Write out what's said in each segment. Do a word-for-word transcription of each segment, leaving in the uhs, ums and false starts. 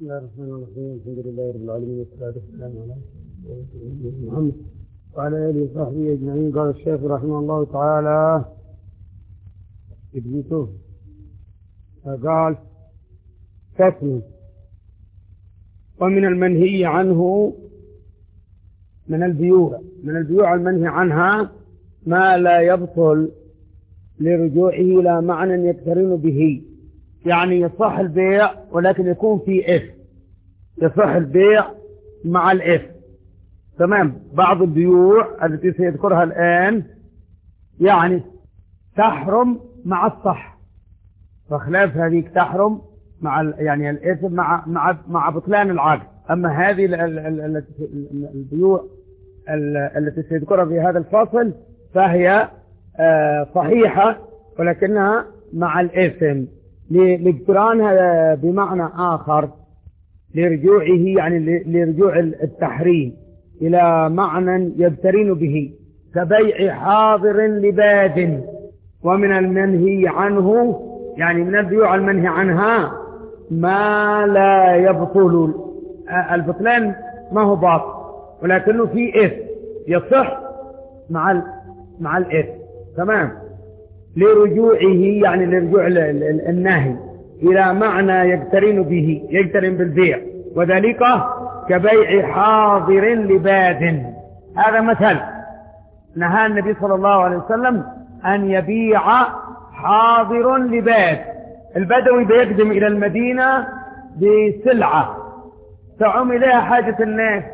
بسم الله الرحمن الرحيم. الحمد لله رب العالمين والصلاة والسلام على سيدنا محمد وعلى آله وصحبه أجمعين. قال الشيخ رحمه الله تعالى ابنته فقال فصل: ومن المنهي عنه من البيوع من البيوع المنهي عنها ما لا يبطل لرجوعه إلى معنى يقترن به، يعني يصح البيع ولكن يكون في إثم، يصح البيع مع الإثم. تمام. بعض البيوع التي سيذكرها الآن يعني تحرم مع الصح، فخلاف هذه تحرم مع يعني الإثم مع مع مع بطلان العقد. أما هذه البيوع التي سيذكرها في هذا الفصل فهي صحيحة ولكنها مع الإثم لاقترانها بمعنى آخر لرجوعه، يعني لرجوع التحريم إلى معنى يقترن به، كبيع حاضر لباد. ومن المنهي عنه يعني من البيوع المنهي عنها ما لا يبطل، البطلان ما هو باطل ولكنه في إثم، يصح مع مع الإثم. تمام. لرجوعه يعني لرجوع النهي إلى معنى يقترن به، يقترن بالبيع، وذلك كبيع حاضر لباد. هذا مثل نهى النبي صلى الله عليه وسلم أن يبيع حاضر لباد. البدوي بيقدم إلى المدينة بسلعة تعم إليها حاجة الناس،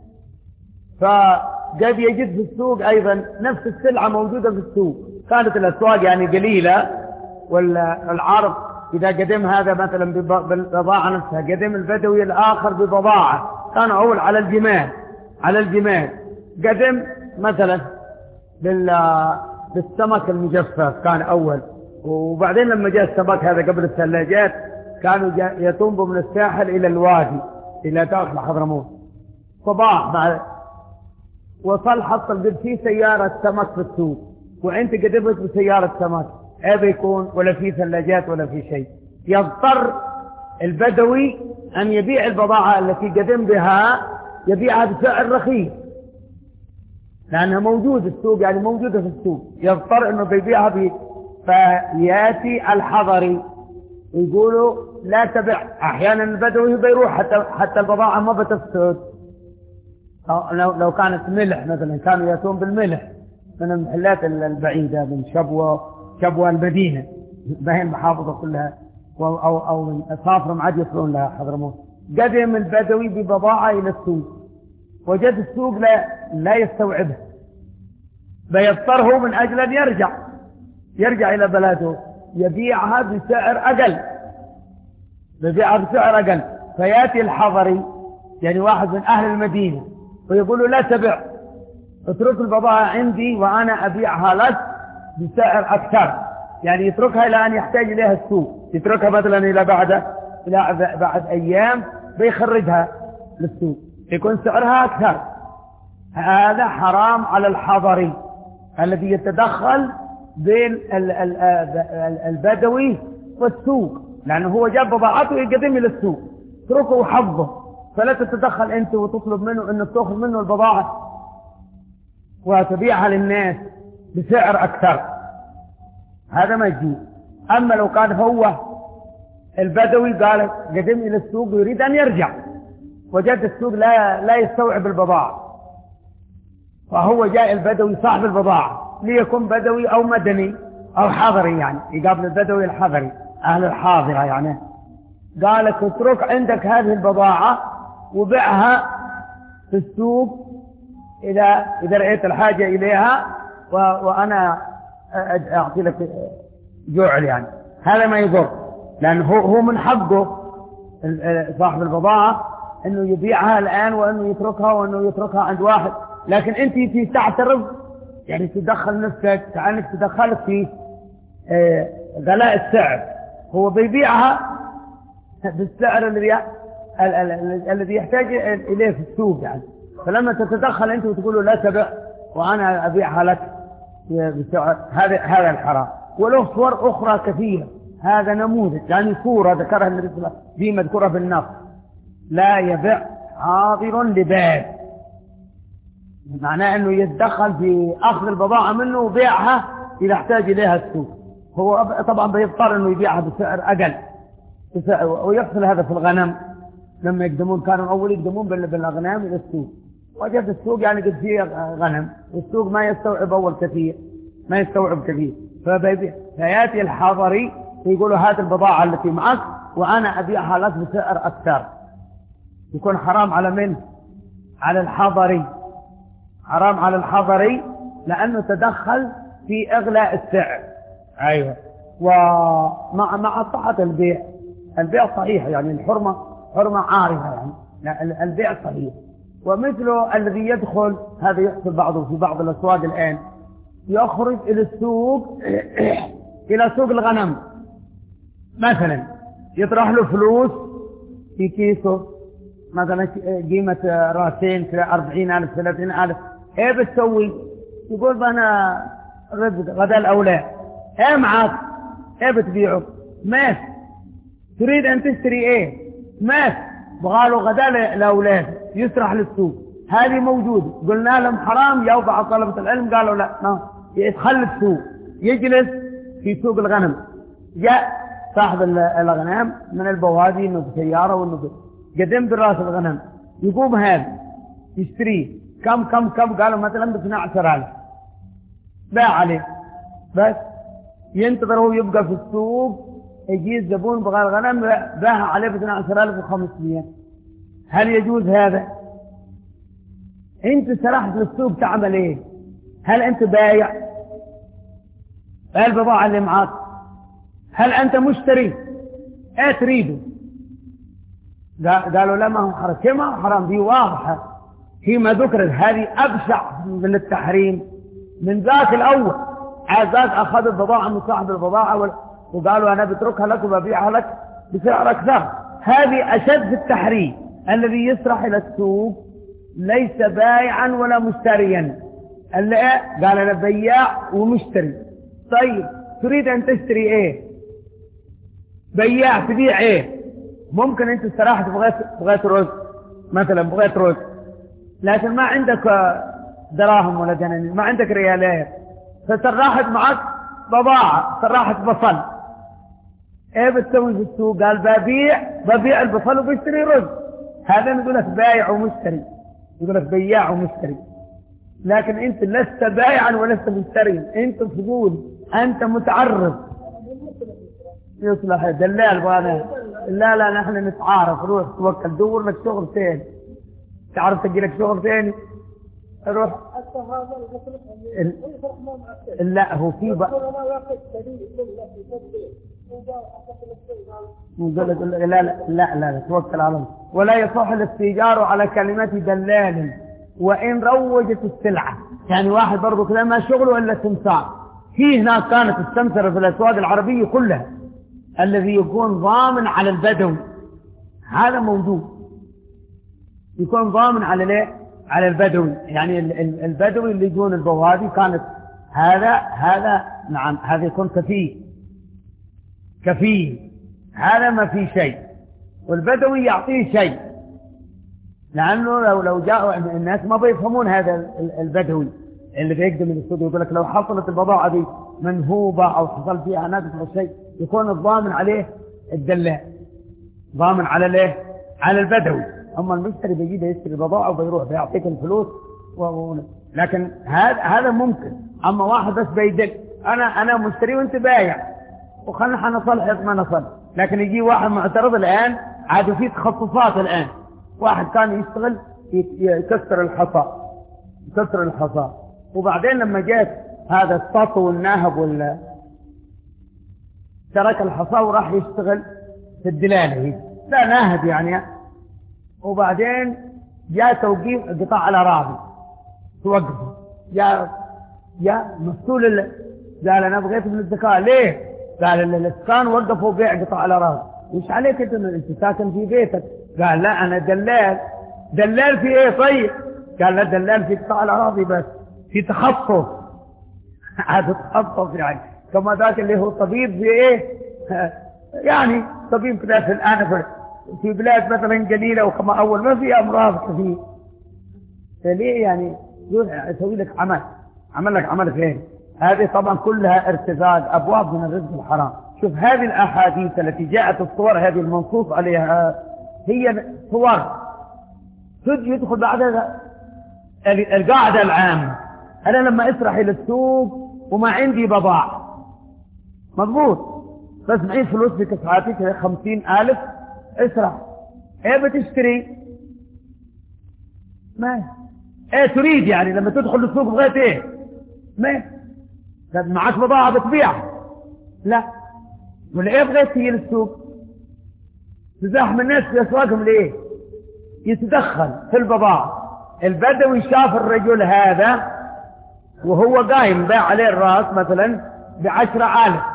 فقد يجد في السوق أيضا نفس السلعة موجودة في السوق. كانت الأسواق يعني قليلة، والعرض إذا قدم هذا مثلا ببضاعة نفسها قدم البدوي الآخر ببضاعة، كان أول على الجمال على الجمال قدم مثلا بالسمك المجفف كان أول، وبعدين لما جاء السمك هذا قبل الثلاجات كانوا يتنبوا من الساحل إلى الوادي إلى داخل حضرموت. صباح بعد وصل حط القد في سيارة سمك في السوق، وانت قدمت بسيارة سمك، ايه بيكون ولا في ثلاجات ولا في شيء. يضطر البدوي ان يبيع البضاعة التي قدم بها، يبيعها بسعر رخيص لانها موجودة السوق، يعني موجودة في السوق، يضطر انه بيبيعها ب... فياتي الحضري يقولوا لا تبع. احيانا البدوي بيروح حتى حتى البضاعة ما بتفسد. لو لو كانت ملح مثلا كانوا ياتون بالملح من المحلات البعيدة من شبوة شبوة المدينة بين المحافظة كلها، أو أو أو من صافرة عاد يصلون لها حضرموت. قدم البدوي ببضاعة إلى السوق، وجد السوق لا لا يستوعبه، فيضطره من أجل أن يرجع يرجع إلى بلده، يبيعها بسعر أقل يبيعها بسعر أقل فيأتي الحضري يعني واحد من أهل المدينة ويقول له لا تبع، اترك البضاعة عندي وأنا أبيعها لك بسعر أكثر. يعني يتركها إلى أن يحتاج إليها السوق، يتركها مثلا إلى بعد إلى بعد أيام بيخرجها للسوق يكون سعرها أكثر. هذا حرام على الحضري الذي يتدخل بين البدوي والسوق، لأنه هو جاب بضاعته يقدم إلى السوق، اتركه وحظه، فلا تتدخل أنت وتطلب منه أنك تأخذ منه البضاعة وتبيعها للناس بسعر أكثر. هذا ما يجوز. أما لو كان هو البدوي قال قدم إلى السوق ويريد أن يرجع، وجد السوق لا لا يستوعب البضاعة، فهو جاء البدوي صاحب البضاعة، ليكن بدوي أو مدني أو حضري، يعني يقابل البدوي الحضري أهل الحاضرة، يعني قال لك اترك عندك هذه البضاعة وبيعها في السوق إذا إذا رأيت الحاجة إليها، و... وأنا أعطي لك جعل. يعني هذا ما يضر، لأنه هو, هو من حقه صاحب البضاعة أنه يبيعها الآن وأنه يتركها وأنه يتركها عند واحد، لكن أنت في تعترض يعني تدخل نفسك كأنك تدخلت في غلاء السعر. هو بيبيعها بالسعر الذي الذي يحتاج إليه في السوق، يعني فلما تتدخل أنت وتقول له لا تبع وأنا أبيعها لك بسعر، هذا هذا الحرام. وله صور أخرى كثيرة، هذا نموذج يعني صورة ذكرها النبي صلى الله عليه وسلم دي مذكورة في النص، لا يبيع حاضر لباد، معناه أنه يتدخل في أخذ البضاعة منه وبيعها إذا احتاج إليها السوق. هو طبعا بيضطر أنه يبيعها بسعر أقل، ويحصل هذا في الغنم لما يقدمون، كانوا أول يقدمون بالأغنام إلى السوق، وجد السوق يعني قد فيه غنم، والسوق ما يستوعب أول كثير، ما يستوعب كثير، فيأتي الحاضري يقولوا هات البضاعة التي معك وأنا أبيعها لك بسعر أكثر. يكون حرام على من؟ على الحاضري، حرام على الحاضري لأنه تدخل في إغلاء السعر. أيوة. ومع مع صحة البيع، البيع صحيح، يعني الحرمة حرمة عارفة، يعني البيع صحيح. ومثله الذي يدخل، هذا يحصل بعضه في بعض الأسواق الآن، يخرج إلى السوق إلى سوق الغنم مثلا، يطرح له فلوس في كيسه مثلا قيمة راسين أربعين ألف ثلاثين ألف، إيه بتسوي؟ يقول أنا رزق غدا الأولاد، إيه معك؟ إيه بتبيعه؟ ماس. تريد أن تشتري إيه؟ ماس. بغاله غدا الأولاد، يسرح للسوق، هذه موجودة. قلنا لهم حرام، يوضع طلبة العلم قالوا لا، ما يدخل السوق، يجلس في سوق الغنم. جاء صاحب الغنم من البوادي انه بسيارة وانه قدم براس الغنم، يقوم هذا يشتريه كم كم كم، قالوا مثلا ب اثني عشر ألف، باع عليه، بس ينتظر هو يبقى في السوق، يجي الزبون بغى الغنم باع عليه ب اثني عشر ألف وخمسمائة. هل يجوز هذا؟ انت سرحت للسوق تعمل ايه؟ هل انت بايع؟ البضاعة اللي معاك، هل انت مشتري؟ ايه تريده؟ قالوا لا، ما هو حرام. كما حرام دي واضحة فيما ذكرت، هذه أبشع من التحريم من ذاك الأول. ذاك أخذ البضاعة من صاحب البضاعة وقالوا أنا بتركها لك وببيعها لك بسعر أكثر. هذه أشد في التحريم. الذي يسرح إلى السوق ليس بايعا ولا مشتريا، اللي إيه؟ قال أنا بياع ومشتري. طيب تريد أن تشتري إيه؟ بياع تبيع إيه؟ ممكن أنت استراحت بغيت بغيت رز مثلا، بغيت رز لكن ما عندك دراهم ولا دنانير، ما عندك ريالات، فسرحت معك بضاعة، سرحت بصل، ايه بتسوي في السوق؟ قال ببيع ببيع البصل وبشتري رز. هذا نقول لك بايع ومشتري، يقول لك بياع ومشتري، لكن انت لست بايعا ولست مشتريا، انت فضول، انت متعرض. يصلح دلال بغانا، لا لا نحن نتعارف، روح توكل دور لك شغل ثاني، تعرف تجي لك شغل ثاني، روح. لا هو في بقى لا لا لا لا توكل على الله. ولا يصح الاستئجار على كلمة دلال وإن روجت السلعة. يعني واحد برضو كده ما شغله إلا السمسار، في هناك كانت السمسرة في الأسواق العربية كلها، الذي يكون ضامن على البدوي، هذا موجود، يكون ضامن على ليه؟ على البدوي. يعني البدوي اللي يجون البوادي كانت هذا هذا نعم، هذا يكون كفيل كفيل، هذا ما في شيء، والبدوي يعطيه شيء، لأنه لو لو جاءوا الناس ما بيفهمون هذا البدوي اللي بيقدم من السوق، يقول لك لو حصلت البضاعة دي منهوبة أو حصل فيها نقص أو شيء، يكون الضامن عليه الدلال، ضامن على ليه؟ على البدوي. أما المشتري بيجي يشتري بضاعة وبيروح بيعطيك الفلوس و... لكن هذا هذا ممكن. أما واحد بس بيدل أنا أنا مشتري وأنت بايع وخلنا حنصلح ما نصلح، لكن يجي واحد معترض الآن، عاد في تخصصات الآن، واحد كان يشتغل يكسر الحصى يكسر الحصى وبعدين لما جاءت هذا السطو والناهب وال ترك الحصى وراح يشتغل في الدلالة، لا ناهب يعني، وبعدين جاء توقيف قطاع الأراضي توقفه، جاء جاء مسؤول ال... قال أنا بغيت من الزكاة. ليه؟ قال الإسكان وقفوا بيع قطاع الأراضي. وش عليك أنت أنت ساكن في بيتك؟ قال لا أنا دلال. دلال في إيه طيب؟ قال لا دلال في قطاع الأراضي بس، في تخصص هذا تخصص يعني، كما ذاك اللي هو طبيب في إيه يعني طبيب كذا في الآن في بلاد مثلا قليلة وكما أول ما في أمراض كثير، فليه يعني يسوي لك عمل عمل لك عمل غير؟ هذه طبعا كلها ارتزاق أبواب من الرزق الحرام. شوف هذه الأحاديث التي جاءت الصور هذه المنصوص عليها هي صور يدخل بعدها القاعدة العامة. أنا لما أسرح إلى السوق وما عندي بضاعة مضبوط، بس معي فلوس في كسعاتي كده خمسين ألف، اسرح ايه بتشتري؟ ما ايه تريد يعني لما تدخل السوق بغيت ايه؟ ما طب معك بضاعة بتبيعها؟ لا. ولا ايه بغيت تيجي للسوق؟ تزاحم الناس في أسواقهم ليه؟ يتدخل في البضاعة. البدوي شاف الرجل هذا وهو قايم باع عليه الراس مثلا بعشرة آلاف،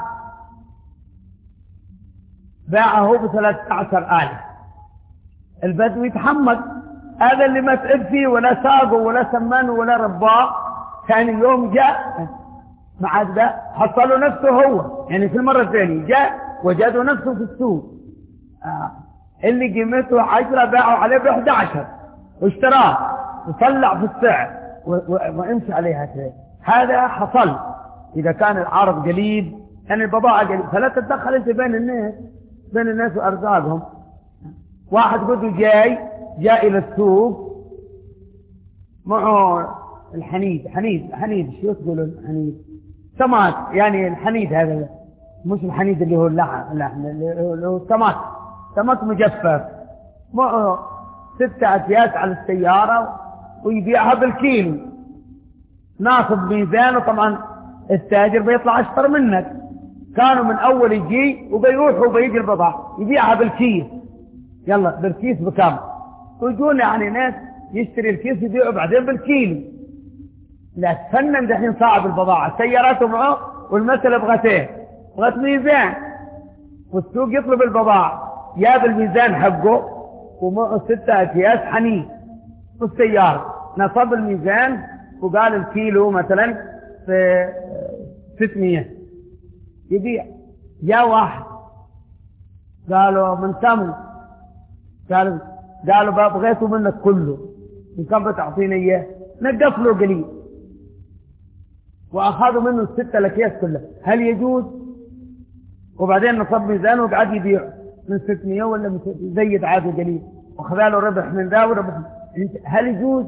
باعه بثلاثة عشر آلاف. البدوي يتحمق، هذا اللي ما تعب فيه ولا ساقه ولا سمنه ولا رباه، ثاني يوم جاء مع ذا حصلوا نفسه هو، يعني في المرة الثانية جاء وجدوا نفسه في السوق. آه. اللي قيمته عشرة باعوا عليه بأحد عشر واشتراه وطلع في السعر وامشي عليها كده. هذا حصل إذا كان العرض قليل، يعني البضاعة قليل، فلا تتدخل أنت بين الناس بين الناس وأرزاقهم. واحد قد جاي جاء إلى السوق معه الحنيد، حنيد حنيد شو تقولوا الحنيد؟ سماك، يعني الحنيد هذا مش الحنيد اللي هو اللحم، اللحم اللي هو السمك، سمك مجفف، معه ستة أكياس على السيارة ويبيعها بالكيلو، ناصب ميزانه. طبعا التاجر بيطلع أشطر منك، كانوا من أول يجي وبيروح وبيجي البضاعة يبيعها بالكيس، يلا بالكيس بكم، ويجون يعني ناس يشتري الكيس يبيعوا بعدين بالكيلو. لا تفنن دحين صعب البضاعة، سياراته معه والمسألة بغت ايه؟ بغت ميزان، والسوق يطلب البضاعة، جاب الميزان حقه ومعه ستة أكياس حنين والسيارة، نصب الميزان وقال الكيلو مثلا في ستمية يبيع. جاء واحد قالوا من كم؟ قالوا قالوا بغيته منك كله، من كم بتعطيني اياه؟ نقف له قليل واخذوا منه الستة الاكياس كلها. هل يجوز؟ وبعدين نصب ميزانه وقعد يبيع من ستمية ولا من زيد عادي قليل واخذ له ربح من ذا وربح. هل يجوز؟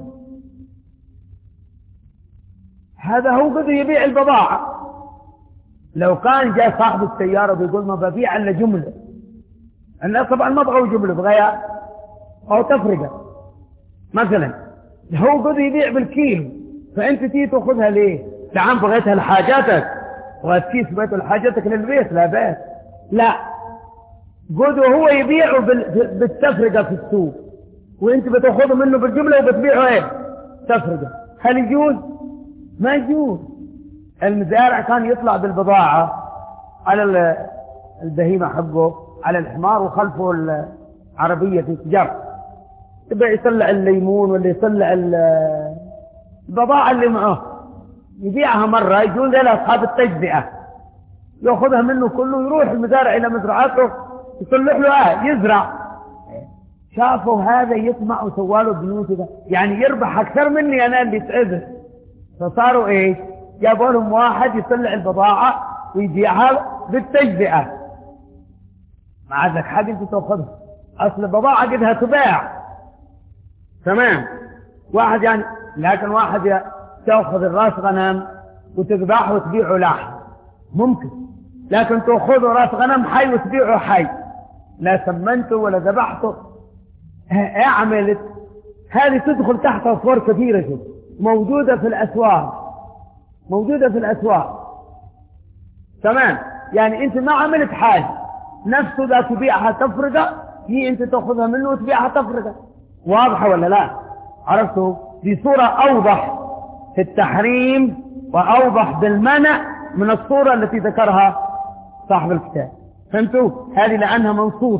هذا هو قد يبيع البضاعة. لو كان جاء صاحب السيارة بيقول ما ببيع الا جملة، الناس طبعا ما بغوا جملة، بغيا او تفرقة مثلا، هو قد يبيع بالكيلو، فانت تيجي تاخذها ليه؟ تعال بغيتها لحاجاتك، بغيت كيس بغيته لحاجاتك للبيت، لا بيت لا، قد هو يبيعه بالتفرقة في السوق وانت بتاخذه منه بالجملة وبتبيعه ايه؟ تفرقة. هل يجوز؟ ما يجوز. المزارع كان يطلع بالبضاعة على البهيمة حقه على الحمار وخلفه العربية في تجار، يبقى يطلع الليمون ولا يطلع البضاعة اللي معه يبيعها مرة، يجوز إلى أصحاب التجزئة يأخذها منه كله، يروح المزارع إلى مزرعته يصلح له آه يزرع. شافوا هذا يطمع وسواله بيوته، يعني يربح أكثر مني أنا اللي تعبت، فصاروا إيش؟ جابوا لهم واحد يطلع البضاعة ويبيعها بالتجزئة. ما عندك حاجة أنت تأخذها، أصل البضاعة قدها تباع تمام. واحد يعني لكن واحد تأخذ الراس غنم وتذبحه وتبيعه لحم ممكن، لكن تأخذه راس غنم حي وتبيعه حي، لا سمنته ولا ذبحته. اعملت هذه تدخل تحت أصوار كثيرة جدا موجودة في الأسواق، موجودة في الأسواق تمام. يعني أنت ما عملت حاجة، نفسه لا تبيعها تفرقة، هي أنت تأخذها منه وتبيعها تفرقة. واضحة ولا لا؟ عرفتوا؟ دي صورة أوضح في التحريم وأوضح بالمنع من الصورة التي ذكرها صاحب الكتاب. فهمتوا؟ هذه لأنها منصوص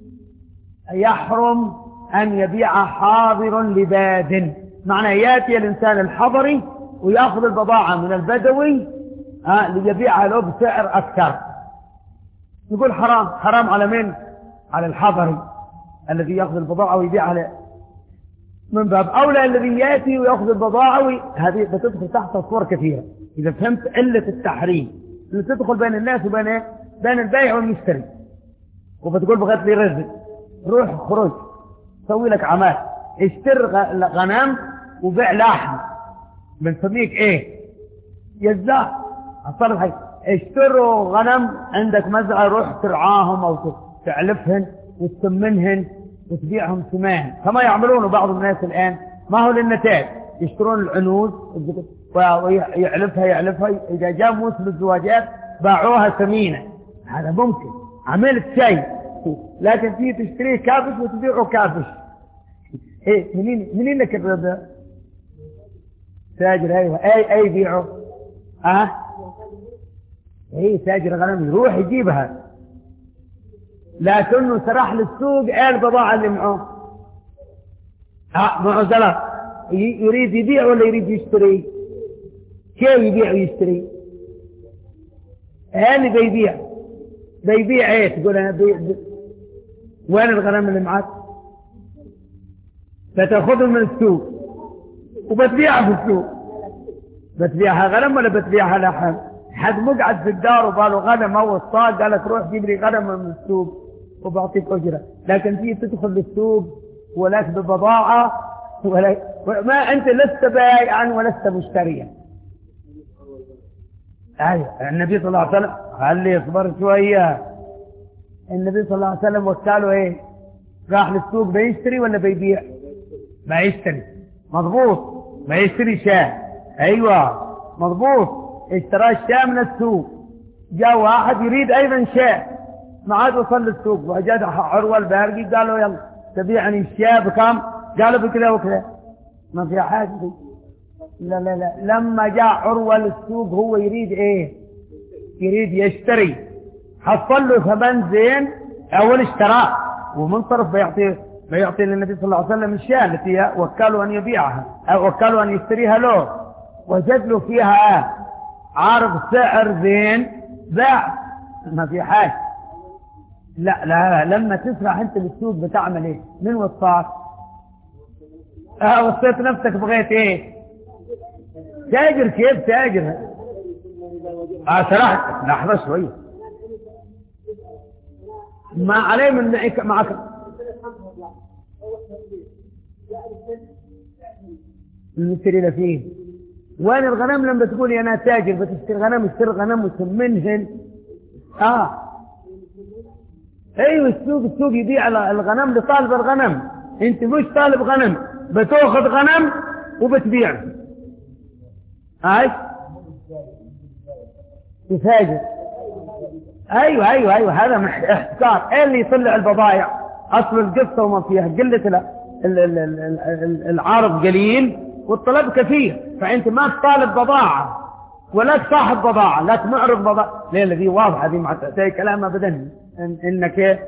يحرم أن يبيع حاضر لباد، معنى يأتي الإنسان الحضري ويأخذ البضاعة من البدوي آه ليبيعها له بسعر أكثر. يقول حرام. حرام على من؟ على الحضري. الذي يأخذ البضاعة ويبيعها من باب أولى الذي يأتي ويأخذ البضاعة وي... هذه بتدخل تحت صور كثيرة. إذا فهمت علة التحريم اللي تدخل بين الناس وبين إيه؟ بين البائع والمشتري، وبتقول بغيت لي رزق، روح خرج سوي لك عمال، اشتر غنم وبيع لحم، بنسميك ايه جزاء. اصلا حاجة اشتروا غنم عندك مزرعة، روح ترعاهم او تعلفهن وتسمنهن وتبيعهم سمان كما يعملونه بعض الناس الان. ما هو للنتاج، يشترون العنود ويعلفها يعلفها اذا جاء موسم الزواجات باعوها سمينة. هذا ممكن، عملت شيء، لكن تيجي تشتريه كابش وتبيعه كابش. ايه منين منين لك الربا؟ تاجر ايوه اي اي بيعه اه ايه تاجر غنم يروح يجيبها، لكنه سرح للسوق ايه البضاعة اللي معه اه معه زلط، يريد يبيع ولا يريد يشتري؟ كيف يبيع ويشتري؟ ايه اللي بيبيع بيبيع ايه؟ تقول انا بي... بي... وين الغنم اللي معك؟ بتاخذهم من السوق وبتبيعها في السوق. بتبيعها غنم ولا بتبيعها لحم؟ حد مقعد في الدار وباله غنم او الصاق قال لك روح جيب لي غنم من السوق وبعطيك اجره، لكن تيجي تدخل للسوق ولك ببضاعه ولا ما انت لست بائعا ولست مشتريا. ايوه النبي صلى الله عليه وسلم قال لي اصبر شويه. النبي صلى الله عليه وسلم وكاله ايه؟ راح للسوق بيشتري ولا بيبيع؟ ما يشتري. مضبوط، ما يشتري شاة. ايوه مضبوط، اشترى الشاة من السوق، جاء واحد يريد ايضا شاة، ما عاد وصل للسوق وجد عروة البارقي قال له يلا تبيعني الشاة بكم؟ قال له بكذا وكذا. ما في حاجة دي. لا لا لا، لما جاء عروة للسوق هو يريد ايه؟ يريد يشتري، حصل له ثمن زين اول اشتراه ومنصرف بيعطي بيعطي للنبي صلى الله عليه وسلم الشاة التي وكالوا ان يبيعها او وكالوا ان يشتريها له، وجد له فيها عارض سعر زين باع. ما في حاجة. لا لا لا، لما تسرح انت للسوق بتعمل ايه؟ من وصاك؟ اه وصيت نفسك بغيت ايه؟ تاجر. كيف تاجر؟ اه سرحت. لحظة شوية، ما عليه من معك معك المشتري لفيه. وين الغنم لما تقولي انا تاجر بتشتري غنم؟ اشتري غنم وسمنهن. اه ايوه السوق السوق يبيع الغنم لطالب الغنم، انت مش طالب غنم بتاخذ غنم وبتبيع. هاي تتاجر. ايوه ايوه ايوه هذا احتكار. ايه اللي يطلع البضائع؟ اصل القصه وما فيها قله العرض قليل والطلب كثير، فانت ما تطالب بضاعه ولا صاحب بضاعه، لا معرض بضاعه. ليه الذي واضحه دي مع تأتي كلام ابدا إن انك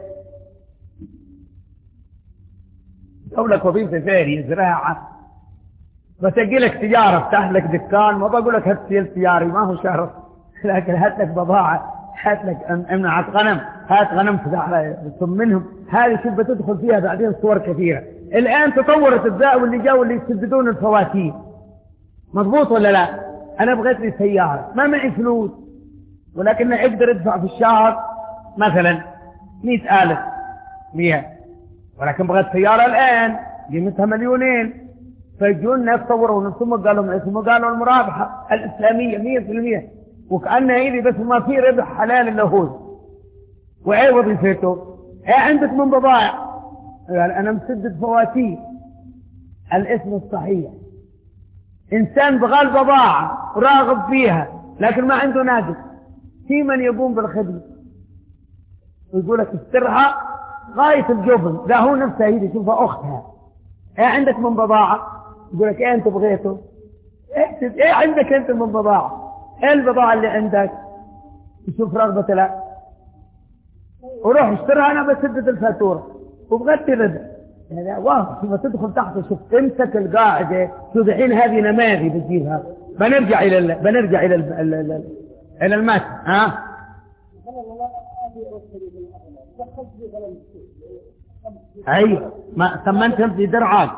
دولة وظيفه ثانيه زراعه، بتجي لك تجاره افتح لك دكان، ما بقول لك هات سيل تجاري ما هو شهر، لكن هات لك بضاعه، هات لك امنعت غنم، هات غنم ثم منهم. هذه شوف بتدخل فيها بعدين صور كثيره. الان تطورت الزاء واللي جاوا اللي يسددون الفواتير. مضبوط ولا لا؟ انا بغيت لي سياره ما معي فلوس، ولكن اقدر ادفع في الشهر مثلا مئة ألف مئة، ولكن بغيت سياره الان قيمتها مليونين. فيجون ناس طوروا ثم قالوا ثم قالوا المرابحه الاسلاميه مئة بالمئة، وكأنها هذه بس ما في ربح حلال الا هو. وايه وظيفته؟ ايه عندك من بضائع؟ يعني انا مسدد فواتير. الاسم الصحيح انسان بغى البضاعه وراغب فيها لكن ما عنده ناقص، في من يقوم بالخدمه ويقول لك اشترها غايه الجبن. لا هو نفسه هي شوفها اختها. ايه عندك من بضاعه؟ يقول لك ايه انت بغيته؟ اكتب ايه عندك انت من بضاعه؟ ايه البضاعة اللي عندك؟ يشوف رغبة لا وروح اشترها انا بسدد الفاتورة وبغيت ربح. يعني واضح لما تدخل تحت شوف امسك القاعدة. شوف الحين هذه نماذج بتجيبها. بنرجع الى ال... بنرجع الى ال... ال... ال... الى المتن. ها ايوه ما ثمنتها في درعك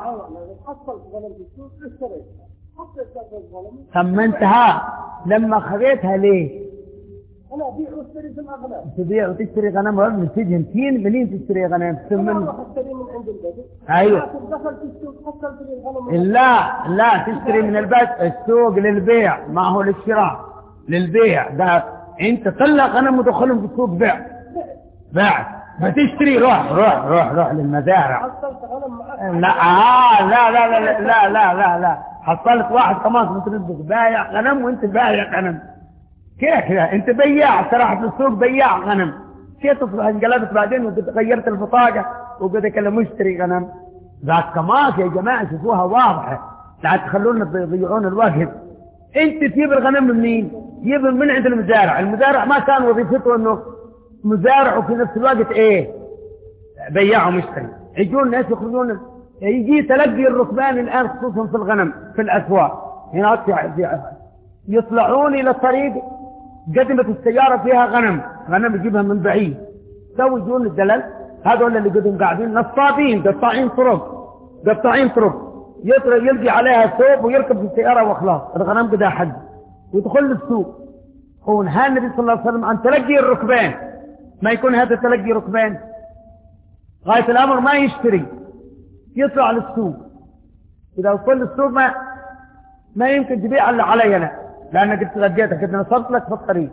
ثمنتها لما خذيتها ليه؟ انا ابيع واشتري في الاغنام. تبيع وتشتري غنم من تجي منين منين تشتري غنم؟ ثمن اشتري من عند البدو. ايوه دخلت السوق حصلت لي الغنم. لا لا تشتري من البيت. السوق للبيع ما هو للشراء، للبيع. ده انت طلع غنم ودخلهم في السوق بيع بيع بتشتري. روح روح روح روح للمزارع. حصلت غنم معك. لا آه لا لا لا لا لا لا لا حصلت واحد كمان متردد بايع غنم وانت بايع غنم. كده كده انت بياع، سرحت في السوق بياع غنم. كيف تصبح انقلبت بعدين وقد غيرت البطاقه وقد كلا مشتري غنم. ذاك كمان يا جماعه شوفوها واضحه، لا تخلونا تضيعون الوقت. انت تجيب الغنم من مين؟ تجيب من عند المزارع. المزارع ما كان وظيفته انه مزارع وفي نفس الوقت ايه بياع ومشتري. يجون الناس يخرجون، يجي تلقي الركبان الان خصوصا في الغنم في الاسواق هناك يطلعون الى الطريق، قدمت السيارة فيها غنم، غنم يجيبها من بعيد. سووا يجون الدلال هذول اللي قدم قاعدين نصابين قطاعين طرق قطاعين طرق يطلع يلقي عليها ثوب ويركب في السيارة وخلاص الغنم قدها حد ويدخل السوق. هو نهى النبي صلى الله عليه وسلم عن تلقي الركبان، ما يكون هذا تلقي ركبان. غاية الأمر ما يشتري، يطلع للسوق. إذا وصل للسوق ما ما يمكن تبيع إلا علي أنا، لأنك قد تلقيتك قد نصبت لك في الطريق.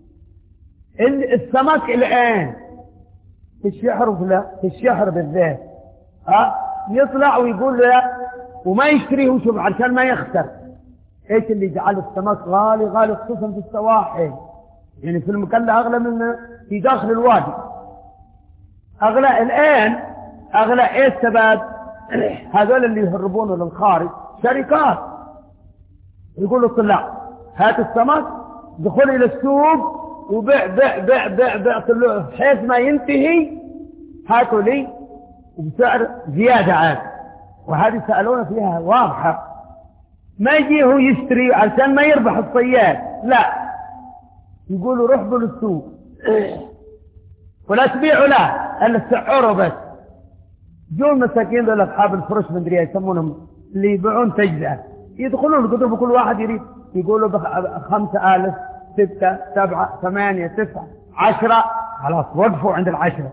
السمك الآن في الشحر في الشحر بالذات ها يطلع ويقول له وما يشتريه وشوف عشان ما يخسر. ايش اللي جعل السمك غالي غالي خصوصا في السواحل، يعني في المكلا اغلى من في داخل الوادي اغلى. الان اغلى ايش السبب؟ هذول اللي يهربونه للخارج شركات يقولوا طلع هات السمك دخل الى السوق وبيع بيع بيع بيع بيع حيث ما ينتهي هاتوا لي وبسعر زيادة عاد. وهذه سألونا فيها واضحة. ما يجي هو يشتري عشان ما يربح الصياد، لا يقولوا روح للسوق ولا تبيعوا له الا تسعره بس. جو المساكين ذول اصحاب الفرش من دريا يسمونهم اللي يبيعون تجزئة، يدخلون القطب كل واحد يريد يقولوا بخمسة آلاف ستة سبعة ثمانية تسعة عشرة، خلاص وقفوا عند العشرة.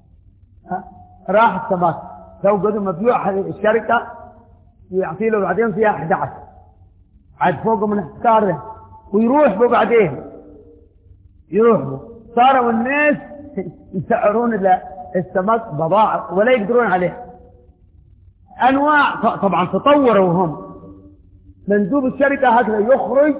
راح السمك سو قدم مبيوع الشركة ويعطي له بعدين فيها أحد عشر عاد فوقه من احتاره ويروح به بعدين يروح به. صاروا الناس يسعرون السمك بضاعة ولا يقدرون عليه. أنواع طبعا تطوروا هم. مندوب الشركة هكذا يخرج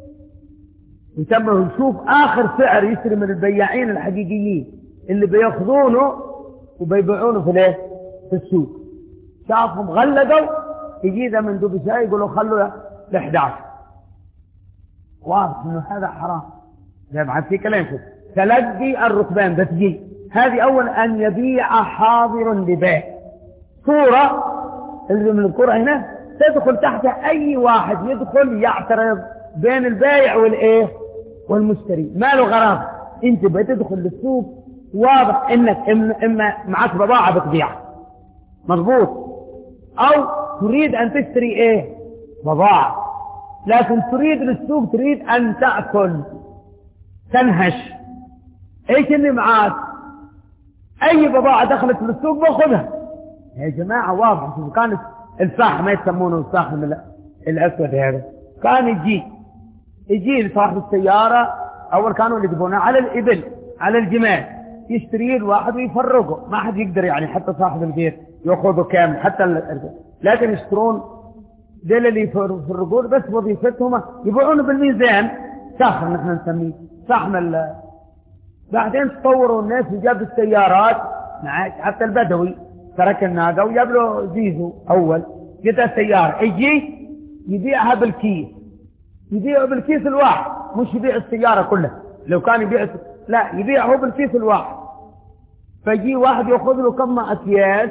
يتمه يشوف آخر سعر يشتري من البياعين الحقيقيين اللي بياخذونه وبيبيعونه في الايه؟ في السوق. شافهم غلقوا يجي ذا مندوب الشاي يقولوا خلوا ل إحدى عشر. واضح انه هذا حرام. زي بعد في كلام شوف تلقي الركبان بتجي هذه اول ان يبيع حاضر لبيع. صورة اللي من القرى هنا تدخل تحتها اي واحد يدخل يعترض بين البائع والايه والمشتري، ما له غرض. انت بتدخل للسوق واضح انك اما معك بضاعة بتبيعها مضبوط، او تريد ان تشتري ايه بضاعة، لكن تريد للسوق تريد ان تأكل تنهش. ايش اللي معاك؟ اي بضاعة دخلت للسوق باخذها. يا جماعة واضح. كان الفحم ما يسمونه الفحم الاسود هذا كان يجي يجي لصاحب السيارة اول كانوا يجيبونه على الابل على الجمال يشتريه الواحد ويفرقه، ما حد يقدر يعني حتى صاحب البيت ياخذه كامل حتى ال... لكن يشترون دول اللي يفرقون بس وظيفتهم يبيعونه بالميزان ساخر نحن نسميه فحم ال... بعدين تطوروا الناس وجاب السيارات حتى البدوي ترك الناقة وجاب له زيزو اول جدا سيارة يجي يبيعها بالكيس، يبيعه بالكيس الواحد مش يبيع السيارة كلها. لو كان يبيع لا يبيعه بالكيس الواحد. فيجي واحد ياخذ له كم اكياس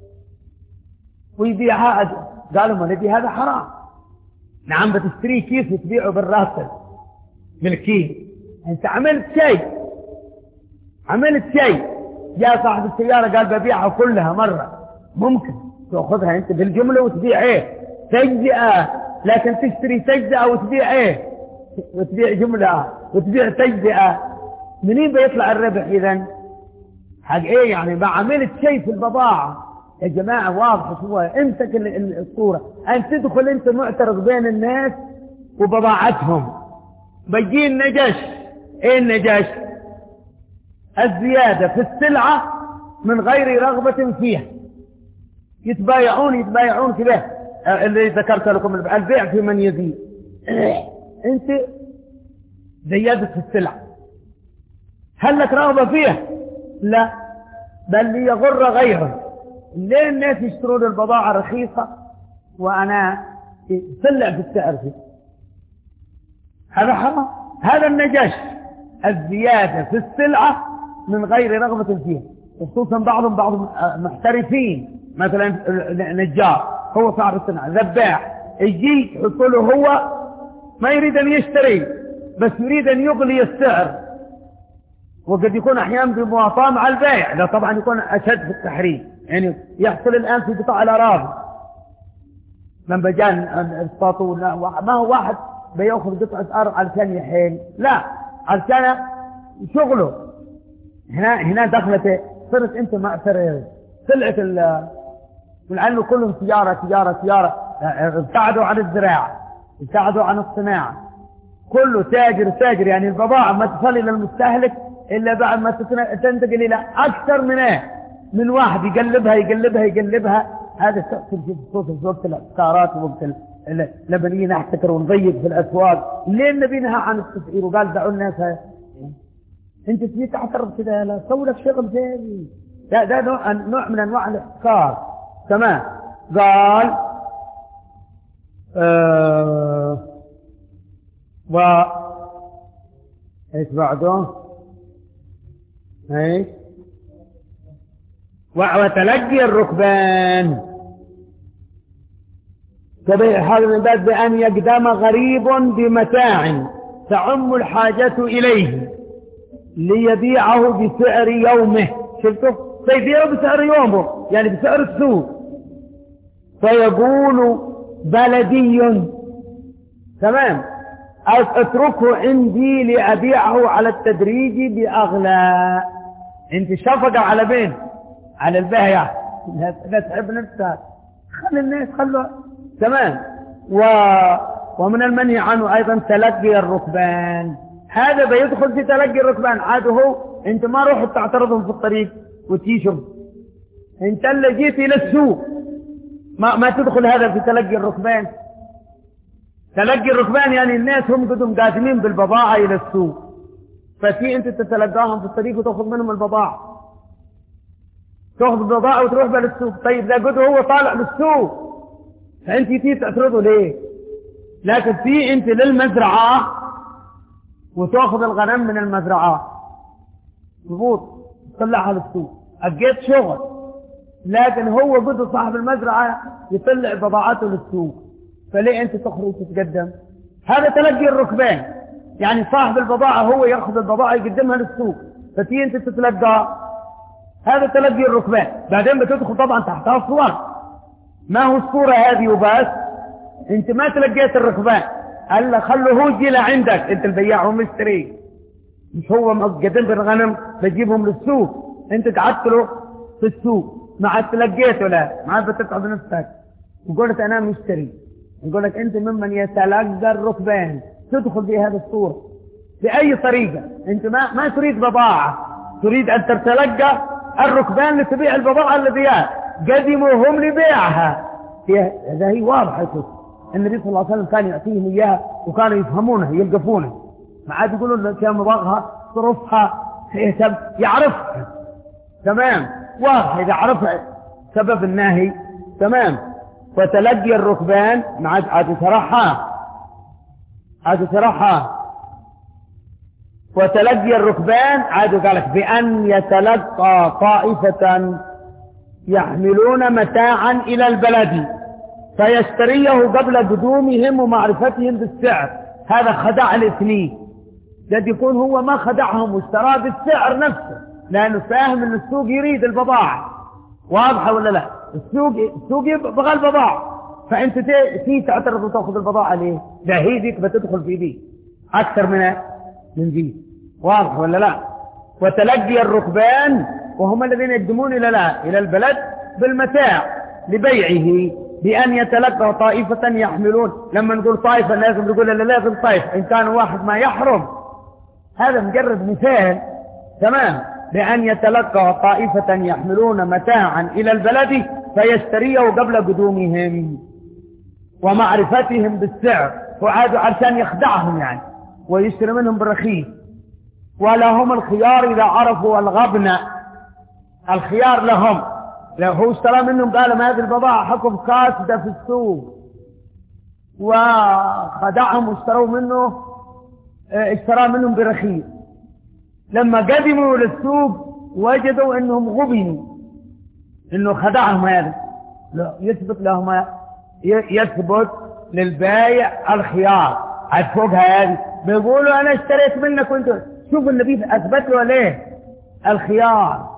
ويبيعها. قالوا ما ندي هذا حرام. نعم بتشتري كيس وتبيعه بالراسل بالكيس. انت عملت شيء عملت شيء. جاء صاحب السيارة قال ببيعها كلها مرة ممكن تأخذها أنت بالجملة وتبيع إيه تجزئة، لكن تشتري تجزئة وتبيع إيه وتبيع جملة وتبيع تجزئة، منين بيطلع الربح إذن؟ حق إيه يعني؟ ما عملت شيء في البضاعة يا جماعة. واضح شو امسك الصورة، أن تدخل أنت معترض بين الناس وبضاعتهم. بيجي النجش. إيه النجش؟ الزيادة في السلعة من غير رغبة فيها. يتبايعون يتبايعون كده اللي ذكرت لكم البيع في من يزيد. أنت زيادة في السلعة، هل لك رغبة فيها؟ لا، بل ليغر غيره. ليه الناس يشترون البضاعة رخيصة وأنا سلع في السعر فيه؟ هذا حرام. هذا النجش، الزيادة في السلعة من غير رغبة فيها. خصوصا بعضهم بعض محترفين، مثلا نجار هو صاحب الصنعة، ذباح يجي يحصله هو ما يريد أن يشتري، بس يريد أن يغلي السعر، وقد يكون أحيانا بمواطاة مع البيع. لا طبعا يكون أشد في التحريم. يعني يحصل الآن في قطاع الأراضي لما جان اسطاطون، ما هو واحد بيأخذ قطعة أرض علشان يحيل، لا، علشان شغله. هنا هنا دخلت صرت أنت معترض. سلعة ال لأنه كلهم تجارة تجارة تجارة، ابتعدوا عن الزراعة، ابتعدوا عن الصناعة، كله تاجر تاجر. يعني البضاعة ما تصل إلى المستهلك إلا بعد ما تنتقل إلى أكثر من إيه؟ من واحد يقلبها يقلبها يقلبها. هذا تأثر في خصوص وقت الأفكارات ووقت لما نيجي نحتكر ونضيق في الأسواق. ليه النبي نهى عن التسعير وقال دعوا الناس؟ أنت تجي تعترض كذا، لا سوي لك شغل ثاني. ده ده نوع نوع من أنواع الاحتكار. تمام. قال آه و ايش بعده؟ ايش؟ وتلقي الركبان كبيع هذا من باب بأن يقدم غريب بمتاع تعم الحاجة إليه ليبيعه بسعر يومه. شفتوا؟ فيبيعه بسعر يومه، يعني بسعر السوق. فيقول بلدي تمام اتركه عندي لأبيعه على التدريج بأغلى. انت شفقة على بين على البايع، لا تحب نفسك، خلي الناس خلوا تمام. و... ومن المنهي عنه أيضا تلقي الركبان. هذا بيدخل في تلقي الركبان. عاده انت ما روح تعترضهم في الطريق وتيشم، انت اللي جيت إلى السوق، ما, ما تدخل هذا في تلقي الركبان. تلقي الركبان يعني الناس هم قدهم قادمين بالبضاعة إلى السوق، ففي أنت تتلقاهم في الطريق وتأخذ منهم البضاعة، تأخذ البضاعة وتروح بها للسوق. طيب إذا قد هو طالع للسوق فأنت تيجي تعترضه ليه؟ لكن في أنت للمزرعة وتأخذ الغنم من المزرعة مضبوط تطلعها للسوق، أجيت شغل. لكن هو قد صاحب المزرعة يطلع بضاعته للسوق، فليه أنت تخرج تتقدم؟ هذا تلقي الركبان، يعني صاحب البضاعة هو يأخذ البضاعة يقدمها للسوق، فتي أنت تتلقى. هذا تلقي الركبان. بعدين بتدخل طبعا تحتها صور، ما هو الصورة هذه وبس، أنت ما تلقيت الركبان، ألا خلوه يجي لعندك، أنت البياع ومشتري، مش هو مقدم بالغنم بجيبهم للسوق، أنت تعطله في السوق، ما عاد تلقيته، لا ما عاد بتتعب نفسك وقلت أنا مشتري. يقول لك أنت ممن يتلقى الركبان، تدخل في هذه الصورة بأي طريقة. أنت ما ما تريد بضاعة، تريد أن تتلقى الركبان لتبيع البضاعة الذي قدموا هم لبيعها. هذا هي واضحة. النبي صلى الله عليه وسلم كان يعطيهم إياها وكانوا يفهمونها يلقفونها، ما عاد يقولون لك يا مضاغها صرفها يعرفها تمام، واضح إذا عرفها سبب النهي تمام. فتلقي الركبان ما عاد عاد ترحى عاد ترحى وتلقي الركبان عاد قالك بأن يتلقى طائفة يحملون متاعا إلى البلد فيشتريه قبل قدومهم ومعرفتهم بالسعر. هذا خدع الاثنين، قد يكون هو ما خدعهم واشتراه بالسعر نفسه لأنه فاهم أن السوق يريد البضاعة، واضحة ولا لا؟ السوق السوق بغى البضاعة، فأنت تي تعترض وتأخذ البضاعة ليه؟ لا هي ذيك بتدخل في دي أكثر من من دي، واضح ولا لا؟ وتلقي الركبان وهم الذين يقدمون إلى لا إلى البلد بالمتاع لبيعه بأن يتلقى طائفة يحملون. لما نقول طائفة لازم نقول لا لازم طائفة، إن كان واحد ما يحرم، هذا مجرد مثال. تمام. بأن يتلقى طائفة يحملون متاعا إلى البلد فيشتريه قبل قدومهم ومعرفتهم بالسعر، وعادوا عشان يخدعهم يعني ويشتري منهم بالرخيص. ولهم الخيار إذا عرفوا الغبن، الخيار لهم. لو هو اشترى منهم قال ما هذه البضاعة حكم فاسدة في السوق وخدعهم واشتروا منه، اشترى منهم برخيص، لما قدموا للسوق وجدوا انهم غبنوا، انه خدعهم، هذا لا يثبت لهم، يثبت للبايع الخيار. عاد فوقها هذه بيقولوا انا اشتريت منك وانت شوف النبي اثبت له ليه الخيار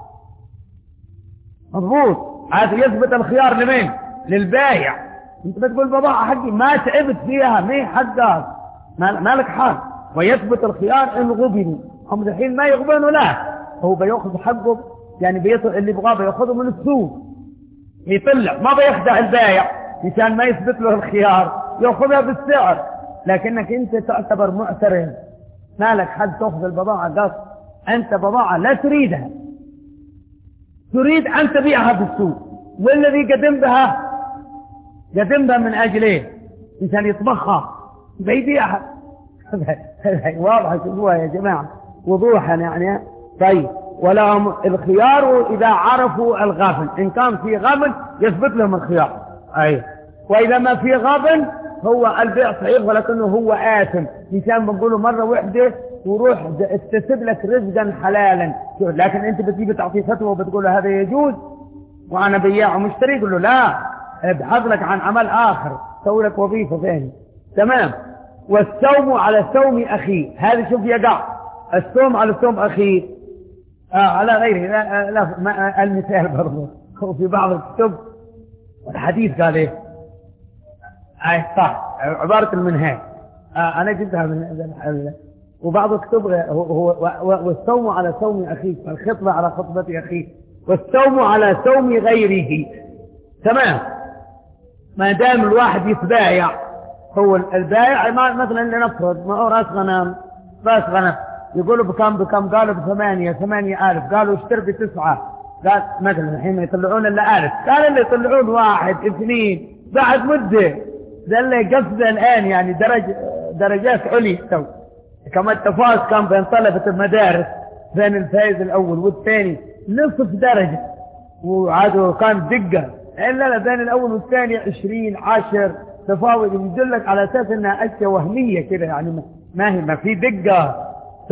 مضبوط. عاد يثبت الخيار لمين؟ للبايع. انت بتقول بضاعة حقي ما تعبت فيها، ما حقك، ما لك حق. ويثبت الخيار ان غبنوا، هم الحين ما يغبنوا، لا هو بياخذ حقه يعني بيطلع اللي يبغاه بياخذه من السوق، يطلع ما بيخدع البايع مشان ما يثبت له الخيار، ياخذها بالسعر. لكنك انت تعتبر معترض، ما لك حد تاخذ البضاعة قص، انت بضاعة لا تريدها، تريد أن تبيعها في السوق، والذي قدم بها قدم بها من أجل إيه؟ إنسان يطبخها بيبيعها. واضح شوفوها يا جماعة وضوحا يعني. طيب ولهم الخيار إذا عرفوا الغبن، إن كان في غبن يثبت لهم الخيار. أي وإذا ما في غبن هو البيع صحيح ولكنه هو آثم، إنسان بنقوله مرة واحدة وروح اكتسب لك رزقا حلالا، لكن انت بتجيب تعطيه فتوى وبتقول له هذا يجوز وانا بياع ومشتري، يقول له لا ابحث لك عن عمل اخر، سوي لك وظيفه ثانيه. تمام. والسوم على سوم اخيه، هذا شوف يقع السوم على سوم اخيه آه على غيره. لا, لا ما المثال برضه وفي بعض الكتب الحديث قال ايه اي صح عباره المنهاج، آه انا جبتها من وبعض الكتب هو, هو والصوم على صوم أخيك، والخطبة على خطبة أخيك، والصوم على صوم غيره. تمام. ما دام الواحد يتبايع، هو البايع مثلا لنفرض ما هو راس غنم راس غنم يقولوا بكم بكم، قالوا بثمانية ثمانية آلف، قالوا اشتر بتسعة، قال مثلا الحين يطلعون إلا آلف، قال اللي يطلعون واحد اثنين بعد مدة، ده اللي قصد الآن يعني درج درجات عليا تو. كما التفاوت كان بين طلبة المدارس بين الفائز الأول والثاني نصف درجة، وعادوا كان دقة، إلا لا بين الأول والثاني عشرين عشر تفاوت، يدلك على أساس أنها أشياء وهمية كده يعني ما هي ما في دقة.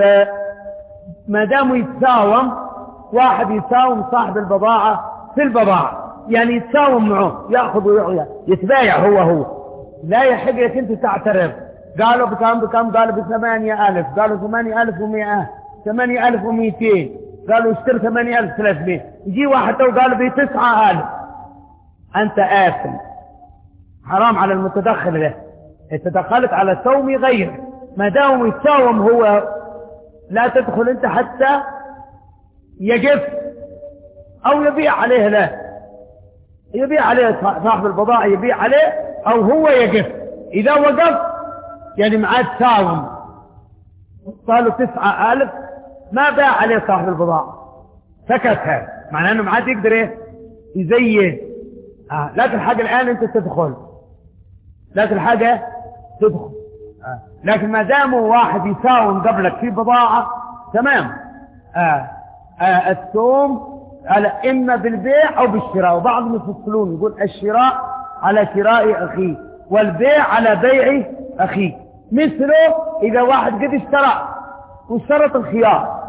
فما داموا يتساوم، واحد يساوم صاحب البضاعة في البضاعة، يعني يتساوم معه يأخذ ويعطي، يتبايع هو هو، لا يحقك أنت تعترف. قالوا بكم بكم، قالوا بثمانية ألف، قالوا ثمانية ألف ومئة، ثمانية ألف ومئتين، قالوا اشتر ثمانية ألف ثلاثمئة، يجي واحد تو قالوا بتسعة ألف، أنت آثم، حرام على المتدخل له، انت دخلت على سوم غيره، ما دام يتساوم هو لا تدخل انت حتى يجف او يبيع عليه، لا يبيع عليه صاحب البضاعة، يبيع عليه او هو يجف. اذا وقف يعني معاه تساوم، قالوا تسعة ألف، ما باع عليه صاحب البضاعة، سكتها، معناه انه معاه يقدر ايه يزيد. آه. لكن الحاجة الان انت تدخل، لكن الحاجة تدخل، آه. لكن ما داموا واحد يساوم قبلك في بضاعة تمام. آه. آه. السوم على إما بالبيع أو بالشراء، وبعضهم يفصلون يقول الشراء على شراء أخيه والبيع على بيع أخيه. مثله إذا واحد قد اشترى واشترط الخيار،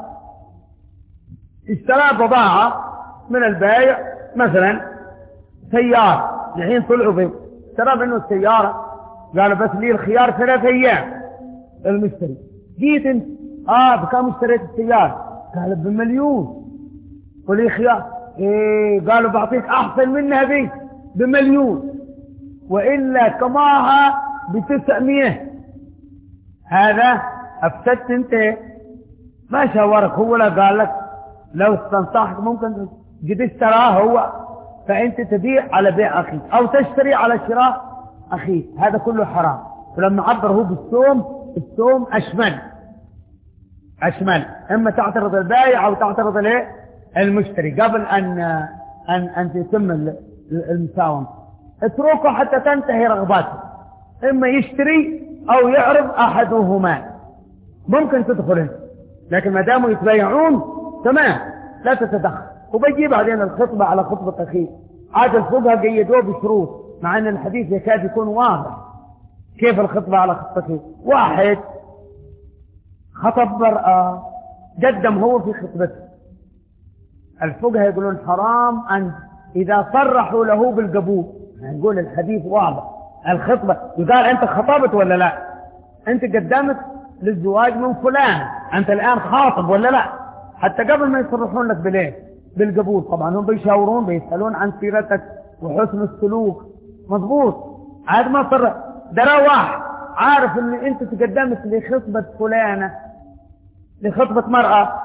اشترى بضاعة من البائع مثلا سيارة، الحين طلعوا به اشترى منه السيارة، قالوا بس لي الخيار ثلاث أيام المشتري، جيت انت اه بكم اشتريت السيارة؟ قال بمليون، ولي خيار، إيه قالوا بعطيك أحسن منها دي بمليون، وإلا كماها بتسعمية. هذا أفسدت أنت، ما شاورك هو، لا قال لك لو استنصحك ممكن قد اشتراه هو، فأنت تبيع على بيع أخيك أو تشتري على شراء أخيك، هذا كله حرام. ولما عبر هو بالسوم، السوم أشمل أشمل، إما تعترض البائع أو تعترض الايه المشتري قبل أن أن أن تتم المساومة. اتركه حتى تنتهي رغباته، إما يشتري أو يعرض أحدهما، ممكن تدخل انت، لكن ما داموا يتبايعون تمام لا تتدخل. وبيجي بعدين الخطبة على خطبة أخيه، عاد الفقهاء قيدوه بشروط، مع أن الحديث يكاد يكون واضح. كيف الخطبة على خطبة أخيه؟ واحد خطب مرأة قدم هو في خطبته، الفقهاء يقولون حرام أن إذا صرحوا له بالقبول، يعني نقول الحديث واضح، الخطبة يقال أنت خطبت ولا لا، أنت قدمت للزواج من فلان، أنت الآن خاطب ولا لا، حتى قبل ما يصرحون لك بالإيه بالقبول. طبعا هم بيشاورون بيسألون عن سيرتك وحسن السلوك، مضبوط. عاد ما صرح درى واحد عارف ان انت تقدمت لخطبة فلانة، لخطبة مرأة،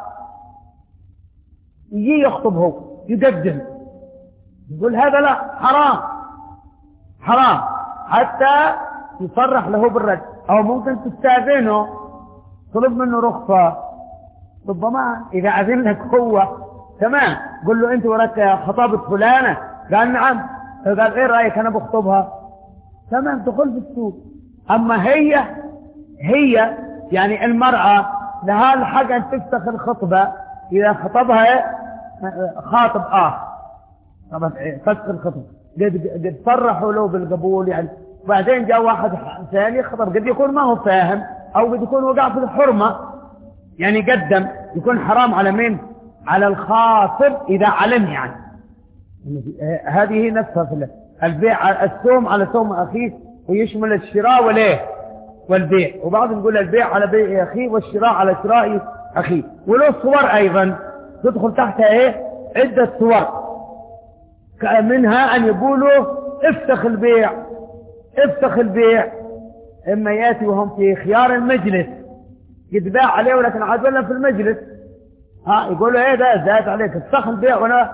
يجي يخطب هو يقدم، يقول هذا لا حرام حرام، حتى يصرح له بالرد، او ممكن تستاذنه طلب منه رخصة، ربما اذا اذن لك هو تمام، قل له انت وراك خطابة فلانة، قال نعم، قال ايه رأيك انا بخطبها، تمام دخل في السوق. اما هي هي يعني المرأة لها الحق ان تفسخ الخطبة اذا خطبها خاطب اخر، طبعا فسخ الخطبة قد قد صرحوا له بالقبول يعني، وبعدين جاء واحد ثاني خطب، قد يكون ما هو فاهم او قد يكون وقع في الحرمة، يعني قدم يكون حرام على مين؟ على الخاطب اذا علم، يعني هذه نفسها في البيع، السوم على سوم اخيه، ويشمل الشراء والايه والبيع، وبعض يقول البيع على بيع اخيه والشراء على شراء اخيه. وله صور ايضا تدخل تحتها ايه عدة صور، منها ان يقولوا افتخ البيع افتخ البيع، اما ياتي وهم في خيار المجلس قد باع عليه ولكن عاد ولا في المجلس، ها يقولوا ايه ده زاد عليك افتخ البيع، وانا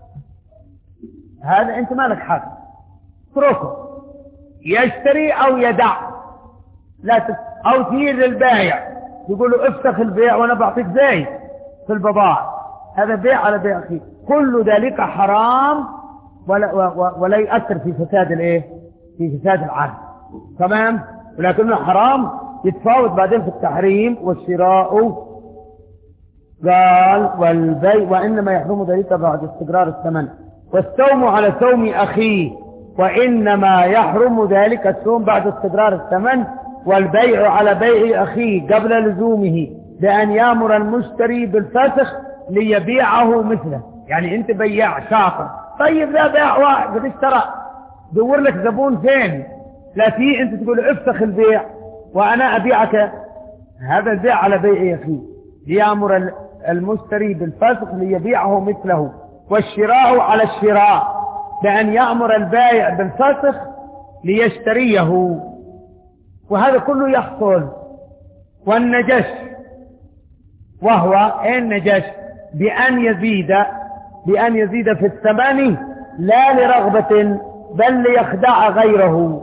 هذا انت مالك حق، اتركه يشتري او يدع، لا تس... او تيجي للبائع يقولوا افتخ البيع وانا بعطيك زيت في البضاعة، هذا بيع على بيع اخيه، كل ذلك حرام ولا, و... ولا يؤثر في فساد الايه في فساد العقد، تمام، ولكنه حرام يتفاوت بعدين في التحريم والشراء. قال والبيع وانما يحرم ذلك بعد استقرار الثمن، والسوم على سوم اخيه، وإنما يحرم ذلك السوم بعد استقرار الثمن، والبيع على بيع أخيه قبل لزومه بأن يأمر المشتري بالفسخ ليبيعه مثله. يعني أنت بياع شاطر، طيب لا بيع واحد قد اشترى، دور لك زبون ثاني، لا في أنت تقول افسخ البيع وأنا أبيعك، هذا البيع على بيع أخيه، ليأمر المشتري بالفسخ ليبيعه مثله، والشراء على الشراء بأن يأمر البائع بالفسخ ليشتريه، وهذا كله يحصل. والنجش وهو النجش بأن يزيد بأن يزيد في الثمن لا لرغبة بل ليخدع غيره.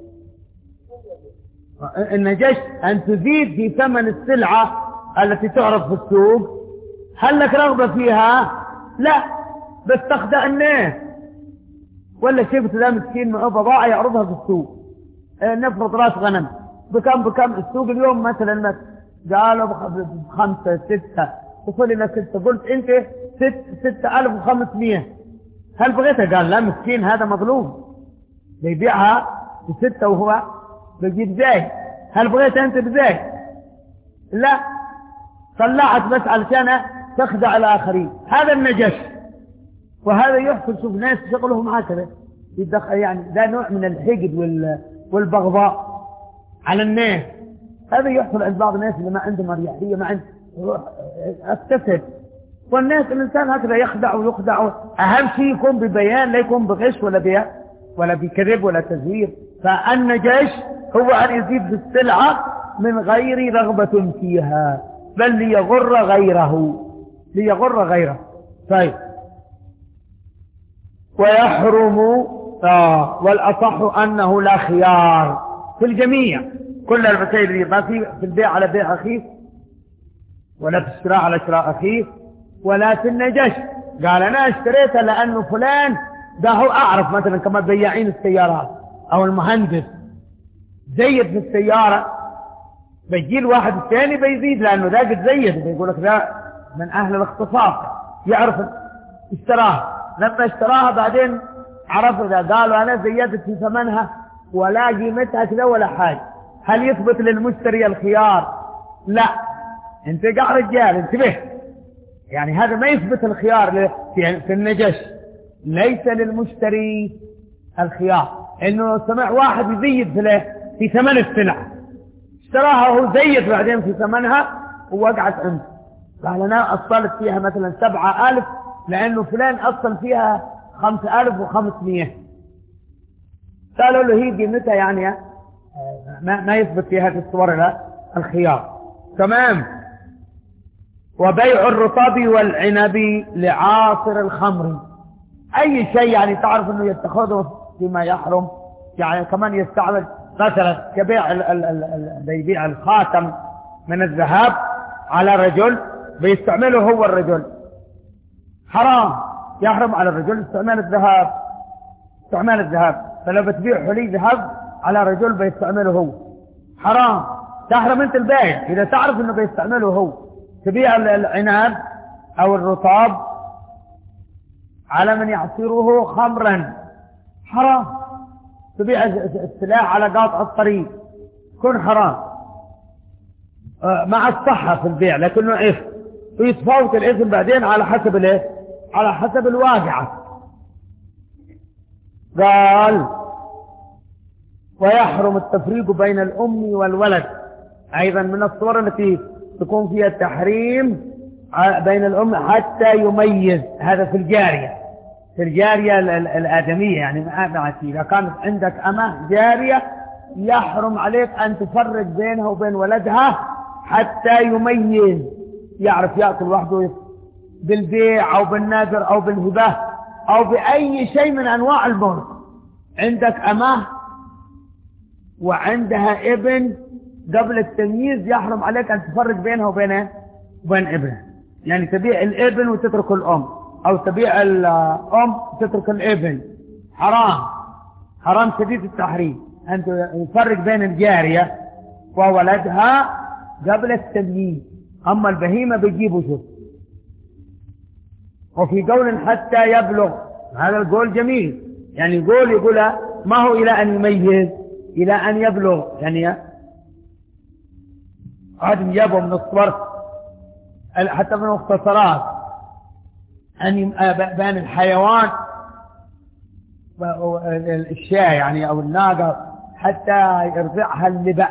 النجش أن تزيد في ثمن السلعة التي تعرض في السوق، هل لك رغبة فيها؟ لا، بس تخدع الناس، ولا شفت ذا مسكين معه بضاعة يعرضها في السوق، نفرض راس غنم بكم بكم السوق اليوم مثلا قالوا بخمسة ستة، وصل لنا ستة، قلت انت ست ستة ألف وخمسمية، هل بغيتها؟ قال لا مسكين هذا مظلوم بيبيعها بستة وهو بيجيب زي، هل بغيتها انت بزي؟ لا، طلعت بس علشان تخدع الآخرين، هذا النجش. وهذا يحصل، شوف ناس شغلهم هكذا يدخل، يعني ده نوع من الحقد والبغضاء على الناس، هذا يحصل عند بعض الناس اللي ما عندهم اريحيه، ما عندهم اكتسب والناس الإنسان هكذا يخدع ويخدع. أهم شيء يكون ببيان، لا يكون بغش ولا بيع ولا بكذب ولا تزوير. فالنجش هو أن يزيد بالسلعة من غير رغبة فيها، بل ليغر غيره، ليغر غيره. طيب، ويحرم آه والأصح أنه لا خيار في الجميع، كل المسائل ما في في البيع على بيع أخيه، ولا في الشراء على شراء أخيه، ولا في النجش. قال أنا اشتريتها لأنه فلان ده هو أعرف، مثلا كما بياعين السيارات أو المهندس زيد في السيارة، بيجي الواحد الثاني بيزيد لأنه ذاك تزيد، بيقول لك ذا من أهل الاختصاص يعرف اشتراها. لما اشتراها بعدين عرف إذا قالوا أنا زيدت في ثمنها ولا قيمتها كذا ولا حاجة، هل يثبت للمشتري الخيار؟ لا. انت قاعد رجال انتبه، يعني هذا ما يثبت الخيار في النجش. ليس للمشتري الخيار انه سمع واحد يزيد في في ثمن السلعة، اشتراها وهو زيد بعدين في ثمنها ووقعت عنده، قال انا اصلت فيها مثلا سبعة الف لانه فلان اصل فيها خمسة الف وخمسمية، قالوا له هي قيمتها يعني ما, ما يثبت في هذه الصور لا الخيار. تمام. وبيع الرطب والعنب لعاصر الخمر، اي شيء يعني تعرف انه يتخذه فيما يحرم، يعني كمان يستعمل مثلا كبيع بيبيع الخاتم من الذهب على رجل بيستعمله هو الرجل، حرام، يحرم على الرجل استعمال الذهب، استعمال الذهب. فلو بتبيع حلي ذهب على رجل بيستعمله هو، حرام، تحرم انت البائع اذا تعرف انه بيستعمله هو. تبيع العنب او الرطاب على من يعصره خمرا، حرام. تبيع السلاح على قاطع الطريق، كن حرام مع الصحة في البيع، لكنه إثم، ويتفاوت الإثم بعدين على حسب الايه، على حسب الواقعة. قال ويحرم التفريق بين الأم والولد، أيضا من الصور التي تكون فيها التحريم بين الأم حتى يميز. هذا في الجارية، في الجارية الآدمية، يعني إذا كانت عندك أمة جارية يحرم عليك أن تفرق بينها وبين ولدها حتى يميز، يعرف يأكل وحده بالبيع أو بالنذر أو بالهبة أو بأي شيء من أنواع الملك. عندك أمة وعندها ابن، قبل التمييز يحرم عليك أن تفرق بينها وبين وبين ابنها، يعني تبيع الابن وتترك الأم، أو تبيع الأم وتترك الابن، حرام، حرام شديد التحريم أن تفرق بين الجارية وولدها قبل التمييز. أما البهيمة بيجيبوا شوف. وفي قول حتى يبلغ، هذا القول جميل، يعني يقول يقول ما هو إلى أن يميز، إلى أن يبلغ، يعني عادم يبوا من الصور حتى من المختصرات أن بين الحيوان الشاة يعني أو الناقة حتى يرضعها اللبأ،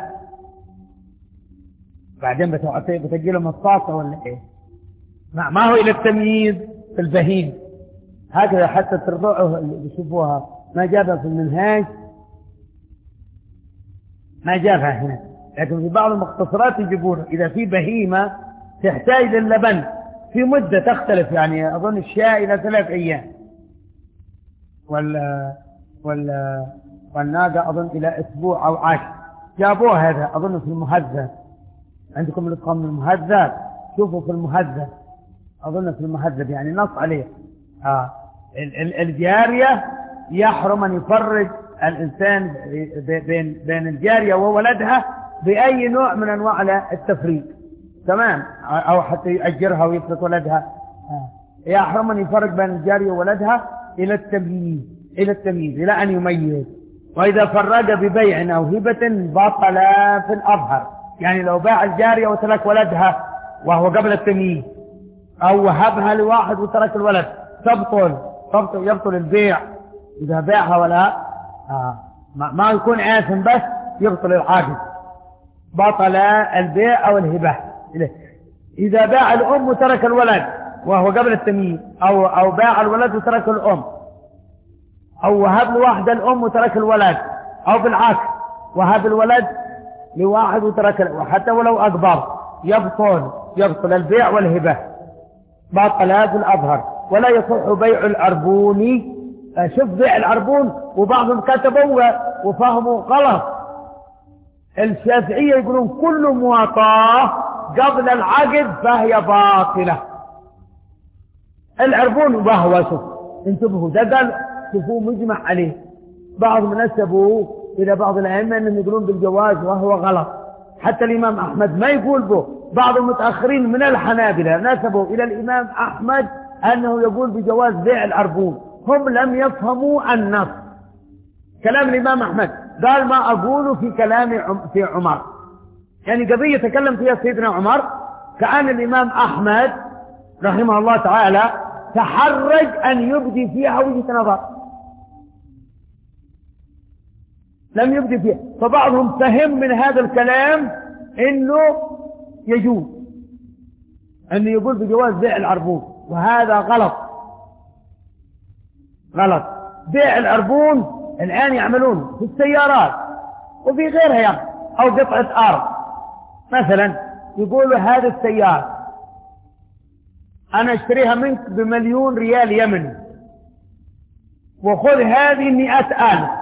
بعدين بتجي له مصاصة ولا إيه، ما هو إلى التمييز في البهيم هكذا حتى ترضعه. يشوفوها ما جابها في المنهاج، ما جابها هنا، لكن في بعض المختصرات يجيبونها إذا في بهيمة تحتاج للبن في مدة تختلف، يعني أظن الشاة إلى ثلاث أيام ولا ولا والناقة أظن إلى أسبوع أو عشر. جابوه هذا أظن في المهذب، عندكم الإتقان من المهذب، شوفوا في المهذب، أظن في المهذب يعني نص عليه. آه. الجارية يحرم أن يفرج الإنسان بين بين الجارية وولدها بأي نوع من أنواع التفريق، تمام، أو حتى يأجرها ويترك ولدها. آه. يحرم أن يفرق بين الجارية وولدها إلى التمييز، إلى التمييز إلى أن يميز. وإذا فرق ببيع أو هبة بطل في الأظهر، يعني لو باع الجارية وترك ولدها وهو قبل التمييز، أو وهبها لواحد وترك الولد، تبطل تبطل يبطل البيع إذا باعها ولا آه. ما, ما يكون آثم بس يبطل العقد، بطل البيع أو الهبة. إذا باع الأم وترك الولد وهو قبل التمييز، أو أو باع الولد وترك الأم، أو وهب لواحدة الأم وترك الولد، أو بالعكس وهب الولد لواحد وترك، وحتى ولو أكبر يبطل يبطل البيع والهبة، باطل هذا الأظهر. ولا يصح بيع العربون. شوف بيع العربون، وبعضهم كتبوا وفهموا غلط. الشافعية يقولون كل مواطاة قبل العقد فهي باطلة. العربون وهو شوف انتبهوا، ده قال شوفوه مجمع عليه. بعضهم نسبوا إلى بعض الأئمة أنهم يقولون بالجواز وهو غلط، حتى الإمام أحمد ما يقول به. بعض المتأخرين من الحنابلة نسبوا إلى الإمام أحمد أنه يقول بجواز بيع العربون. هم لم يفهموا النص. كلام الإمام أحمد قال ما أقوله في كلام في عمر، يعني قضية تكلم فيها سيدنا عمر، كأن الإمام أحمد رحمه الله تعالى تحرج أن يبدي فيها وجهة نظر، لم يبدي فيها. فبعضهم فهم من هذا الكلام إنه يجوز أنه يقول بجواز بيع العربون، وهذا غلط غلط. بيع العربون الآن يعملون في السيارات وفي غيرها يعني، أو قطعة أرض مثلا، يقولوا هذه السيارة أنا اشتريها منك بمليون ريال يمني، وخذ هذه مئة ألف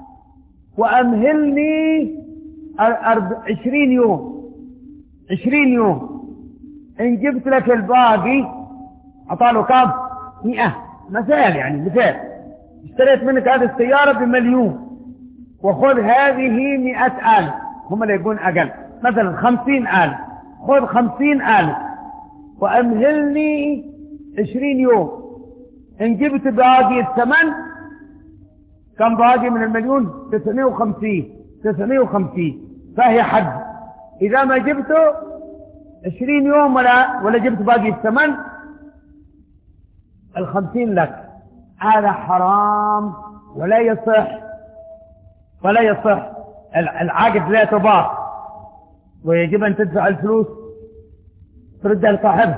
وأمهلني عشرين يوم عشرين يوم إن جبت لك الباقي أعطاله كم؟ مئة. مثال يعني مثال، اشتريت منك هذه السيارة بمليون وخذ هذه مئة ألف، هم اللي يقولون أقل، مثلا خمسين ألف، خذ خمسين ألف وأمهلني عشرين يوم إن جبت باقي الثمن. كم باقي من المليون؟ تسعمائة وخمسين تسعمائة وخمسين، فهي حد. إذا ما جبته عشرين يوم ولا ولا جبت باقي الثمن، الخمسين لك. هذا حرام ولا يصح ولا يصح. العقد لا تباط، ويجب أن تدفع الفلوس تردها لصاحبه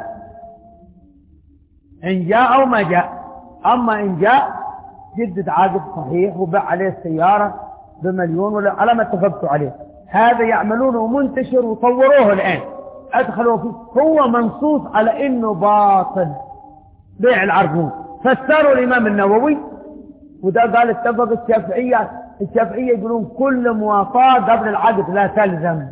إن جاء أو ما جاء. أما إن جاء جدد عقد صحيح وباع عليه السيارة بمليون ولا على ما اتفقتوا عليه. هذا يعملونه منتشر وطوروه الآن، أدخلوا فيه. هو منصوص على إنه باطل بيع العربون. فسروا الإمام النووي، وده قال اتفق الشافعية. الشافعية يقولون كل مواطاة قبل العقد لا تلزم.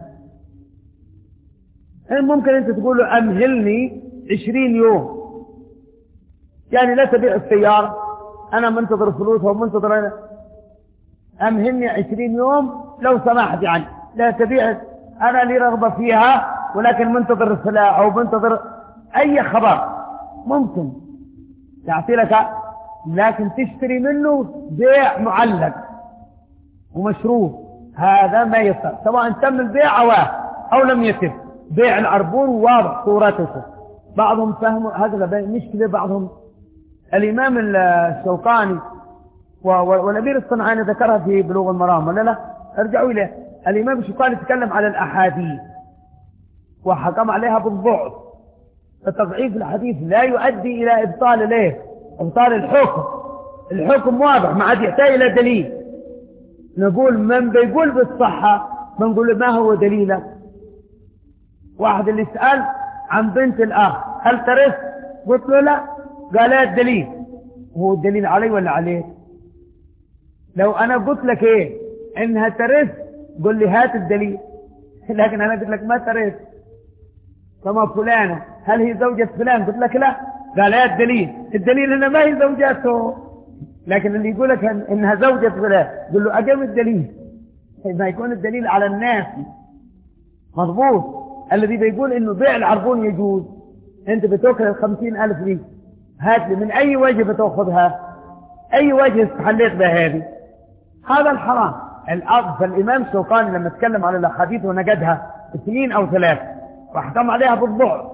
ممكن أنت تقول له أمهلني عشرين يوم، يعني لا تبيع السيارة، أنا منتظر فلوسها ومنتظر أنا، أمهلني عشرين يوم لو سمحت، يعني لا تبيع، أنا لي رغبة فيها ولكن منتظر السلاح أو منتظر أي خبر، ممكن يعطي لك، لكن تشتري منه بيع معلق ومشروط، هذا ما يصح سواء تم البيع أو لم يتم. بيع العربون واضح صورته. بعضهم فهموا هذا مشكلة. بعضهم الإمام الشوكاني والأمير الصنعاني ذكرها في بلوغ المرام ولا لا؟ ارجعوا إليه. الإمام الشوكاني تكلم على الأحاديث وحكم عليها بالضعف. فتضعيف الحديث لا يؤدي إلى إبطال ليه؟ إبطال الحكم. الحكم واضح ما عاد يحتاج إلى دليل. نقول من بيقول بالصحة بنقول ما هو دليله. واحد اللي سأل عن بنت الأخ هل ترث؟ قلت له لا، قال ايه الدليل؟ هو الدليل علي ولا عليه؟ لو أنا قلت لك إيه إنها ترث قل لي هات الدليل، لكن أنا قلت لك ما ترث. كما فلانة هل هي زوجة فلان؟ قلت لك لا، قال ايه الدليل؟ الدليل إنها ما هي زوجته، لكن اللي يقول لك إنها زوجة فلان قل له أقم الدليل. ما يكون الدليل على الناس مضبوط. الذي بيقول إنه بيع العربون يجوز، أنت بتوكل الخمسين ألف لي، هات لي من أي وجه بتأخذها، أي وجه استحليت بها هذه، هذا الحرام. الأرض. فالإمام الشوكاني لما تكلم على الأحاديث ونجدها اثنين أو ثلاثة واحكم عليها بالضعف،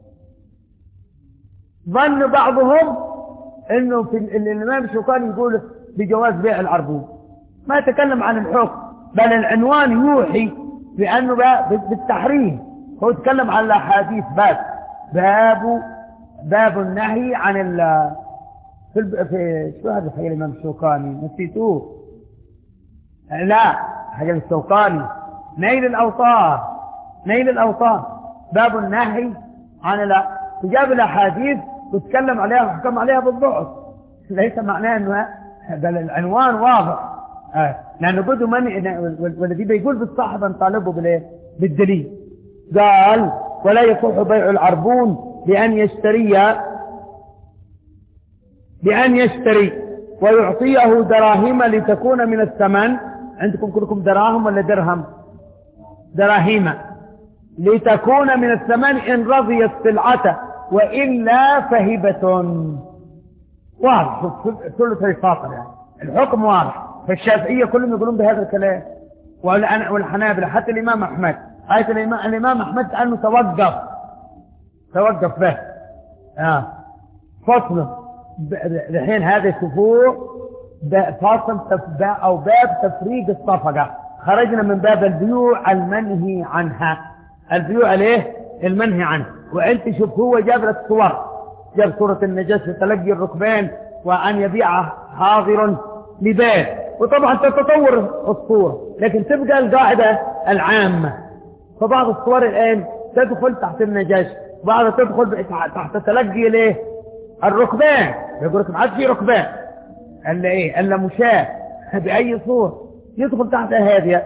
ظن بعضهم إنه في الإمام الشوكاني يقول بجواز بيع العربون، ما تكلم عن الحكم، بل العنوان يوحي بأنه بالتحريم. هو تكلم عن الأحاديث بس، باب باب النهي عن ال في, الب... في شو هذا حق الإمام الشوكاني نسيتوه؟ لا حق الشوكاني نيل الأوطار، نيل الأوطار باب النهي عن لا تجاب الأحاديث وتتكلم عليها وحكم عليها بالضعف، ليس معناه أنه بل العنوان واضح آه. لأنه بده من والذي بيقول بالصحبة نطالبه بالايه؟ بالدليل. قال ولا يصح بيع العربون بأن يشتري بأن يشتري ويعطيه دراهم لتكون من الثمن. عندكم كلكم دراهم ولا درهم؟ دراهم لتكون من الثمن إن رضي السلعة وإلا فهبة. واضح ثلث الفاطر يعني الحكم واضح. فالشافعية كلهم يقولون بهذا الكلام والحنابلة حتى الإمام أحمد. آية الإمام, الإمام أحمد كأنه توقف توقف به آه. فصل الحين هذا شوفوه فاصل تفباء أو باب تفريق الصفقة. خرجنا من باب البيوع المنهي عنها، البيوع عليه المنهي عنه. وانت شوف هو جاب لك صور، جاب صورة النجاسة تلقي الركبين وأن يبيع حاضر لبيت، وطبعا تتطور الصورة لكن تبقى القاعدة العامة. فبعض الصور الآن تدخل تحت النجاسة، بعضها تدخل تحت تلقي ليه الركبين، يقول لك ما عاد في ركبين الا ايه الا مشاة بأي صورة يدخل تحت هذه.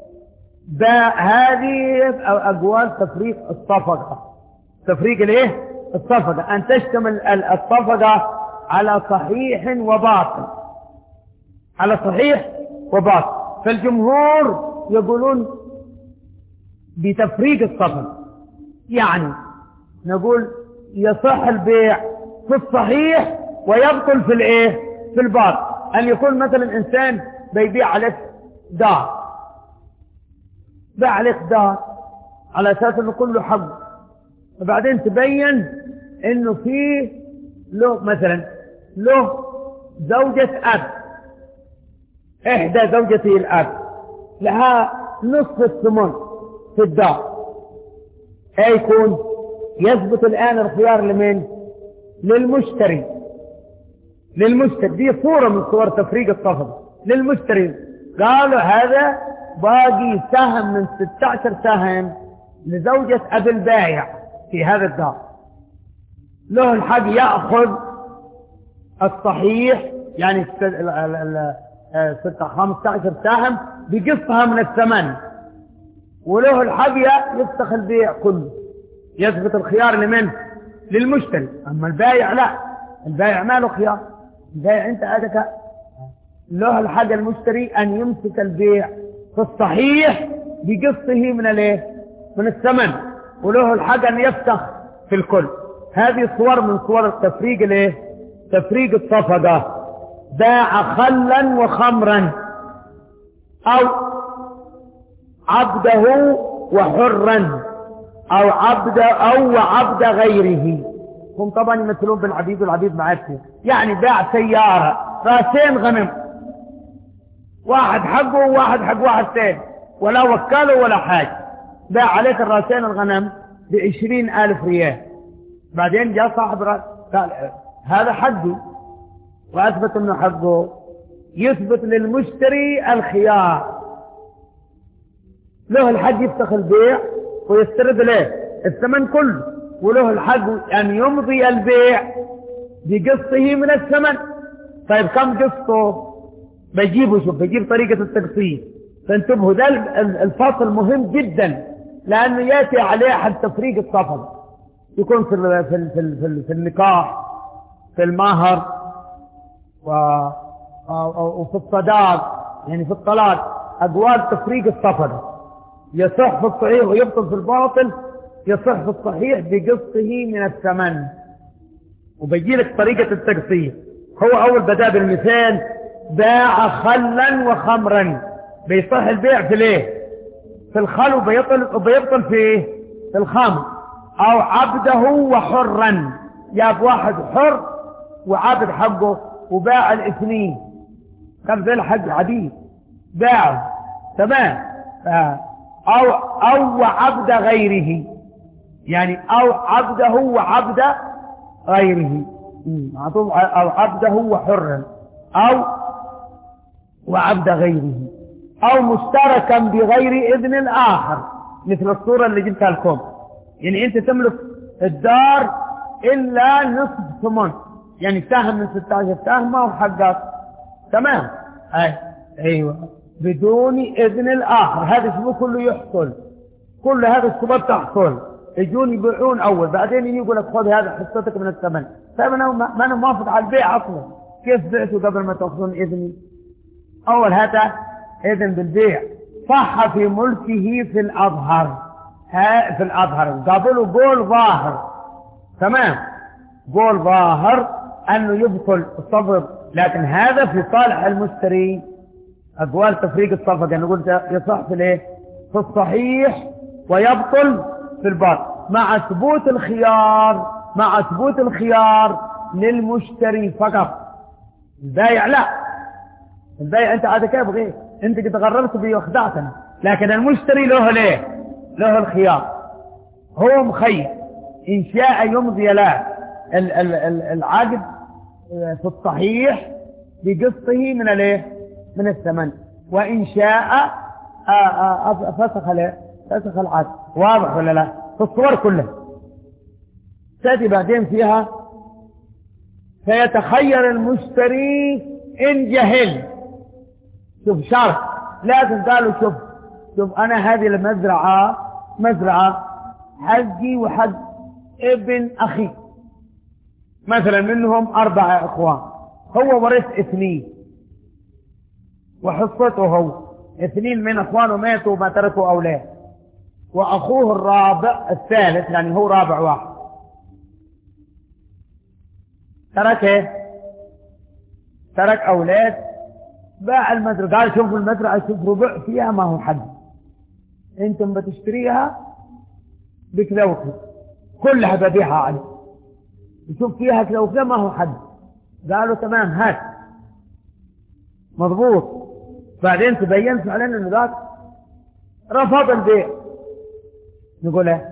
هذه أقوال تفريق الصفقة. تفريق الايه الصفقة أن تشتمل الصفقة على صحيح وباطل، على صحيح وباطل. فالجمهور يقولون بتفريق الصفقة، يعني نقول يصح البيع في الصحيح ويبطل في الايه في الباطل. أن يكون مثلا إنسان بيبيع عليك دار، باع عليك دار على أساس أنه كله حق، وبعدين تبين أنه فيه له مثلا له زوجة أب، إحدى زوجته الأب لها نصف الثمن في الدار، يكون يثبت الآن الخيار لمن؟ للمشتري. للمشتري دي صورة من صور تفريق الصفقة للمشتري. قالوا هذا باقي سهم من ستة عشر سهم لزوجة أبي البائع في هذا الدار، له الحق يأخذ الصحيح يعني ستة خمسة عشر سهم بقسطها من الثمن، وله الحق يفسخ البيع كله، يثبت الخيار لمن؟ للمشتري. أما البائع لا، البائع ما له خيار، البائع انت أدك له الحق المشتري أن يمسك البيع في الصحيح بقسطه من الايه من الثمن، وله الحق أن يفسخ في الكل. هذه صور من صور التفريق الايه تفريق الصفقة. باع خلا وخمرا أو عبده وحرا أو عبد أو عبد غيره. هم طبعا يمثلون بالعبيد والعبيد معاكم، يعني باع سيارة راسين غنم، واحد حقه وواحد حق واحد ثاني، ولا وكاله ولا حاجة، باع عليك الراسين الغنم بعشرين ألف ريال. بعدين جاء صاحب راس قال هذا حقي وأثبت أنه حقه، يثبت للمشتري الخيار، له الحق يفتح البيع ويسترد له الثمن كله، وله الحق أن يمضي البيع بقسطه من الثمن. طيب كم قسطه؟ بيجيبه شوف بيجيب طريقة التقسيط. فانتبهوا ده الفصل مهم جدا، لأنه يأتي عليه حد تفريق الصفقة، يكون في ال في ال في, ال في, ال في النكاح، في المهر، وفي الصداق، يعني في الطلاق، أقوال تفريق الصفقة. يصح في الصحيح ويبطل في الباطل. يصح في الصحيح بقسطه من الثمن، وبيجي لك طريقة التقسيط. هو أول بدأ بالمثال باع خلا وخمرا، بيصح البيع في ليه في الخل وبيبطل, وبيبطل في ايه في الخمر. أو عبده وحرا، جاب واحد حر وعبد حقه وباع الاثنين، كان زي الحج عبيد باعه تمام. أو أو عبد غيره، يعني أو عبده وعبد غيره، معطوف أو عبده وحرا أو وعبد غيره، أو مشتركا بغير إذن الآخر، مثل الصورة اللي جبتها لكم. يعني أنت تملك الدار إلا نصف ثمن، يعني سهم من ستة عشر سهم وحقك تمام. أي أيوة بدون إذن الآخر، هذا شو كله يحصل، كل هذا الشباب تحصل. يجون يبيعون أول، بعدين يقول لك خذ هذا حصتك من الثمن. طيب أنا ما أنا موافق على البيع أصلا، كيف بعته قبل ما تأخذون إذني؟ أول هذا إذن بالبيع، صح في ملكه في الأظهر، ها في الأظهر قابلوا قول ظاهر تمام، قول ظاهر أنه يبطل الصفقة، لكن هذا في صالح المشتري. أقوال تفريق الصفقة نقول يصح في الايه؟ في الصحيح ويبطل في الباطل، مع ثبوت الخيار، مع ثبوت الخيار للمشتري فقط. البايع لا، البايع انت عاد كيف غير انت قد غررت بي وخدعتنا، لكن المشتري له ليه؟ له الخيار، هو مخير ان شاء يمضي له العقد في الصحيح بقسطه من الايه؟ من الثمن، وان شاء فسخ له فسخ العقد. واضح ولا لا؟ في الصور كلها تأتي بعدين فيها فيتخير المشتري إن جهل. شوف شرط لازم قالوا شوف شوف أنا هذه المزرعة مزرعة حقي وحق ابن أخي مثلا، منهم أربعة إخوان، هو ورث اثنين وحصته هو، اثنين من إخوانه ماتوا وما تركوا أولاد، وأخوه الرابع الثالث يعني هو رابع واحد ترك ايه؟ ترك أولاد، باع المزرعة، قال شوفوا المزرعة شوف ربع فيها ما هو حد، انتم بتشتريها بكذا وكذا كلها ببيعها عليه، يشوف فيها كذا وكذا ما هو حد. قالوا تمام هات مضبوط. بعدين تبين فعلا انه ذاك رفض البيع، نقول له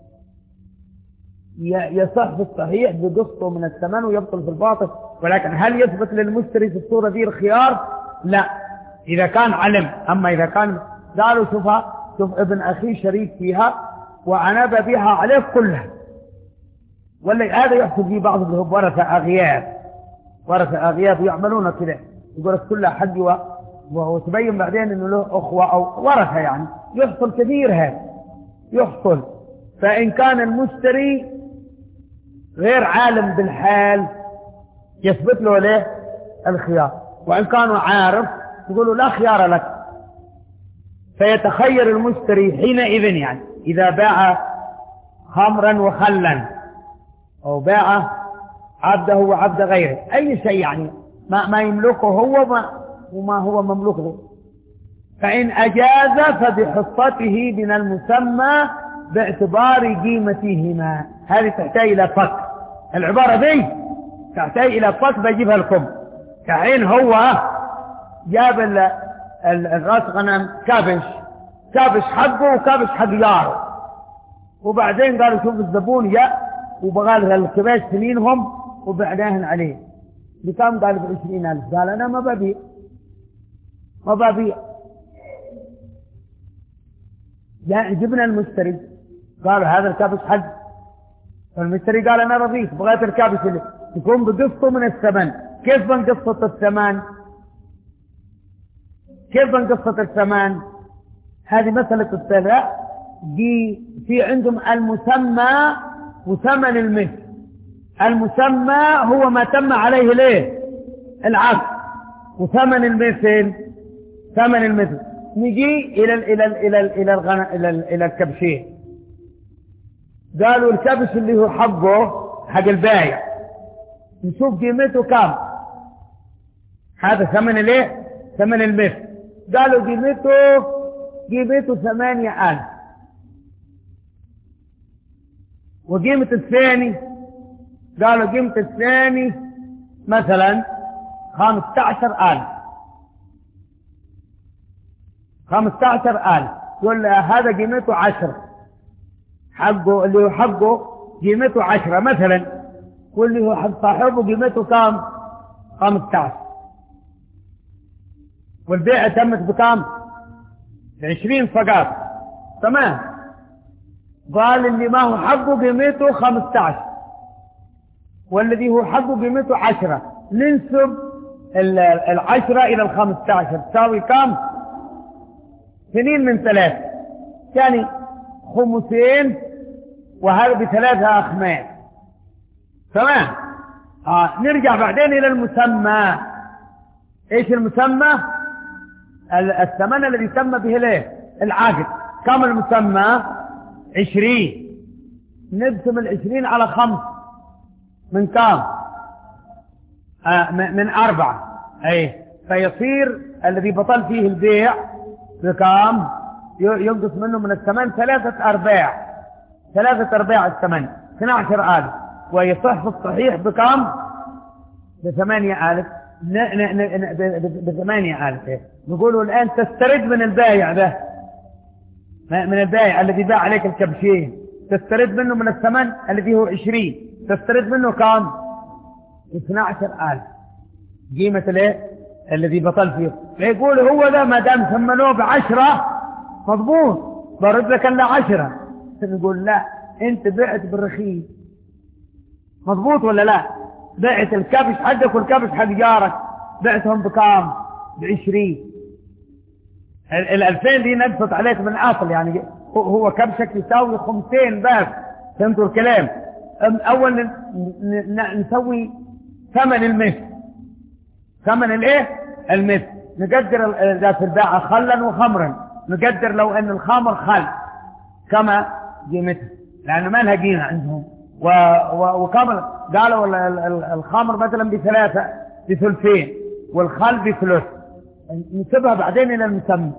يصح في الصحيح بقسطه من الثمن ويبطل في الباطل، ولكن هل يثبت للمشتري في الصورة دي الخيار؟ لا، إذا كان علم. أما إذا كان قالوا شوفها شوف ابن أخي شريك فيها وأنا ببيعها عليه كلها، ولا هذا يحصل في بعض اللي هو ورثة أغياب، ورثة أغياب يعملون كذا، يقول لك كلها حقي، وتبين بعدين إنه له أخوة أو ورثة، يعني يحصل كثير هذا يحصل. فإن كان المشتري غير عالم بالحال يثبت له ليه الخيار، وإن كانوا عارف يقولوا لا خيار لك. فيتخير المشتري حينئذ، يعني إذا باع خمرا وخلا أو باع عبده وعبد غيره، أي شيء يعني ما, ما يملكه هو ما وما هو مملوكه، فإن أجاز فبحصته من المسمى باعتبار قيمتهما. هذه تحتاج إلى فك، العبارة دي تحتاج إلى فك بجيبها لكم. كحين هو جاب الراس غنم كابش كابش حقه وكابش حق ياره، وبعدين قالوا شوف الزبون جاء وبغى الكباش سنينهم وبعناهن عليه بكم؟ قال بعشرين ألف. قال أنا ما ببيع ما ببيع. يعني جبنا المشتري قال هذا الكابش حق، فالمشتري قال أنا رضيت بغيت الكابش اللي يكون بقسطه من الثمن. كيف بنقسط الثمن؟ كيف بنقسط الثمن؟ هذه مسألة الثلاء دي. في عندهم المسمى وثمن المثل. المسمى هو ما تم عليه ليه العقد، وثمن المثل ثمن المثل. نجي إلى ال إلى ال إلى ال إلى الغن إلى ال إلى الكبشين. قالوا الكبش اللي هو حقه حق البايع نشوف قيمته كم، هذا ثمن الايه؟ ثمن المثل. قالوا قيمته قيمته ثمانية ألف، وقيمة الثاني قالوا قيمة الثاني مثلا خمسة عشر ألف خمسة عشر ألف. يقول هذا قيمته عشرة، حقه اللي هو حقه قيمته عشرة مثلا. واللي هو حق صاحبه قيمته كام؟ خمسة عشر، والبيع تمت بكام؟ بعشرين فقط. تمام. قال اللي ما هو حقه قيمته خمسة عشر والذي هو حقه قيمته عشرة، ننسب العشرة إلى الخمسة عشر تساوي كام؟ اثنين من ثلاثة، يعني خمسين، وهذا بثلاثة أخماس. تمام. آه. نرجع بعدين إلى المسمى. إيش المسمى؟ الثمن الذي تم به ليه العقد. كم المسمى؟ عشرين. نقسم العشرين على خمس من كام؟ آه من أربعة. أي فيصير الذي بطل فيه البيع بكام؟ ينقص منه من الثمن ثلاثة أرباع، ثلاثة أرباع الثمن اثني عشر ألف، ويصح في الصحيح بكام؟ بثمانية ألف. بثمانية ألف. نقوله الآن تسترد من البايع ده، من البايع الذي باع عليك الكبشين، تسترد منه من الثمن الذي هو عشرين، تسترد منه كام؟ اثني عشر ألف قيمة الايه الذي بطل فيه. فيقول هو ده ما دام ثمنوه بعشرة مضبوط، برد لك الا عشرة. نقول لا، انت بعت بالرخيص، مضبوط ولا لا؟ بعت الكبش حقك والكبش حق جارك، بعتهم بكام؟ بعشرين. الألفين دي نقصت عليك من أصل، يعني هو كبشك يساوي خمسين بس. فهمتوا الكلام؟ أول نسوي ثمن المثل، ثمن الايه؟ المثل. نقدر إذا في الباعة خلا وخمرا، نقدر لو أن الخمر خل كما قيمتها، لأنه ما لها قيمة عندهم. و... و... وكم قالوا الخمر مثلا بثلاثة بثلثين والخل بثلث، نسبها بعدين إلى المسمى،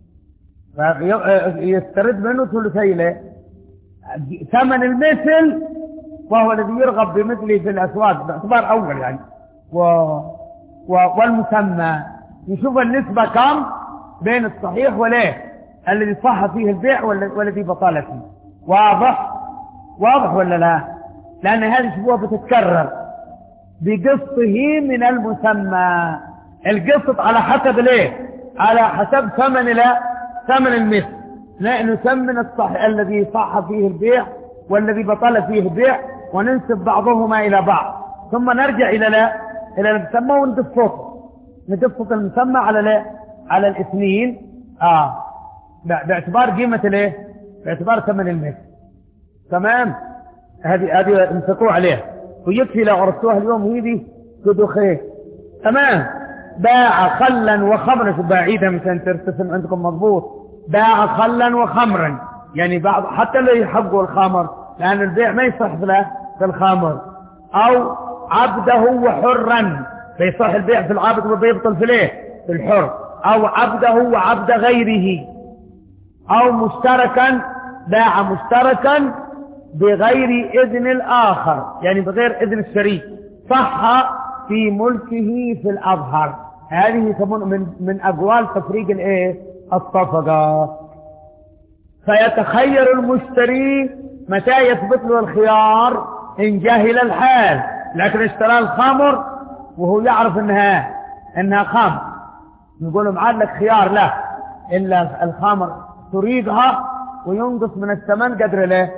يسترد منه ثلثي له ثمن المثل، وهو الذي يرغب بمثله في الأسواق باعتبار أول يعني. و... و... والمسمى نشوف النسبة كم بين الصحيح وليه الذي صح فيه البيع والذي بطل فيه. واضح؟ واضح ولا لا؟ لأن هذه شبوه بتتكرر بقسطه من المسمى. القسط على حسب ليه؟ على حسب ثمن لا ثمن المثل. نثمن الصح الذي صح فيه البيع والذي بطل فيه البيع، وننسب بعضهما إلى بعض، ثم نرجع إلى لا إلى المسمى وندفقه، ندفق المسمى على لا على الاثنين آه باعتبار قيمة الايه؟ باعتبار ثمن المثل. تمام. هذه هذه امسكوا عليها، ويكفي لو عرفتوها اليوم هذه كدو خير. تمام. باع خلا وخمرا، شو بعيدها مشان ترتسم عندكم مضبوط. باع خلا وخمرا، يعني بعض حتى لو يحقوا الخمر، لأن البيع ما يصح له في الخمر. أو عبده وحرا، فيصح البيع في العبد وبيبطل في الايه؟ في الحر. أو عبده وعبد غيره. أو مشتركا، باع مشتركا بغير إذن الآخر، يعني بغير إذن الشريك، صح في ملكه في الأظهر. هذه يسمون من من أقوال تفريق الايه؟ الصفقة. فيتخير المشتري متى يثبت له الخيار إن جهل الحال، لكن اشترى الخمر وهو يعرف انها انها خمر، نقول له معاد لك خيار له إلا الخمر تريدها وينقص من الثمن قدر له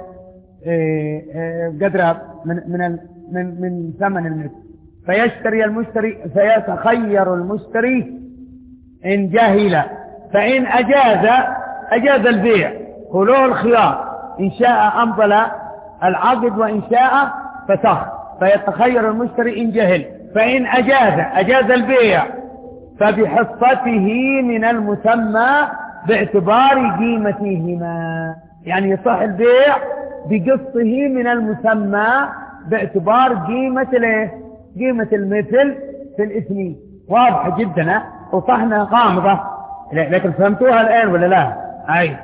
قدرها من من من من ثمن المثل. فيشتري المشتري فيتخير المشتري إن جهل، فإن أجاز أجاز البيع، وله الخيار، إن شاء أمضل العقد وإن شاء فسخ. فيتخير المشتري إن جهل، فإن أجاز أجاز البيع، فبحصته من المسمى باعتبار قيمتهما، يعني يصح البيع بقسطه من المسمى باعتبار قيمة الايه؟ قيمة المثل في الاثنين. واضحة جدا، وصحنا غامضة، لكن فهمتوها الآن ولا لا؟ أي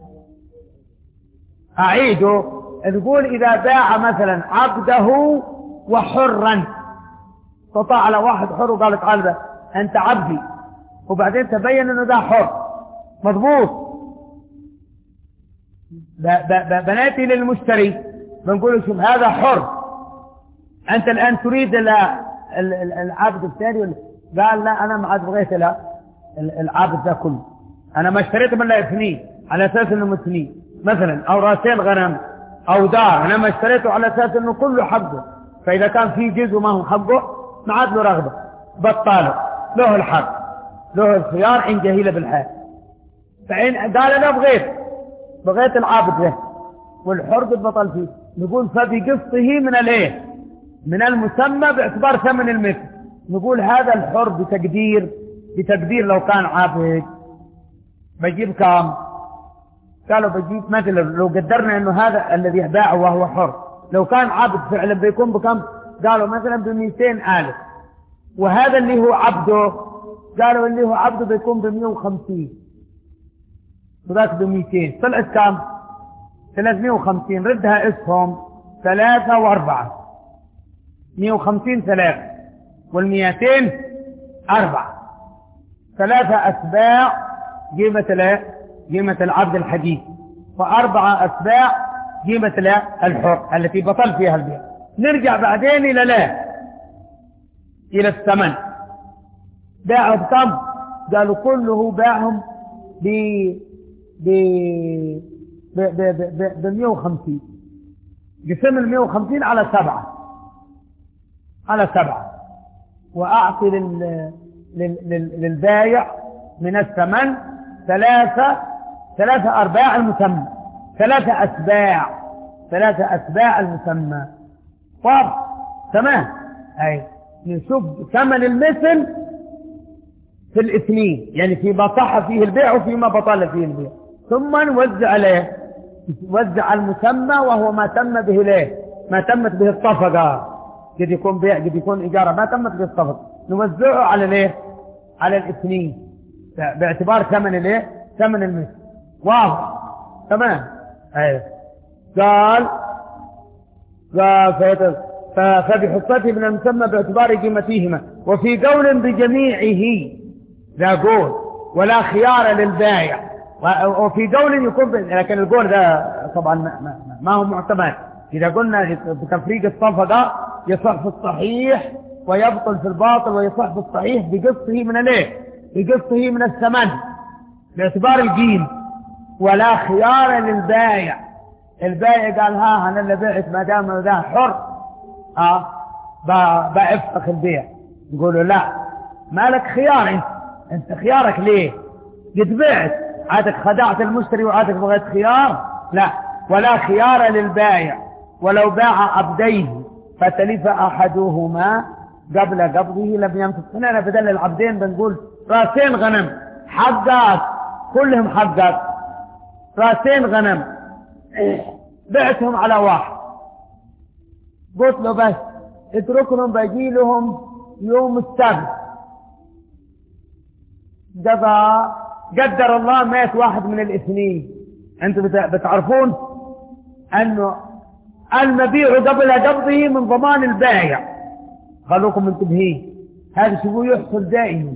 أعيده. نقول إذا باع مثلا عبده وحرا، قطع على واحد حر وقال تعال أنت عبدي، وبعدين تبين أنه ده حر، مضبوط. بناتي للمشتري بنقول شوف هذا حر، أنت الآن تريد العابد الثاني، قال لا أنا ما عاد بغيت لا العابد ذا كله، أنا ما اشتريت من لا اثنين على أساس أنه مثني مثلا، أو راسين غنم أو دار، أنا ما اشتريته على أساس أنه كله حقه، فإذا كان في جزء ما هو حقه ما عاد له رغبة، بطاله له الحق، له الخيار إن جهيل بالحال. فإن قال أنا بغيت بغيت العابد له والحر بطل فيه، نقول فبقسطه من الايه من المسمى باعتبار ثمن المثل، نقول هذا الحر بتقدير بتقدير لو كان عابد بجيب كام؟ قالوا بجيب مثلا لو قدرنا انه هذا الذي باعه وهو حر لو كان عبد فعلا بيكون بكم؟ قالوا مثلا بمئتين ألف، وهذا اللي هو عبده قالوا اللي هو عبده بيكون بمئة وخمسين، وذاك بمئتين، طلعت كم؟ ثلاثمئة وخمسين، ردها اسهم ثلاثة وأربعة، مئة وخمسين ثلاثة والمئتين أربعة، ثلاثة أتباع قيمة لا قيمة العبد الحديث، وأربعة أتباع قيمة لا الحر التي بطل فيها البيع. نرجع بعدين إلى لا إلى الثمن، باعوا بكم؟ قالوا كله باعهم ب ب ب ب ب مئة وخمسين، قسم ال مئة وخمسين على سبعة على سبعة، وأعطي لل لل لل للبايع من الثمن ثلاثة ثلاثة أرباع المسمى، ثلاثة أتباع ثلاثة أتباع المسمى. طب تمام، أي نشوف ثمن المثل في الاثنين، يعني فيما صح فيه البيع وفيما بطل فيه البيع، ثم نوزع عليه وزع المسمى وهو ما تم به ليه ما تمت به الصفقة، قد يكون بيع قد يكون إجارة ما تمت به الصفقة، نوزعه على ليه على الاثنين باعتبار ثمن الايه ثمن المثل. واضح تمام. ايوه قال قال فبحصته من المسمى باعتبار قيمتهما، وفي قول بجميعه ذا قول ولا خيار للبائع، وفي قول يكون ب... لكن القول ده طبعا ما, ما, ما هو معتمد. اذا قلنا بتفريق الصفقه يصح في الصحيح ويبطل في الباطل، ويصح في الصحيح بقسطه من الايه بقسطه من الثمن باعتبار القيم، ولا خيار للبائع. البائع قال ها انا اللي بعت ما دام ذا حر اه بافسخ البيع، يقولوا لا مالك خيار، انت انت خيارك ليه؟ قد بعت، عادك خدعت المشتري وعادك بغيت خيار؟ لا، ولا خيار للبائع ولو باع عبديه فتلف احدهما قبل قبضه لم يمسك. هنا بدل العبدين بنقول راسين غنم حقات كلهم حقات، راسين غنم بعتهم على واحد، قلت له بس اتركهم بجي لهم يوم السبت، قضى قدر الله مات واحد من الاثنين. انتم بتعرفون انه المبيع قبل قبضه من ضمان البائع، خلوكم منتبهين، هذا شو يحصل دائما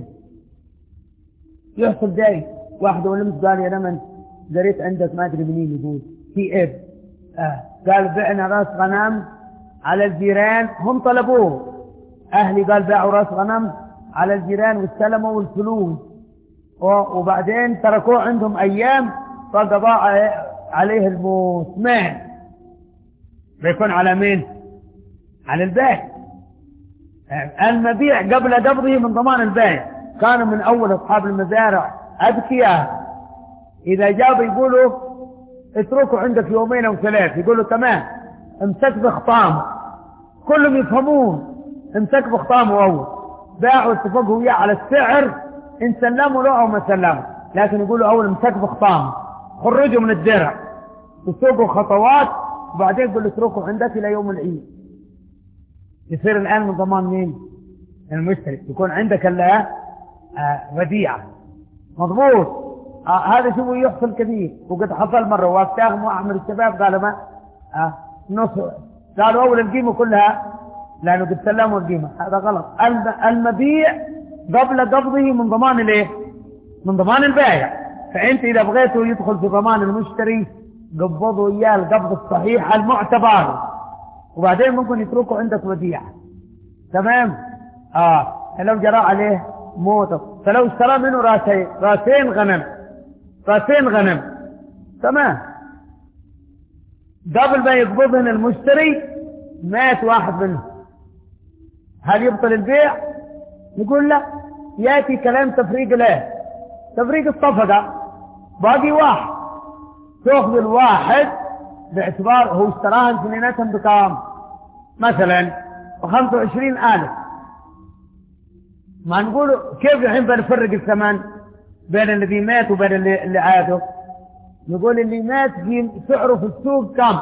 يحصل دائما. واحد ولمس قال يا لمن قريت عندك ما ادري منين يقول في اب آه. قال بعنا راس غنم على الجيران، هم طلبوه اهلي، قال باعوا راس غنم على الجيران واستلموا والفلوس، وبعدين تركوه عندهم ايام فقضى عليه الموسمان، بيكون على مين؟ على البائع. المبيع قبل قبضه من ضمان البائع. كانوا من اول اصحاب المزارع اذكياء، اذا جابوا يقولوا اتركوا عندك يومين او ثلاث، يقولوا تمام امسك بخطامه، كلهم يفهمون امسك بخطامه اول، باعوا اتفقوا وياه على السعر ان سلموا له او ما سلموا، لكن يقولوا اول امسك بخطامه، خرجوا من الدرع تسوقوا خطوات، وبعدين يقولوا اتركوا عندك الى يوم العيد. يصير الان من ضمان مين؟ المشتري، يكون عندك الا آه وديعه مضبوط. آه هذا شو يحصل كثير، وقد حصل مره وافتاهم واحمد الشباب قالوا ما آه نص، قالوا اول القيمه كلها لانه قد سلموا القيمه، هذا غلط. المبيع قبل قبضه من ضمان الايه؟ من ضمان البائع. فانت اذا بغيته يدخل في ضمان المشتري قبضوا اياه القبض الصحيح المعتبر، وبعدين ممكن يتركه عندك وديعة. تمام. اه لو جرى عليه موته، فلو اشترى منه راسين راسين غنم راسين غنم تمام، قبل ما يقبضهن المشتري مات واحد منهم، هل يبطل البيع؟ نقول لا، ياتي كلام تفريق له، تفريق الصفقة. باقي واحد، تأخذ الواحد باعتبار هو اشتراها اثنيناتهم بكام؟ مثلا بخمسة وعشرين ألف. ما نقول كيف الحين بنفرق الثمن بين الذي مات وبين اللي, اللي عاده؟ نقول اللي مات سعره في السوق كم؟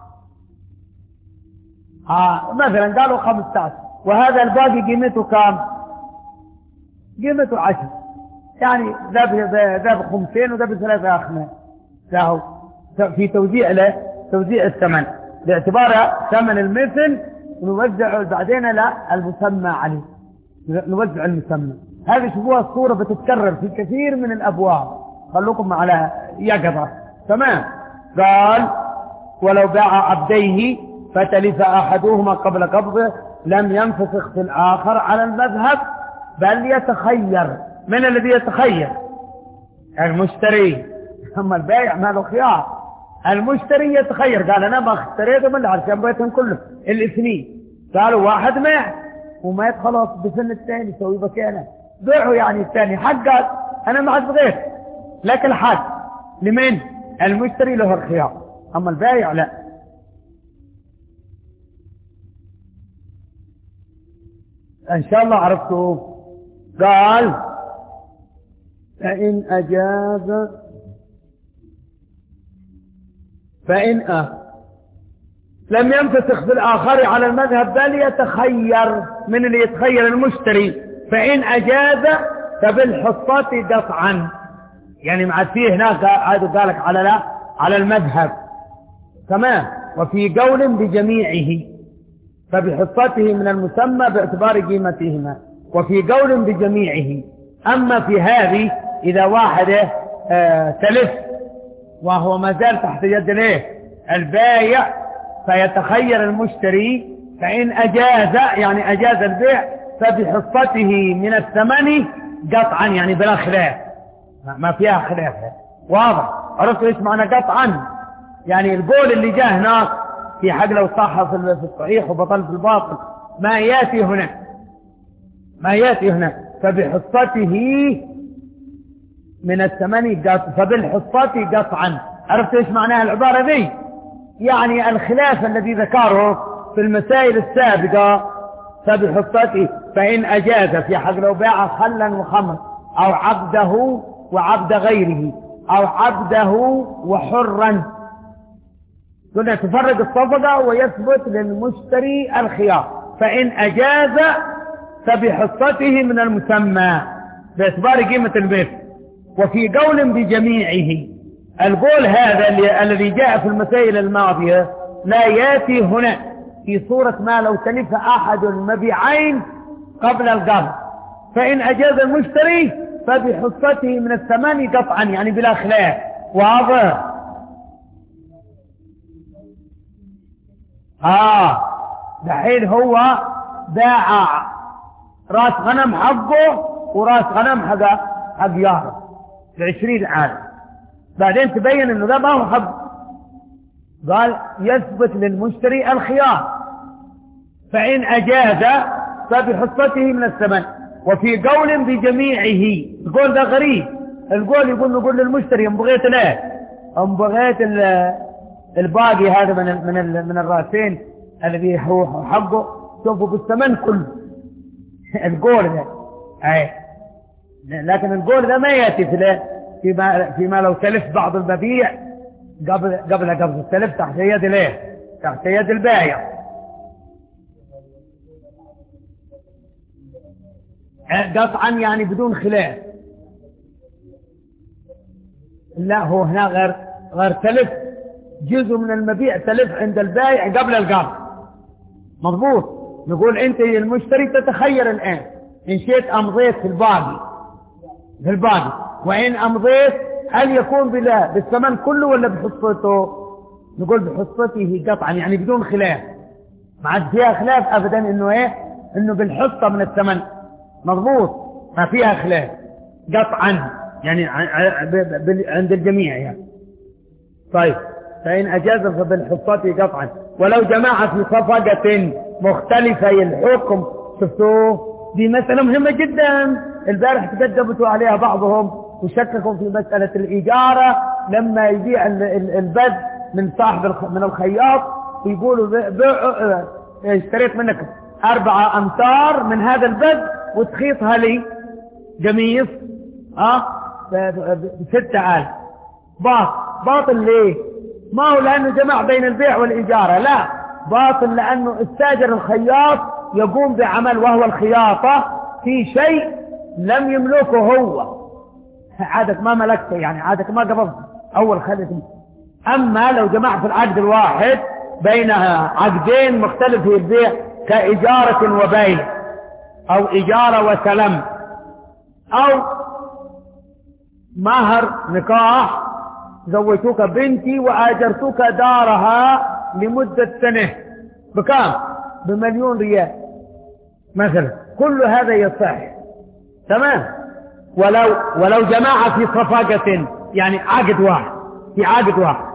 آه مثلا قالوا خمسة عشر، وهذا الباقي قيمته كم؟ قيمته عشر، يعني ذا بخمسين وذا بثلاثة أخمس، له في توزيع له توزيع الثمن باعتبار ثمن المثل، ونوزع بعدين لا المسمى عليه، نوزع المسمى. هذه شوفوها الصورة بتتكرر في كثير من الأبواب، خلوكم على يقظة. تمام. قال ولو باع عبديه فتلف أحدهما قبل قبضه لم ينفسخ في الآخر على المذهب، بل يتخير. من الذي يتخير؟ المشتري. أما البائع ما له خيار. المشتري يتخير، قال أنا ما اشتريته من عشان بيتهم كلهم الاثنين، قالوا واحد مات ومات خلاص بسن الثاني سوي بكانه، بيعه يعني الثاني حقك، أنا ما عاد بغيت لك الحق. لمن؟ المشتري له الخيار، أما البائع لا. إن شاء الله عرفتوا. قال فإن أجاز فإن أه لم ينفسخ في الآخر على المذهب، بل يتخير. من اللي يتخير؟ المشتري. فإن أجاز فبالحصة قطعا، يعني مع فيه هناك هذا قالك على لا على المذهب. تمام. وفي قول بجميعه فبحصته من المسمى باعتبار قيمتهما، وفي قول بجميعه. أما في هذه إذا واحد آه تلف وهو ما زال تحت يد الايه البايع، فيتخير المشتري. فإن أجاز يعني أجاز البيع فبحصته من الثمن قطعا، يعني بلا خلاف، ما فيها خلاف. واضح؟ عرفتوا ايش معنى قطعا؟ يعني القول اللي جاء هناك في حق لو صح في الصحيح وبطل في الباطل ما ياتي هنا، ما ياتي هنا. فبحصته من الثمن قطع، فبالحصة قطعا. عرفت ايش معناها العبارة ذي؟ يعني الخلاف الذي ذكره في المسائل السابقة. فبحصته فإن أجاز في حق لو باع خلا وخمر، أو عبده وعبد غيره، أو عبده وحرا، قلنا تفرق الصفقة ويثبت للمشتري الخيار. فإن أجاز فبحصته من المسمى باعتبار قيمة البيت. وفي قول بجميعه، القول هذا الذي جاء في المسائل الماضية لا ياتي هنا في صورة ما لو تلف أحد المبيعين قبل القبض. فإن أجاز المشتري فبحصته من الثمن قطعا، يعني بلا خلاف. واضح؟ آه دحين هو باع راس غنم حقه وراس غنم حق حق ياره بعشرين عام، بعدين تبين انه ده ما هو حق. قال يثبت للمشتري الخيار. فإن أجاز فبحصته من الثمن. وفي قول بجميعه، القول ده غريب. القول يقول نقول للمشتري ان بغيت له ان بغيت الباقي هذا من من من الراسين الذي هو حقه شوفوا بالثمن كله. القول ده اي، لكن القول ده ما ياتي في فيما فيما لو تلف بعض المبيع قبل قبل قبل التلف تحت يد الايه تحت يد البائع. قطعا يعني بدون خلاف. لا هو هنا غير غير تلف جزء من المبيع تلف عند البائع قبل القبض. مضبوط. نقول انت المشتري تتخير الان ان شئت امضيت في الباقي في الباقي، وان امضيت هل يكون بلا بالثمن كله ولا بحصته؟ نقول بحصته قطعا يعني بدون خلاف. ما عاد فيها خلاف ابدا انه ايه، انه بالحصة من الثمن مضبوط، ما فيها خلاف قطعا يعني عند الجميع يعني. طيب فإن أجاز فبالحصة قطعا. ولو جماعة في صفقة مختلفي الحكم، شفتوه دي مسألة مهمة جدا، البارح تقدمتوا عليها بعضهم وشككوا في مسألة الإجارة لما يبيع البذ من صاحب من الخياط ويقولوا بيع اشتريت منك أربعة أمتار من هذا البذ وتخيطها لي قميص اه بستة آلاف، باطل. باطل ليه؟ ما هو لأنه جمع بين البيع والإجارة، لا، باطل لأنه استاجر الخياط يقوم بعمل وهو الخياطة في شيء لم يملكه هو، عادك ما ملكته يعني، عادك ما قبضت أول خليته. أما لو جمع في العقد الواحد بين عقدين مختلفي البيع كإجارة وبيع أو إجارة وسلم أو مهر نكاح، زوجتك بنتي وآجرتك دارها لمدة سنة بكام؟ بمليون ريال مثلا، كل هذا يصح تمام. ولو ولو جماعة في صفقة يعني عقد واحد، في عقد واحد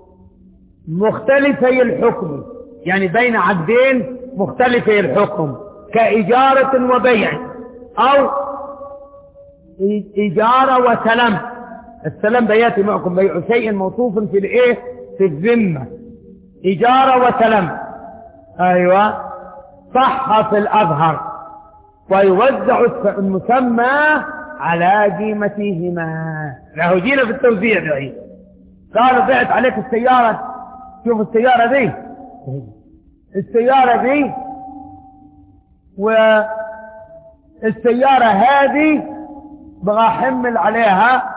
مختلفي الحكم، يعني بين عقدين مختلفي الحكم كإجارة وبيع أو إجارة وسلم. السلم بياتي معكم بيع شيء موصوف في الايه، في الذمة، إجارة وسلم. أيوة صح في الأظهر، ويوزع المسمى على قيمتهما. له جينا في التوزيع دعي، قالوا بعت عليك السيارة، شوف السيارة دي، السيارة دي والسيارة هذه بغى حمل عليها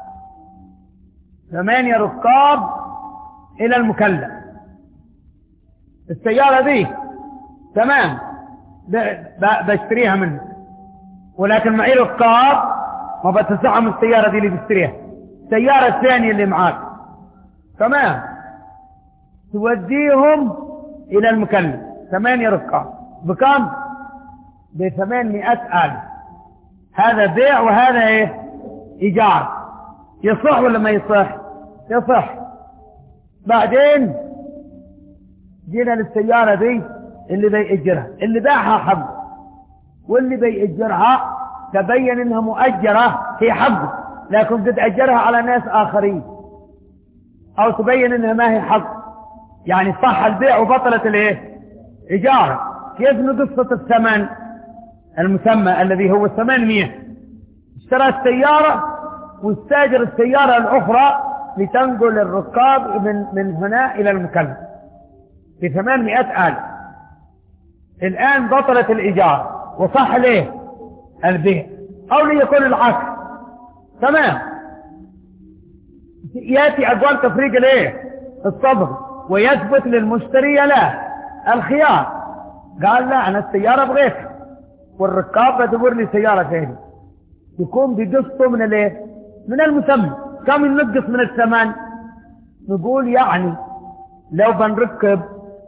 ثمانية ركاب إلى المكلف. السيارة دي تمام بشتريها منه، ولكن معي ركاب ما بتسعهم السيارة دي اللي بشتريها. السيارة الثانية اللي معاك تمام توديهم إلى المكلف، ثمانية ركاب بكم؟ بثمانمائة ألف. هذا بيع وهذا ايه؟ إيجار. يصح ولا ما يصح؟ يصح. بعدين جينا للسيارة دي اللي بيأجرها، اللي باعها حق واللي بيأجرها تبين انها مؤجرة في حق، لكن قد أجرها على ناس آخرين، أو تبين انها ما هي حق، يعني صح البيع وبطلت الايه؟ إجارة. كيف قصة الثمن المسمى الذي هو ثمانمائة؟ اشترى السيارة واستاجر السيارة الأخرى لتنقل الركاب من من هنا إلى المكلف بثمانمائة ألف. الآن بطلت الإيجار وصح ليه البيع، أو ليكون العكس تمام. يأتي أقوال تفريق الايه؟ الصبر، ويثبت للمشتري لا الخيار، قال لا أنا السيارة بغيتها والركاب بدور لي سيارة ثانية، يكون بقسطه من الايه؟ من المسمى. كم ينقص من الثمن؟ نقول يعني لو بنركب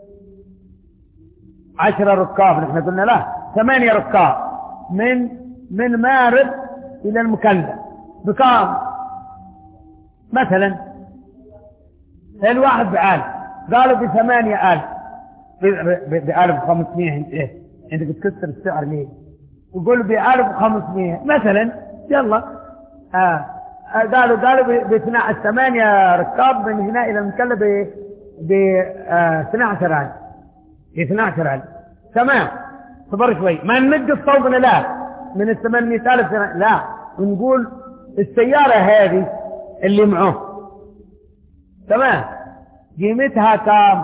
عشرة ركاب، نحن قلنا لا ثمانية ركاب من من مارب إلى المكلف بكام؟ مثلا الواحد بألف، قالوا بثمانية ألف، بألف وخمسمائة. انت بتكسر السعر ليه؟ وقولوا بألف وخمسمائة مثلا، يلا آه. آه قالوا قالوا باثنى عشر ثمانية ركاب من هنا إلى المكلف ب اثنى عشر ألف، اثنى عشر ألف تمام. صبر شوي، ما ننقص صوبنا لا من الثمانمائة ألف لا، ونقول السيارة هذه اللي معه تمام قيمتها كام؟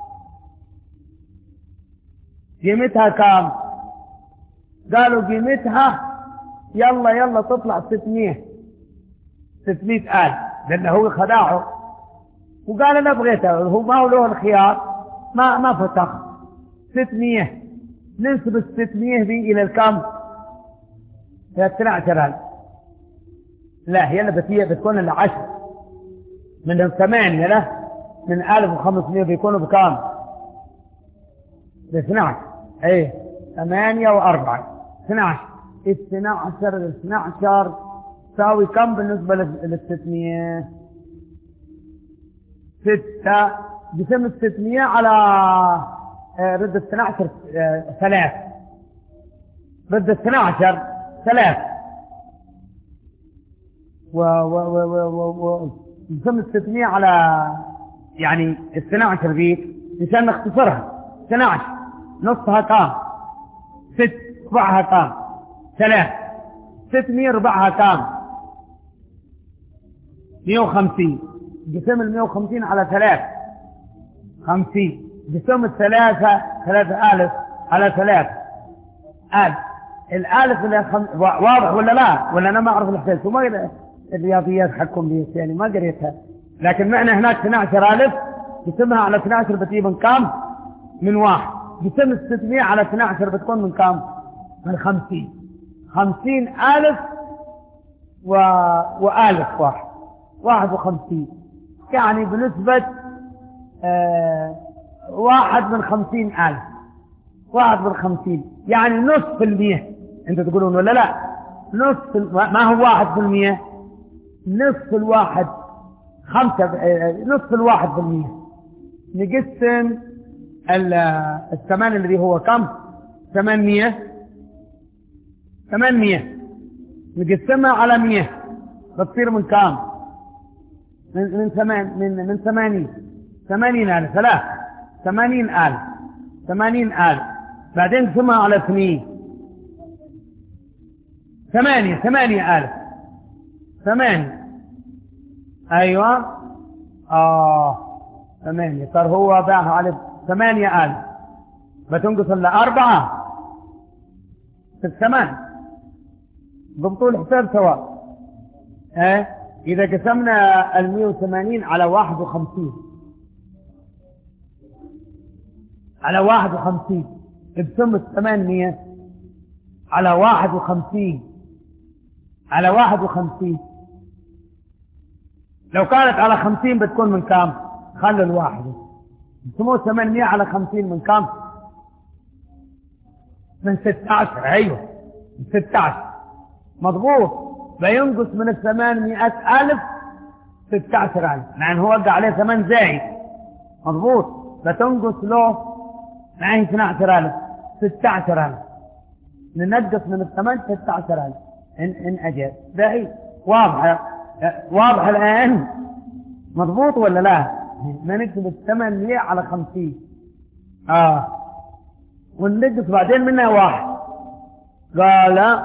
قيمتها كام؟ قالوا قيمتها يلا يلا تطلع ستمائة ستمائة ألف، لأنه هو خداعه وقال أنا بغيتها، هو ما هو له الخيار، ما ما فتح ستمائة. ننسب الستمائة دي إلى الكم؟ إلى اثنى عشر ألف. لا هي اللي بتيه بتكون العشر من الثمانية له من ألف وخمسمائة بيكونوا بكام؟ اثني عشر ايه ثمانية وأربعة اثني عشر. اثني عشر اثني عشر تساوي كم بالنسبة للستمية؟ ستة. جسم الستمية على رد اثني عشر ثلاث، رد اثني عشر ثلاث، و و و و و جسم الستمية على يعني اثني عشر ذيك عشان نختصرها. اثني عشر نصها كام؟ ست. ربعها كام؟ ثلاث. ستمية ربعها كام؟ مئة وخمسين. جسم ال مئة وخمسين على ثلاث خمسين. جسم الثلاثة ثلاثة ألف على ثلاث ألف. الألف اللي خم... واضح ولا لا؟ ولا أنا ما أعرف الحساب وما الرياضيات حكم لي يعني ما قريتها، لكن معنا هناك اثني عشر ألف جسمها على اثني عشر بتجيب من كام؟ من واحد. جسم الستمية على اثني عشر بتكون من كام؟ من خمسين. خمسين ألف و... وألف واحد واحد وخمسين، يعني بنسبة آه واحد من خمسين ألف. واحد من خمسين يعني نصف المية. انت تقولون ولا لا؟ نصف ال... ما هو واحد في المية، نصف الواحد خمسة آه نصف الواحد في المية. نقسم الثمان الذي هو كم؟ ثمانمية. ثمانمية نقسمها على مية بتصير من كام؟ من من ثمان من من ثمانين. ثمانين ألف. لا ثمانين ألف. ثمانين ألف بعدين نقسمها على اثنين. ثمانية. ثمانية ألف. ثمانية. أيوة آه ثمانية. صار هو باعها على ثمانية ألف بتنقص إلا أربعة في ثمان. ضبطوا الحساب سواء. اه إذا قسمنا المئة وثمانين على واحد وخمسين على واحد وخمسين بسم الثمانية على واحد وخمسين على واحد وخمسين، لو كانت على خمسين بتكون من كام؟ خلوا الواحد. بسموه ثمانمية على خمسين من كام؟ من ستة عشر. أيوة من ستة عشر مضبوط. بينقص من الثمانمائة ألف ستة عشر ألف، لأن هو وقع عليه ثمان زايد. مضبوط. بتنقص له معي اثني عشر ألف ستة عشر ألف. ننقص من الثمان ستة عشر ألف إن إن أجل. بعيد. واضحة واضحة الآن؟ مضبوط ولا لا؟ ما نكتب الثمانمائة على خمسين آه وننقص بعدين منها واحد. قال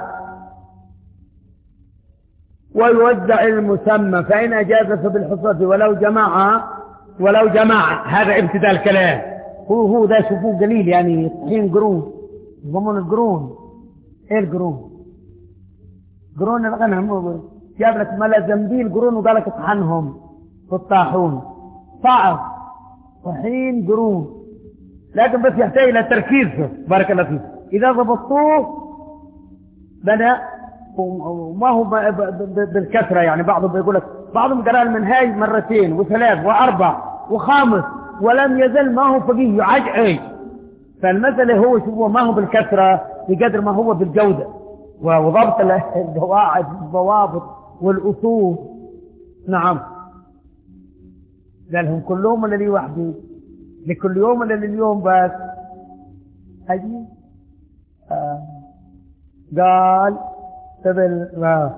ويوزع المسمى فإن أجاز فبالحصة ولو جماعة ولو جماعة. هذا ابتداء الكلام. هو هو ده شوفوه قليل يعني طحين قرون ضمن القرون. ايه القرون؟ قرون الغنم. جاب لك ملا زنبيل قرون وقال لك اطحنهم في الطاحون. صعب طحين قرون، لكن بس يحتاج الى تركيز. بارك الله فيك. اذا ضبطوه بدا وما هو بالكثرة يعني. بعضهم بيقول لك بعضهم قرأ المنهاج مرتين وثلاث وأربع وخامس ولم يزل ما هو فقيه يعجعج. فالمسألة هو شوفوا ما هو بالكثرة بقدر ما هو بالجودة وضبط القواعد والضوابط والأصول. نعم. قالهم كلهم ولا لي وحدي؟ لكل يوم ولا لليوم بس؟ هجي آه. قال تبل آه.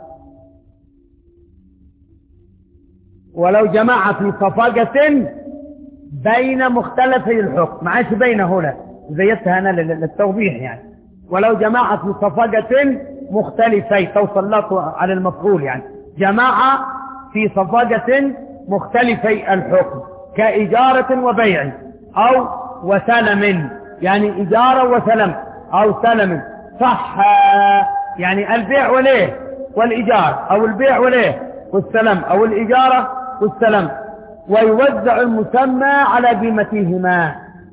ولو جمع في صفقة بين مختلفي الحكم. ما عادش بين هنا زيتها أنا للتوضيح يعني. ولو جماعة في صفقة مختلفي توصلت على المفعول يعني. جماعة في صفقة مختلفي الحكم كإجارة وبيع أو وسلم، يعني إجارة وسلم أو سلم. صح يعني البيع وليه والإجارة أو البيع وليه والسلم أو الإجارة والسلم. ويوزع المسمى على قيمتهما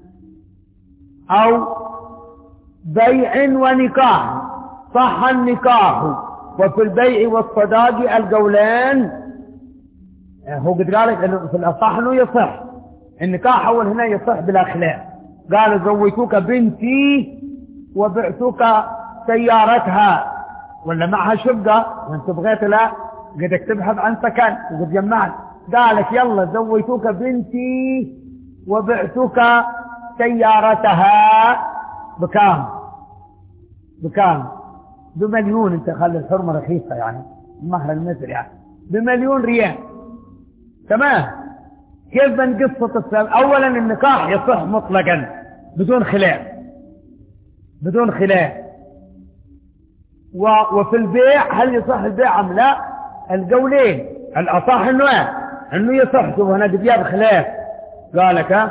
أو بيع ونكاح. صح النكاح وفي البيع والصداق القولان. هو قد قال في الأصح أنه يصح النكاح. أول هنا يصح بلا خلاف قالوا زوجتك بنتي وبعتك سيارتها ولا معها شقة وانت بغيت لا قدك تبحث عن سكن وقد جمعت، قالك يلا زوجتك بنتي وبعتك سيارتها بكام؟ بكام؟ بمليون. انت خلي الحرمة رخيصة يعني مهر المثل يعني بمليون ريال. تمام. كيف من قصة السلام؟ اولا النكاح يصح مطلقا بدون خلاف، بدون خلاف. وفي البيع هل يصح البيع ام لا؟ القولين. الاصح انه انه يصح. شوف هنا جاب خلاف، قالك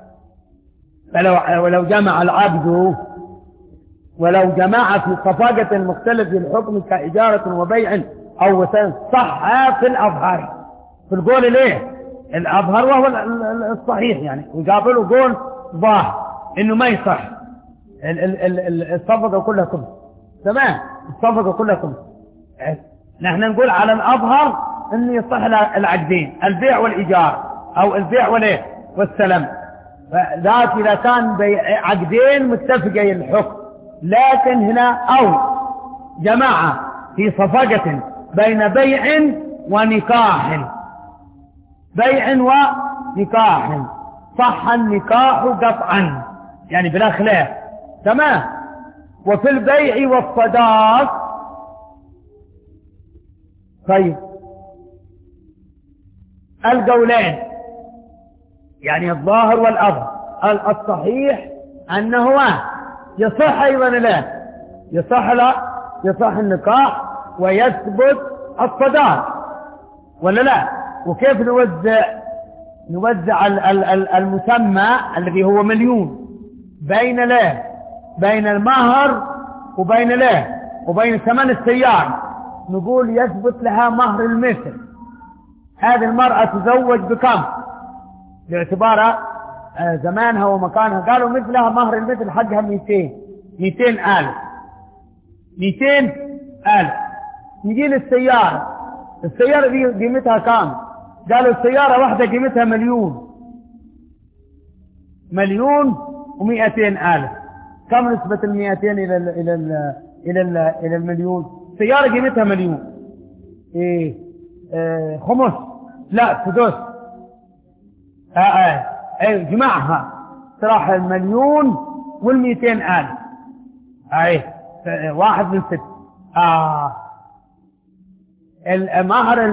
فلو ولو جمع العبد ولو جمع في صفقة مختلف الحكم كإجارة وبيع أو وسائل صح في الأظهر. في القول ليه الأظهر وهو الصحيح يعني، ويقابله قول ظاهر إنه ما يصح الصفقة كلها كلها. تمام. الصفقة كلها كلها. نحن نقول على الأظهر إنه يصح العقدين، البيع والإيجار أو البيع والإيه والسلام، ذات إذا كان عقدين متفقين الحكم. لكن هنا أو جماعة في صفقة بين بيع ونكاح، بيع ونكاح صح النكاح قطعا يعني بلا خلاف. تمام. وفي البيع والصداق طيب القولين يعني الظاهر والأظهر. الصحيح أنه يصح أيضا لا يصح لا يصح النكاح ويثبت الصداق ولا لا. وكيف نوزع نوزع المسمى الذي هو مليون بين لا بين المهر وبين لا وبين ثمن السيارة. نقول يثبت لها مهر المثل. هذه المرأة تزوج بكم باعتبار زمانها ومكانها؟ قالوا مثلها مهر المثل حقها مئتين مئتين ألف مئتين ألف. نجي للسيارة، السيارة دي قيمتها كام؟ قالوا السيارة واحدة قيمتها مليون مليون ومئتين ألف. كم نسبة المئتين إلى ال إلى ال إلى ال إلى المليون؟ سيارة قيمتها مليون إيه آه خمس لا سدس آه آه ايه جمعها تراح المليون والمئتين ألف. ايه واحد من ست. آه المهر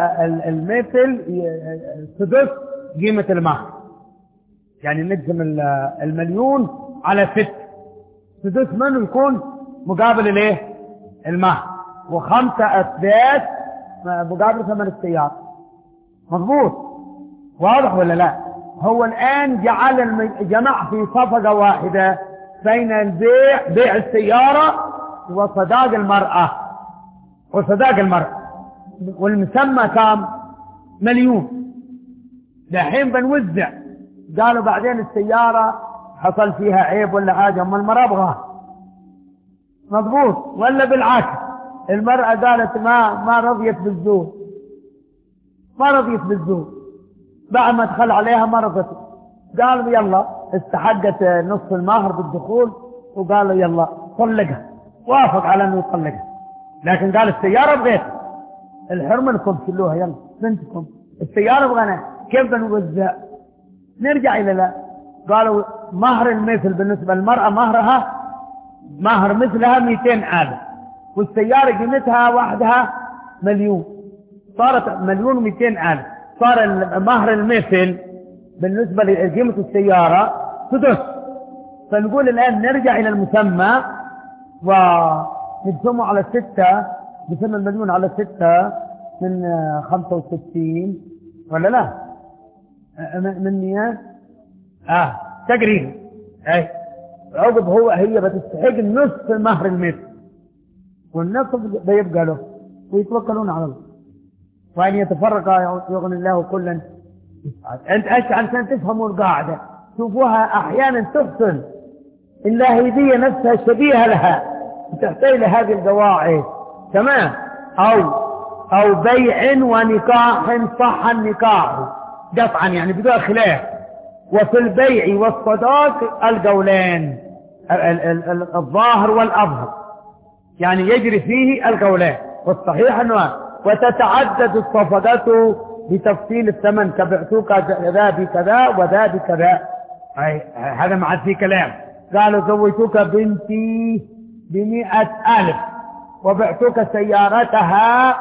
المثل سدس قيمة المهر يعني نقسم المليون على ست، سدس منه يكون مقابل الايه المهر، وخمسة أسداس مقابل ثمن السيارة. مضبوط؟ واضح ولا لا؟ هو الآن جعل الجمع في صفقة واحدة بين البيع بيع السيارة وصداق المرأة وصداق المرأة، والمسمى كام؟ مليون. دحين بنوزع. قالوا بعدين السيارة حصل فيها عيب ولا حاجة ما المرأة أبغاها. مضبوط ولا بالعكس؟ المرأة قالت ما ما رضيت بالزوج ما رضيت بالزوج بعد ما دخل عليها ما رضت. قالوا يلا استحقت نصف المهر بالدخول وقالوا يلا طلقها. وافق على انه يطلقها، لكن قال السيارة بغيت الحرمة لكم شلوها يلا بنتكم السيارة بغنا. كيف بنوزع؟ نرجع الى لا قالوا مهر المثل بالنسبة للمرأة مهرها مهر مثلها مئتين ألف، والسيارة قيمتها وحدها مليون، صارت مليون ومئتين ألف. صار مهر المثل بالنسبة لقيمة السيارة سدس. فنقول الآن نرجع إلى المسمى ونقسمه على ستة، بسمى المليون على ستة من خمسة وستين ولا لا من مئة اه تقريبا. اي عقب هو هي بتستحق نصف مهر المثل، والنصف بيبقى له ويتوكلون على الله. وأن يتفرق يغني الله كلا. أنت أيش عشان تفهموا القاعدة؟ شوفوها أحيانا تحسن اللاهيدية نفسها شبيهة لها تحتاج لهذه القواعد. تمام. أو أو بيع ونكاح صح النكاح قطعا يعني بدون خلاف. وفي البيع والصداق القولان، الظاهر والأظهر، يعني يجري فيه القولان، والصحيح أنه وتتعدد الصفقات بتفصيل الثمن، كبعتوك ذا بكذا وذا بكذا، هذا ما عاد فيه كلام. قالوا زوجتك بنتي بمئة ألف وبعتوك سيارتها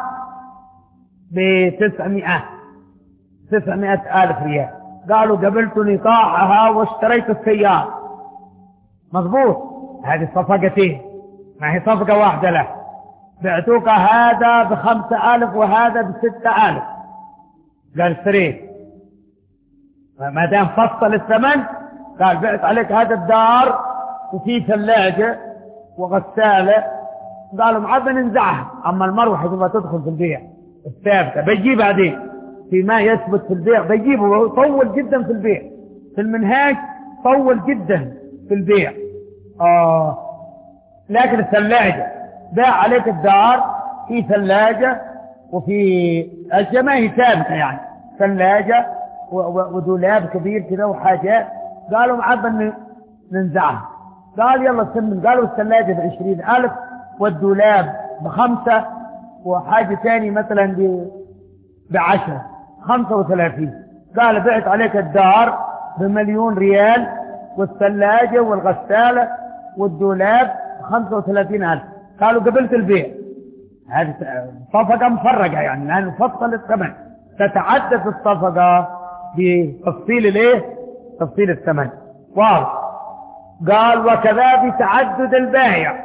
بتسعمائة تسعمائة ألف ريال، قالوا قبلت نقاحها واشتريت السيارة، مضبوط، هذه صفقتين، ما هي صفقة واحدة له. بعتوك هذا بخمسة ألف وهذا بستة ألف، قال اشتريت، ما دام فصل الثمن قال بعت عليك هذا الدار وفي ثلاجة وغسالة، قالوا معاد ننزعها، أما المروحة تبغى تدخل في البيع الثابتة بيجيب بعدين فيما يثبت في البيع بيجيبه، وهو طول جدا في البيع، في المنهاج طول جدا في البيع. آه لكن الثلاجة باع عليك الدار في ثلاجة وفي أشياء ما هي ثابتة، يعني ثلاجة ودولاب كبير كذا وحاجات، قالوا معاد ننزعها، قال يلا سمن، قالوا الثلاجة بعشرين ألف والدولاب بخمسة وحاجة تاني مثلا بعشرة، خمسة وثلاثين، قال بعت عليك الدار بمليون ريال والثلاجة والغسالة والدولاب خمسة وثلاثين ألف، قالوا قبلت البيع. هذه صفقة مفرقة، يعني لأنه فصل الثمن، تتعدد الصفقة بتفصيل الايه؟ تفصيل الثمن. واضح. قال وكذا بتعدد البائع،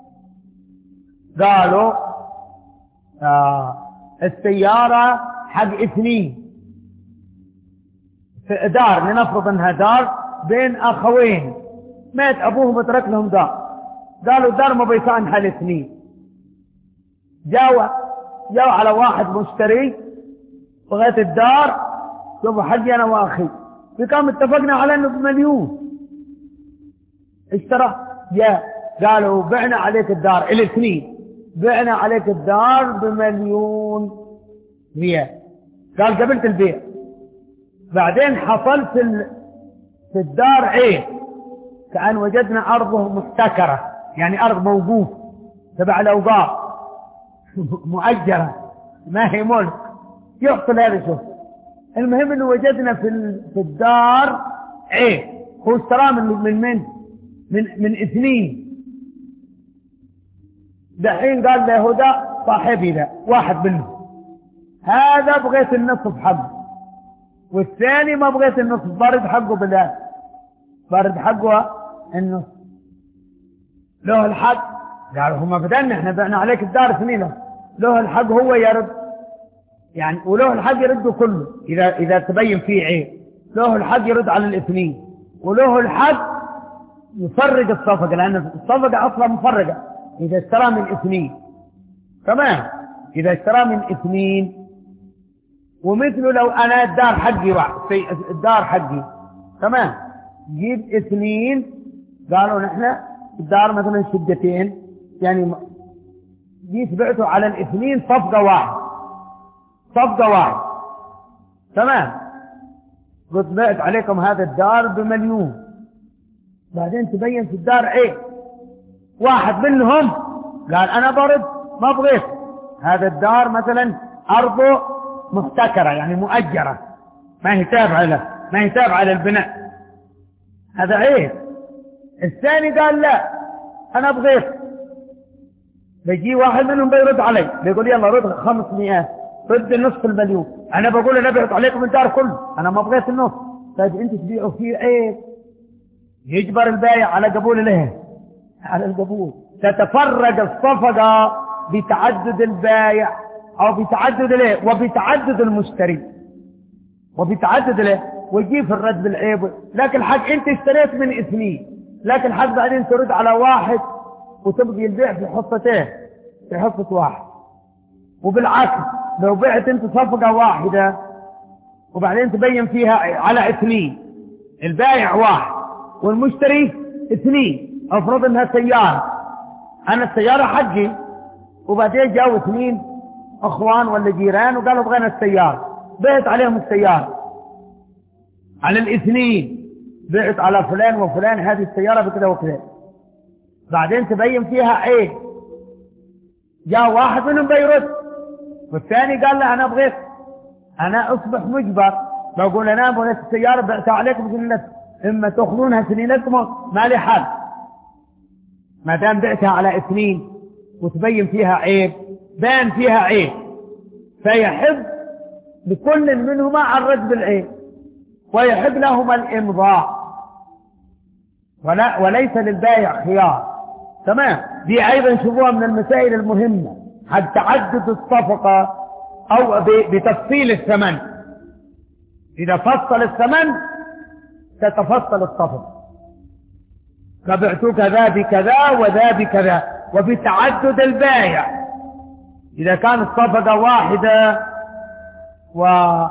قالوا آه السيارة حق اثنين، في دار، لنفرض انها دار بين اخوين، مات ابوهم وترك لهم دار، قالوا الدار ما بيسان حل اثنين، جاوا جاوا على واحد مشتري بغيت الدار، شوفوا حقي انا واخي، فكان اتفقنا على انه بمليون، اشترى جاء قالوا بعنا عليك الدار الاثنين، بعنا عليك الدار بمليون ريال، قال قبلت البيع. بعدين حصل في في الدار عيب، كأن وجدنا أرضه محتكرة، يعني أرض موقوف تبع الأوقاف مؤجرة ما هي ملك، يحصل هذا. شوف المهم انه وجدنا في في الدار عيب، هو اشتراه من من من من, من اثنين، دحين قال له ده صاحبي، ده واحد منهم، هذا بغيت النصف حقه والثاني ما بغيت النصف، بارد حقه بالله، بارد حقه النصف، له الحق. قالوا هما بدلنا احنا بعنا عليك الدار اثنين، له الحق هو يرد، يعني وله الحق يرده كله اذا اذا تبين فيه عيب، له الحق يرد على الاثنين، وله الحق يفرق الصفقه، لان الصفقه اصلا مفرقه اذا اشترى من اثنين، تمام، اذا اشترى من اثنين. ومثله لو انا الدار حقي واحد، الدار حقي تمام، جيب اثنين، قالوا نحن الدار مثلا شقتين، يعني جيت بعته على الاثنين صفقه واحد، صفقه واحد تمام، قلت بعت عليكم هذا الدار بمليون، بعدين تبين في الدار عيب، واحد منهم قال انا برد ما بغيت، هذا الدار مثلا ارضه محتكرة يعني مؤجرة، ما هي تابعة له، ما هي تابعة للبناء، هذا عيب. الثاني قال لا انا بغيت، بيجي واحد منهم بيرد علي بيقول يلا رد خمسمائة، رد النصف المليون، انا بقول انا بعت عليكم الدار كله، انا ما بغيت النص، طيب انت تبيعوا فيه عيب، يجبر البائع على قبول له، على القبول. تتفرق الصفقة بتعدد البائع او بتعدد له وبتعدد المشتري وبتعدد له، ويجي في الرد بالعيب، لكن حق انت اشتريت من اثنين، لكن حق بعدين ترد على واحد وتبقي البيع في حصتين، في حصة واحد. وبالعكس لو بعت انت صفقة واحدة وبعدين تبين فيها على اثنين، البائع واحد والمشتري اثنين، افرض انها سيارة، انا السيارة حقي وبعدين جاءوا اثنين اخوان ولا جيران وقالوا بغينا السيارة، بعت عليهم السيارة، على الاثنين، بعت على فلان وفلان هذه السيارة بكذا وكذا، بعدين تبين فيها عيب، جاء واحد منهم بيرد والثاني قال له أنا بغيت، أنا أصبح مجبر، بقول أنا بغيت السيارة بعتها عليكم سنين، إما تأخذونها سنينكم ما لي حل، ما دام بعتها على اثنين وتبين فيها عيب، بان فيها عيب، فيحب لكل منهما عن رد العيب ويحب لهما الإمضاء، ولا وليس للبائع خيار. تمام. دي أيضا شوفوها من المسائل المهمة، حد تعدد الصفقة أو بتفصيل الثمن، إذا فصل الثمن تتفصل الصفقة، فبعتك ذا بكذا وذا بكذا، وبتعدد البائع، إذا كانت الصفقة واحدة و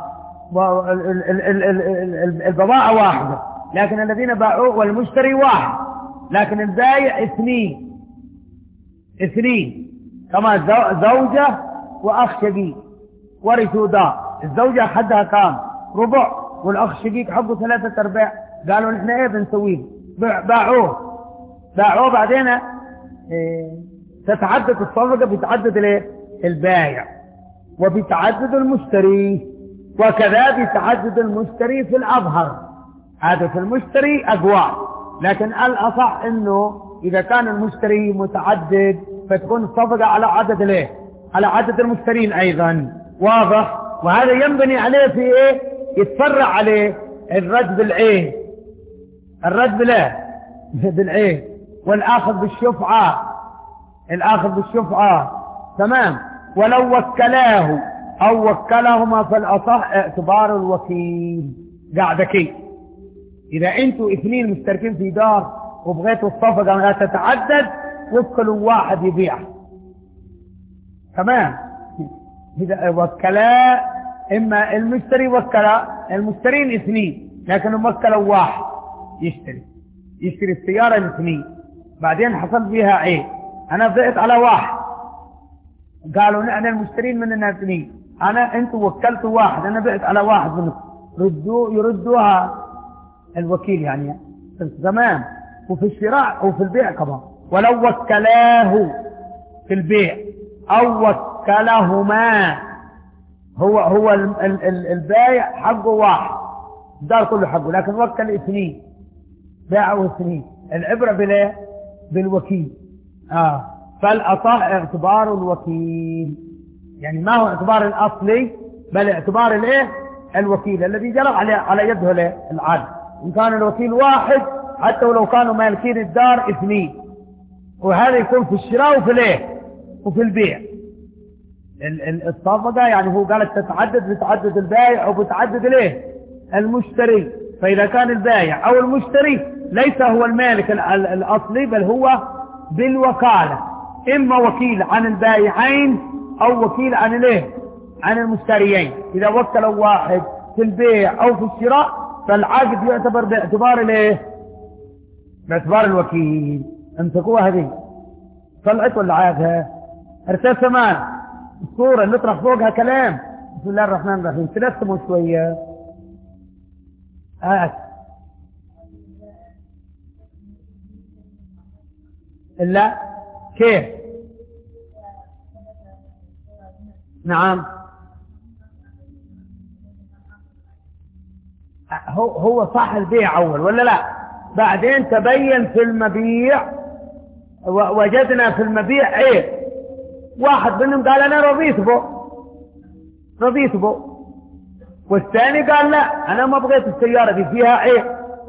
والبضاعة واحدة لكن الذين باعوه والمشتري واحد، لكن البائع اثنين اثنين كما زوجة وأخ شقيق ورثوا دار، الزوجة حدها كام؟ ربع، والأخ شقيق حقه ثلاثة أرباع، قالوا نحن ايه بنسويه؟ باعوه باعوه بعدين إيه تتعدد الصفقة بتعدد الايه؟ البائع، وبتعدد المشتري، وكذا بتعدد المشتري في الأظهر، هذا في المشتري أقوى، لكن الأصح إنه إذا كان المشتري متعدد فتكون الصفقة على عدد الايه؟ على عدد المشترين أيضا، واضح؟ وهذا ينبني عليه في إيه؟ يتفرع عليه الرد بالعين، الرد بالإيه؟ بالعين، والآخذ بالشفعة، الآخذ بالشفعة. تمام. ولو وكلاه أو وكلهما فالأصح اعتبار الوكيل قاعدة كي، إذا أنتوا اثنين مشتركين في دار وبغيتوا الصفقة لا تتعدد وكلوا واحد يبيع. تمام. إذا وكلا، إما المشتري وكلا، المشترين اثنين لكن موكلوا واحد يشتري يشتري السيارة الاثنين، بعدين حصل فيها عيب، أنا بعت على واحد، قالوا نحن المشترين مننا اثنين، أنا أنتوا وكلتوا واحد، أنا بعت على واحد منكم، ردوا يردوها الوكيل يعني. تمام. وفي الشراء وفي البيع كمان، ولو وكلاه في البيع أو وكلهما، هو هو البائع حقه واحد، الدار كله حقه، لكن وكل اثنين، باعوا اثنين، العبرة بالايه؟ بالوكيل. آه. فالأصح اعتبار الوكيل، يعني ما هو اعتبار الأصلي بل اعتبار الايه؟ الوكيل الذي جرى على على يده الايه؟ العدل، إن كان الوكيل واحد حتى ولو كانوا مالكين الدار اثنين، وهذا يكون في الشراء وفي الايه؟ وفي البيع. الصفقة يعني هو قالت تتعدد بتعدد البائع أو بتعدد الايه؟ المشتري، فإذا كان البائع أو المشتري ليس هو المالك الأصلي بل هو بالوكالة، إما وكيل عن البائعين أو وكيل عن الايه؟ عن المشتريين. إذا وكلوا واحد في البيع أو في الشراء فالعقد يعتبر باعتبار الايه؟ باعتبار الوكيل. امسكوها هذه طلعت ولا عادها ارتسمت الصورة اللي نطرح فوقها كلام. بسم الله الرحمن الرحيم. تلسموا شوية. آه. لا كيف؟ نعم. هو هو صح البيع أول ولا لا؟ بعدين تبين في المبيع، وجدنا في المبيع عيب، واحد منهم قال أنا رضيت به رضيت به والثاني قال لا أنا ما بغيت السيارة دي فيها عيب.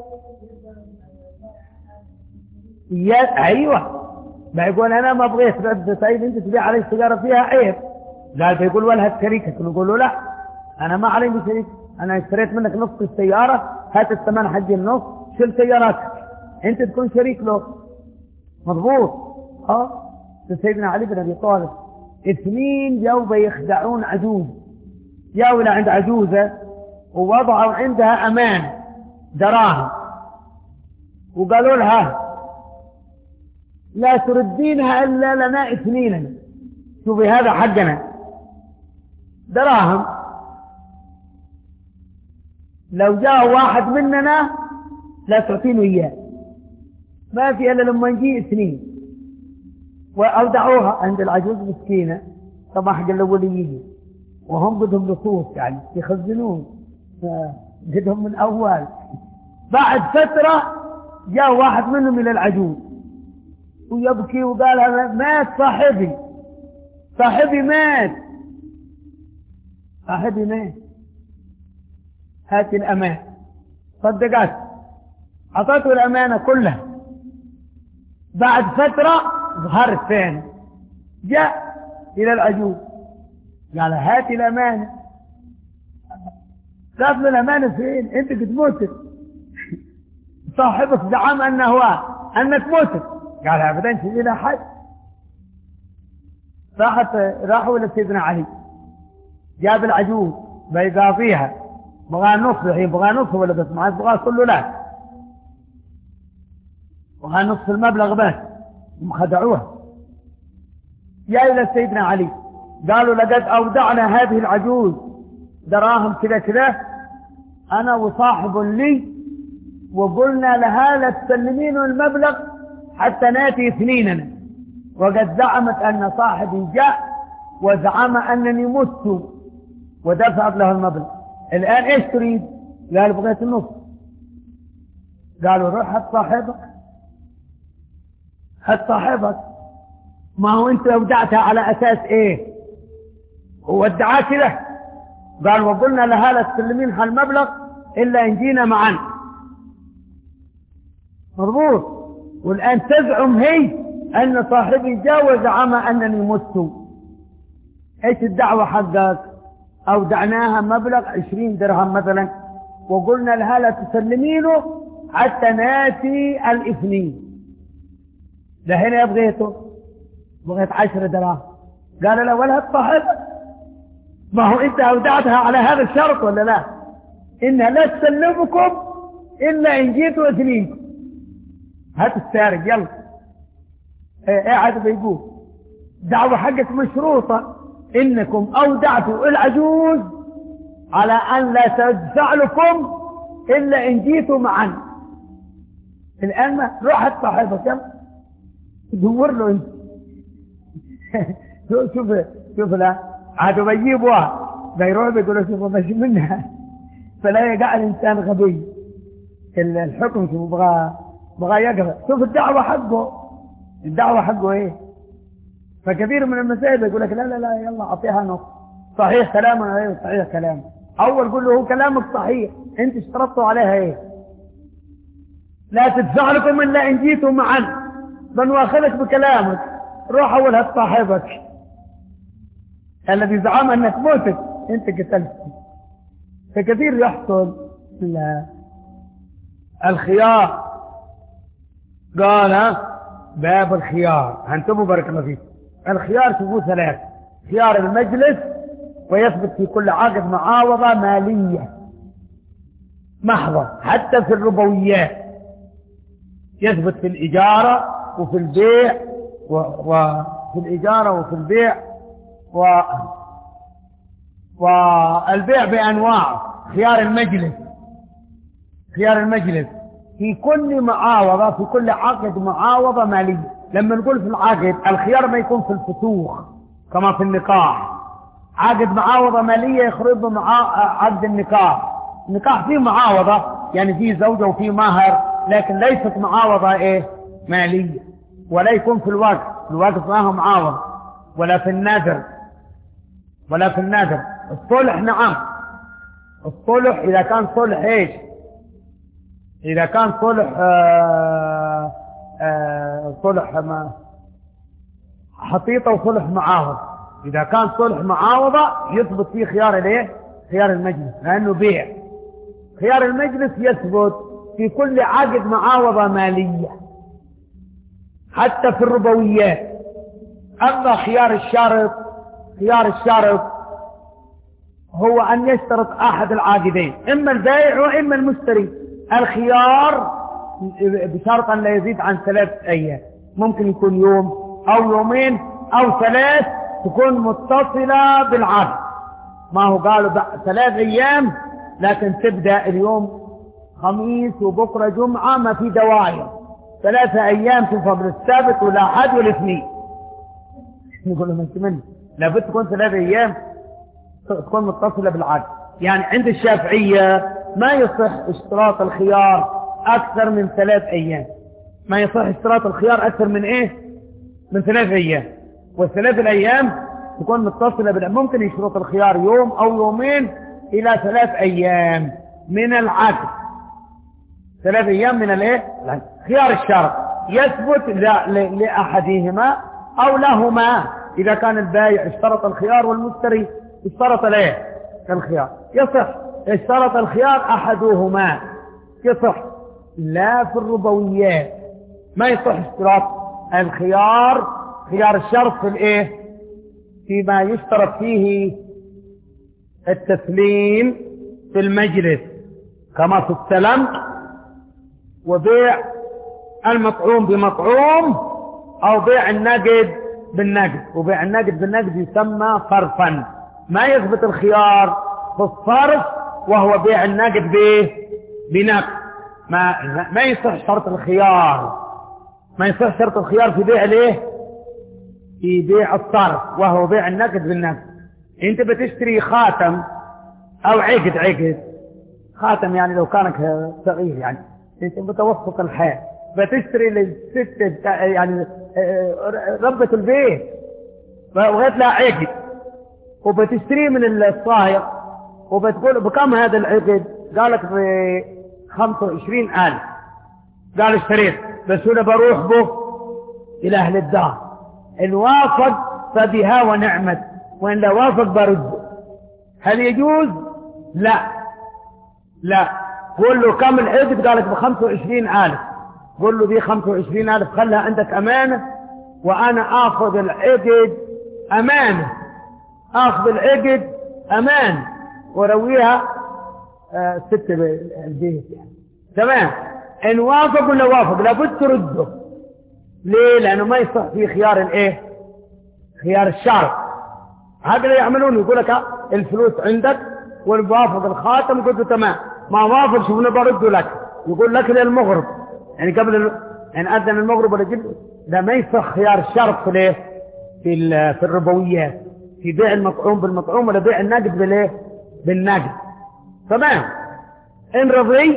يا أيوة، ما يقول أنا ما بغيت، بس سعيد أنت تبيع علي السيارة فيها عيب، قال فيقول ولها شريكك، نقول له لا أنا ما علي بشريك، أنا اشتريت منك نصف السيارة، هات الثمن حق النص، شل سياراتك أنت تكون شريك له. مضبوط. اه سيدنا علي بن أبي طالب اثنين جاوا بيخدعون عجوز، جاوا إلى عند عجوزة ووضعوا عندها أمان دراهم وقالوا لها لا تردينها إلا لنا اثنين، شوفي هذا حقنا دراهم، لو جاء واحد مننا لا تعطينه إياه، ما في إلا لما نجي اثنين وأودعوها عند العجوز مسكينة. طبعا حق الأول يجي وهم بدهم لصوص يعني يخزنون، بدهم من أول. بعد فترة جاء واحد منهم إلى العجوز ويبكي وقال أنا مات صاحبي، صاحبي مات، صاحبي مات، هات الأمان. صدقت، أعطته الأمانة كلها. بعد فترة ظهر الثاني جاء إلى العجوز قال هات الأمانة. قالت له الأمانة فين؟ أنت قد موتت، صاحبك زعم أنه هو أنك موتت. قال أبدا شيء إلى حد. راحت راحوا إلى سيدنا علي، جاب العجوز بيقاضيها، بغى نص الحين، بغى نص ولا بس معاه بغى كله لا، بغى نص المبلغ بس، خدعوها. جاء إلى سيدنا علي قالوا لقد أودعنا هذه العجوز دراهم كذا كذا أنا وصاحب لي، وقلنا لها لا تسلمين المبلغ حتى ناتي اثنيننا، وقد زعمت أن صاحبي جاء وزعم أنني مت ودفعت له المبلغ. الآن إيش تريد؟ قال بغيت النص. قالوا روح هات صاحبك، هات صاحبك. ما هو أنت ودعتها على أساس إيه؟ وودعاك له. قال وقلنا لها لا تسلمين هالمبلغ إلا إن جينا معا. مضبوط. والآن تزعم هي أن صاحبي جاء وزعم أنني مت. إيش الدعوة حقك؟ أودعناها مبلغ عشرين درهم مثلا، وقلنا لها لا تسلمينه حتى ناتي الاثنين. لهنا بغيته، بغيت عشر دراهم. قال لا ولا صاحبك، ما هو انت اودعتها على هذا الشرط ولا لا؟ انها لا تسلمكم الا ان جيتوا اثنين. هات السارق يلا. قاعد بيقول دعوة حقك مشروطة، انكم اودعتوا العجوز على ان لا تدفع لكم الا ان جيتوا معا. الان ما روح صاحبك يلا دور له انت. شوف شوف شوف لا عادوا بيجيبوها بيروح بيقولوا شوفوا ماشي منها. فلا يقع الانسان غبي. الحكم شوف بغى بغى يقرا. شوف الدعوة حقه، الدعوة حقه ايه؟ فكثير من المسائل يقول لك لا لا لا يلا اعطيها نص. صحيح كلامه ايه؟ صحيح كلامه. اول قول له هو كلامك صحيح، انت اشترطتوا عليها ايه؟ لا تدفع لكم الا ان جيتوا معا. بنواخذك بكلامك، روح اول هات صاحبك الذي زعم انك موتت انت قتلت. فكثير يحصل الخيار. قال باب الخيار، انتم بارك الله فيكم. الخيار شوفوا ثلاث: خيار المجلس، ويثبت في كل عقد معاوضة مالية محضة حتى في الربويات، يثبت في الإجارة وفي البيع وفي الإجارة وفي البيع و... والبيع بأنواع. خيار المجلس، خيار المجلس في كل معاوضة، في كل عقد معاوضة مالية. لما نقول في العقد الخيار ما يكون في الفتوح كما في النكاح. عقد معاوضة مالية يخرج مع عقد النكاح. النكاح فيه معاوضة يعني فيه زوجة وفيه مهر، لكن ليست معاوضة ايه مالية. ولا يكون في الوقت، الوقت ما هو معاوضة، ولا في النذر، ولا في النذر. الصلح نعم، الصلح إذا كان صلح ايش؟ إذا كان صلح آآ آآ صلح ما حطيطة وصلح معاوضة. إذا كان صلح معاوضة يثبت فيه خيار الايه؟ خيار المجلس، لأنه بيع. خيار المجلس يثبت في كل عقد معاوضة مالية حتى في الربويات. أما خيار الشرط، خيار الشرط هو أن يشترط أحد العاقدين، إما البائع وإما المشتري الخيار بشرط أن لا يزيد عن ثلاث أيام. ممكن يكون يوم أو يومين أو ثلاث، تكون متصلة بالعقد. ما هو قالوا ثلاث أيام لكن تبدأ اليوم خميس وبكرة جمعة ما في دواير، ثلاثة أيام تنفضل السبت والأحد والاثنين. نقول لهم أنت من لابد تكون ثلاثة أيام تكون متصلة بالعقد. يعني عند الشافعية ما يصح اشتراط الخيار أكثر من ثلاث أيام، ما يصح اشتراط الخيار أكثر من إيه؟ من ثلاث أيام، والثلاث الأيام تكون متصلة بالعقد. ممكن يشترط الخيار يوم أو يومين إلى ثلاث أيام من العقد، ثلاث أيام من الإيه؟ خيار الشرط يثبت لأحدهما أو لهما. إذا كان البائع اشترط الخيار والمشتري اشترط الايه؟ الخيار، يصح اشترط الخيار أحدهما يصح. لا في الربويات ما يصح اشتراط الخيار، خيار الشرط في الايه؟ فيما يشترط فيه التسليم في المجلس، كما في السلم وبيع المطعوم بمطعوم او بيع النقد بالنقد. وبيع النقد بالنقد يسمى صرفا. ما يثبت الخيار في الصرف وهو بيع النقد به بنقد. ما ما يصح شرط الخيار، ما يصح شرط الخيار في بيع الايه؟ في بيع الصرف وهو بيع النقد بالنقد. انت بتشتري خاتم او عقد، عقد خاتم يعني لو كانك صغير، يعني انت متوسط الحياة، بتشتري للست يعني ربة البيت وغيت لها عقد، وبتشتريه من الصايغ وبتقول بكم هذا العقد؟ قالك ب خمسة وعشرين ألف. قال اشتريت، بس هنا بروح به إلى أهل الدار، إن وافق فبها ونعمت، وإن لا وافق برده. هل يجوز؟ لا لا. قول له كم العقد؟ قالك ب خمسة وعشرين ألف. قول له دي خمسة وعشرين ألف خلها عندك أمانة، وأنا آخذ العقد أمانة، آخذ العقد أمانة ورويها آه ست البيت يعني. تمام. إن وافق ولا وافق لابد ترده. ليه؟ لأنه ما يصح فيه خيار الإيه؟ خيار الشرط. هكذا يعملون، يقول لك الفلوس عندك والوافق الخاتم، قلت له تمام، ما وافق شوفنا برده لك، يقول لك للمغرب يعني قبل ال... يعني أذن المغرب ولا جد. ده ما يصح خيار الشرط في الايه؟ في ال... في الربويات، في بيع المطعوم بالمطعوم ولا بيع النقد بالايه؟ بالنقد. تمام. ان رضي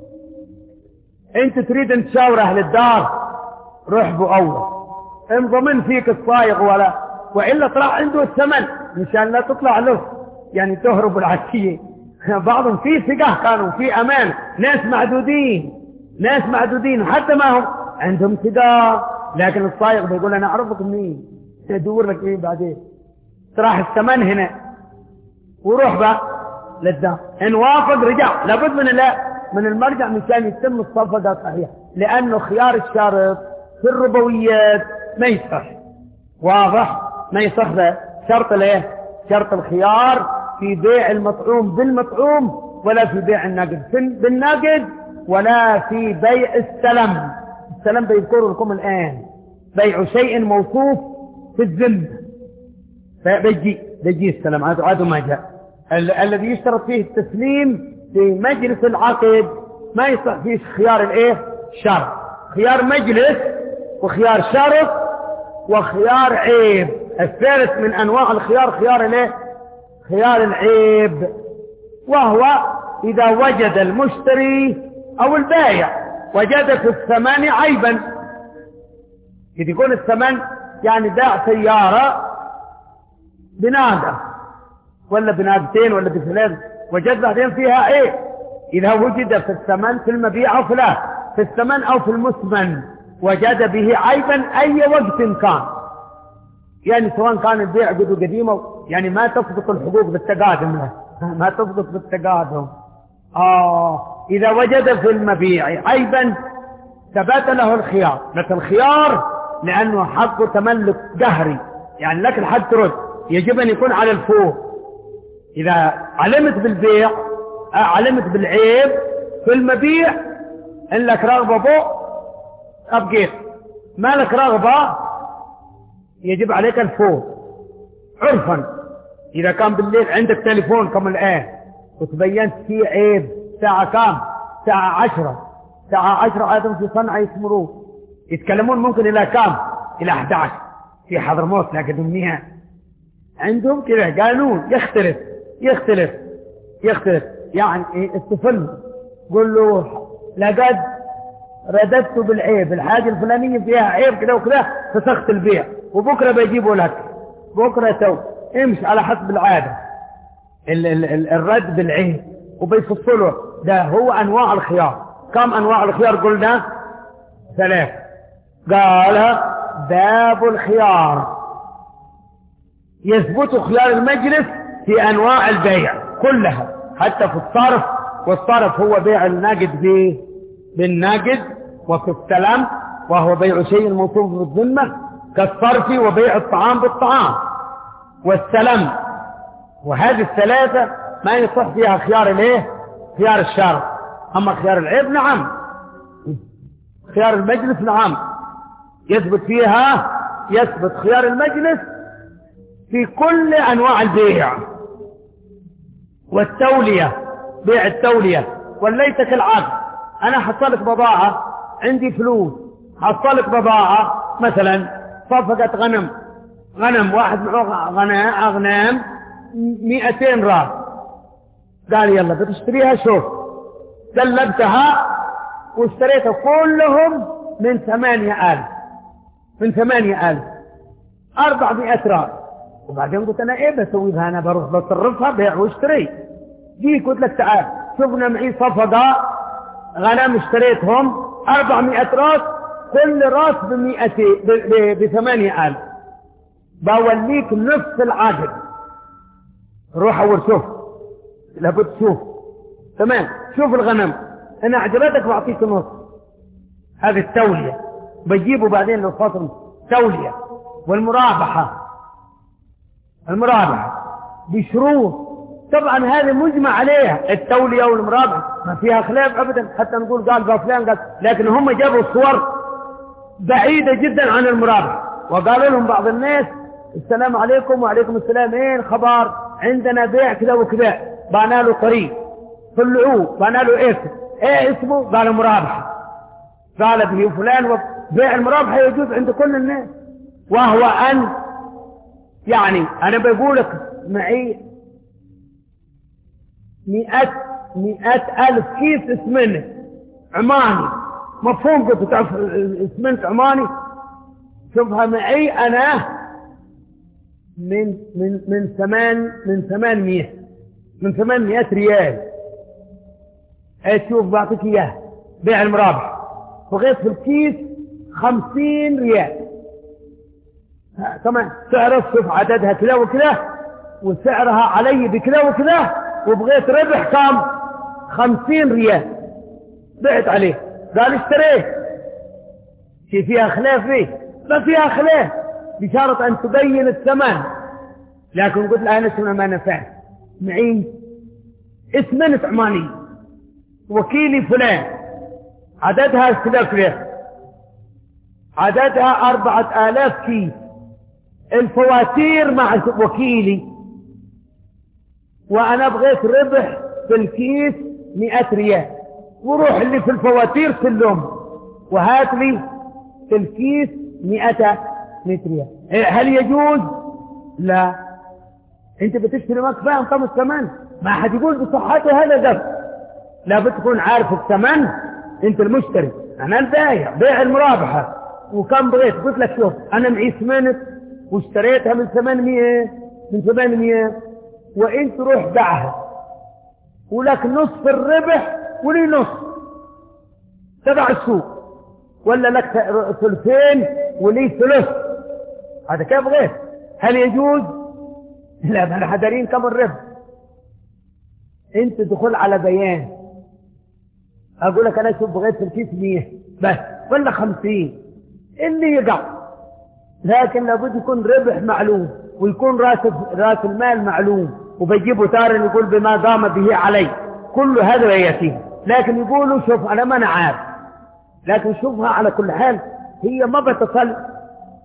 انت تريد ان تشاور اهل الدار روح بو اول، ان ضمن فيك الصايغ ولا والا طلع عنده الثمن مشان لا تطلع له يعني تهرب العشيه. بعضهم في ثقه كانوا في امان، ناس معدودين، ناس معدودين حتى ما هم عندهم ثقه، لكن الصايغ بيقول انا اعرفك منين، ادور لك ايه بعدين، تراح الثمن هنا وروح بقى للدار. ان وافق رجع، لابد من لا من المرجع مشان يتم الصفقه صحيح، لانه خيار الشرط في الربويات ما يصح. واضح؟ ما يصح ده شرط الايه؟ شرط الخيار في بيع المطعوم بالمطعوم ولا في بيع النقد بالنقد ولا في بيع السلم. السلم بيذكره لكم الآن، بيع شيء موصوف في الذمة بيجي بيجي السلم. هذا ما جاء. ال الذي يشترط فيه التسليم في مجلس العقد ما يصح فيه خيار الايه؟ شرط. خيار مجلس وخيار شرط وخيار عيب. الثالث من انواع الخيار خيار الايه؟ خيار العيب، وهو اذا وجد المشتري او البائع وجد في الثمن عيبا. إذا يكون الثمن يعني باع سيارة بناقة ولا بناقتين ولا بثلاث، وجد بعدين فيها ايه؟ اذا وجد في الثمن في المبيع او في لا في الثمن او في المثمن وجد به عيبا اي وقت كان، يعني سواء كان البيع قد قديمه، يعني ما تسقط الحقوق بالتقادم له، ما تسقط بالتقادم. اه اذا وجد في المبيع عيبا ثبت له الخيار، لكن الخيار لانه حقه تملك قهري، يعني لك الحق ترد، يجب ان يكون على الفور. اذا علمت بالبيع علمت بالعيب في المبيع ان لك رغبه بو ابقيت، ما لك رغبه يجب عليك الفور عرفا. اذا كان بالليل عندك تليفون كما الان وتبينت فيه عيب الساعة كام؟ الساعة عشرة، الساعة عشرة عادهم في صنعاء يسمرون يتكلمون ممكن إلى كام؟ إلى أحد عشر في حضرموت، لكن أمنيها عندهم كذا قانون يختلف يختلف يختلف. يعني الطفل قل له لقد رددت بالعيب، الحاجة الفلانية فيها عيب كذا وكذا، فسخت البيع وبكرة بيجيبوا لك، بكرة تو امشي على حسب العادة ال ال ال الرد بالعيب وبيفصله. ده هو أنواع الخيار. كم أنواع الخيار قلنا؟ ثلاث. قال باب الخيار يثبت خيار المجلس في أنواع البيع كلها، حتى في الصرف، والصرف هو بيع النقد به بالنقد، وفي السلام وهو بيع شيء موصوف بالذمة كالصرف، وبيع الطعام بالطعام والسلام. وهذه الثلاثة ما يصح فيها خيار الايه؟ خيار الشارع. أما خيار العيب نعم، خيار المجلس نعم يثبت فيها، يثبت خيار المجلس في كل أنواع البيع. والتولية، بيع التولية وليتك العقد. أنا حصلك بضاعة، عندي فلوس، حصلك بضاعة مثلا صفقة غنم، غنم واحد معه غنام مئتين راس، قال يلا بتشتريها، شوف سلبتها واشتريتها كلهم من ثمانية آلاف، من ثمانية آلاف أربعمائة راس. وبعدين قلت أنا إيه بسوي بها؟ أنا بروح بصرفها بيع واشتري. جي قلت لك تعال شوفنا معي صفقة غنم اشتريتهم أربعمائة راس، كل راس بمئتين بثمانية آلاف، بوليك نفس العقد. روح أول شوف، لابد تشوف تمام، شوف الغنم أنا عجبتك بعطيك نص. هذه التولية بجيبه بعدين لو خاطر تولية. والمرابحة، المرابحة بشروط طبعا هذه مجمع عليها، التولية والمرابحة ما فيها خلاف أبدا، حتى نقول قال بفلان قال، لكن هم جابوا صور بعيدة جدا عن المرابحة. وقالوا لهم بعض الناس السلام عليكم وعليكم السلام، ايه الخبر؟ عندنا بيع كذا وكذا، بانا له طريق، طلعوه بانا له اسم، ايه اسمه؟ قالوا مرابحة. قال به فلان. بيع المرابحة يجوز عند كل الناس، وهو أن يعني أنا بقولك معي مئة مئة ألف كيس اسمنت عماني، مفهوم؟ قلت تعرف اسمنت عماني؟ شوفها معي أنا من من من ثمان من ثمانمية من ثمانمائة ريال. ايه شوف بعطيك اياه بيع المرابح، بغيت في الكيس خمسين ريال. طبعا سعر شوف عددها كذا وكذا، وسعرها علي بكذا وكذا، وبغيت ربح كم؟ خمسين ريال. بعت عليه، قال اشتريه. شي فيها خلاف فيه؟ ما فيها خلاف، بشرط أن تبين الثمن. لكن قلت له أنا شنو ما نفعت معي اسمنت عماني، وكيلي فلان، عددها كذا كذا، عددها أربعة آلاف كيس، الفواتير مع وكيلي، وأنا بغيت ربح في الكيس مئة ريال، وروح اللي في الفواتير كلهم وهات لي في الكيس مئة ريال. هل يجوز؟ لا. انت بتشتري ما كفايه انطم الثمن، ما حد يقول بصحته هذا قف، لابد تكون عارف الثمن انت المشتري. انا البايع، بيع المرابحه، وكم بغيت؟ قلت لك شوف انا معي ثمنت واشتريتها من ثمانمائة من ثمانمائة، وانت روح دعها ولك نصف الربح ولي نص تبع السوق، ولا لك ثلثين ولي ثلث. هذا كيف بغيت؟ هل يجوز؟ لا، ما احنا حذرين كم الربح. انت تدخل على بيان، اقول لك انا شوف بغيت في الكيس مية بس ولا خمسين اللي يقع، لكن لابد يكون ربح معلوم، ويكون راس راس المال معلوم، وبيجيبوا تار يقول بما قام به علي، كل هذا يتيم. لكن يقولوا شوف انا ما انا عارف، لكن شوفها على كل حال هي ما بتصل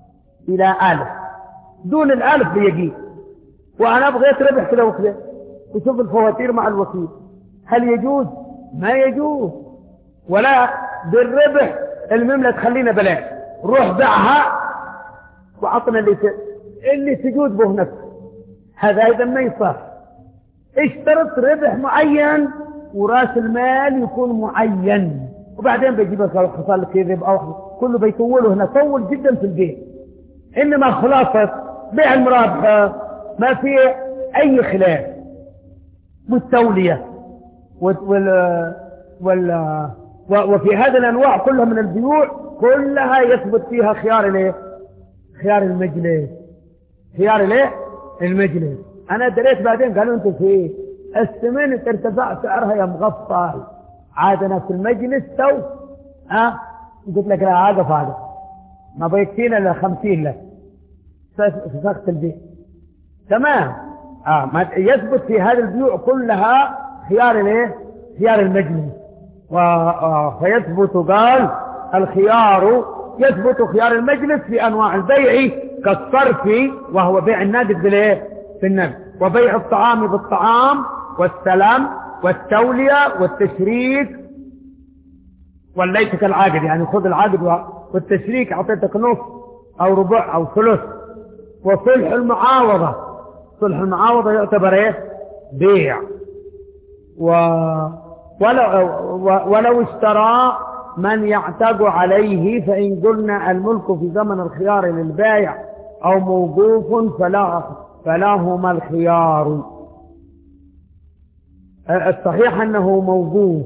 الى الف، دون الالف بيجي، وانا بغيت ربح كذا وكذا، وشوف الفواتير مع الوكيل، هل يجوز؟ ما يجوز. ولا بالربح المملة تخلينا بلاش، روح بيعها وعطنا اللي ت... اللي تجود به نفسه، هذا أيضا ما يصح. اشترط ربح معين وراس المال يكون معين، وبعدين بيجيب لك حصل كذب أو كله بيطوله هنا، طول جدا في البيع. إنما خلاصة بيع المرابحة ما في أي خلاف، والتولية وال... وال... وفي هذه الأنواع كلها من البيوع كلها يثبت فيها خيار الايه؟ خيار المجلس. خيار الايه؟ المجلس. أنا دريت بعدين قالوا أنتم في إيه؟ السمنة ارتفع سعرها يا مغفل، عادنا في المجلس تو ها قلت لك لا عاقف هذا ما بيكفينا الا خمسين لك فسخت البيع تمام. اه ما يثبت في هذه البيوع كلها خيار الايه؟ خيار المجلس. ويثبت قال الخيار يثبت خيار المجلس في انواع البيع كالصرف وهو بيع النقد بالايه؟ بالنقد، وبيع الطعام بالطعام، والسلام والتولية والتشريك والليس كالعاقد، يعني خذ العاقد والتشريك أعطيتك نص أو ربع أو ثلث. وصلح المعاوضة، صلح المعاوضة يعتبر ايه؟ بيع. و... ولو... ولو اشترى من يعتق عليه، فإن قلنا الملك في زمن الخيار للبائع أو موقوف فلا فلهما الخيار. الصحيح أنه موقوف،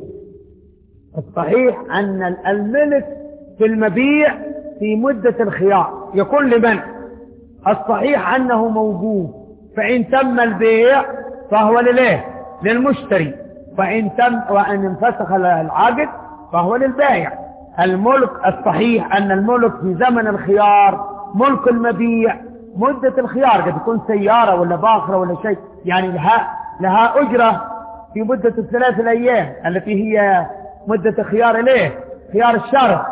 الصحيح أن الملك في المبيع في مدة الخيار يكون لمن؟ الصحيح أنه موقوف، فإن تم البيع فهو لليه؟ للمشتري، فإن تم وأن انفسخ العقد فهو للبائع. الملك الصحيح أن الملك في زمن الخيار ملك المبيع مدة الخيار، قد تكون سيارة ولا باخرة ولا شيء، يعني لها لها أجرة في مدة الثلاث الأيام التي هي مدة خيار إليه خيار الشرط.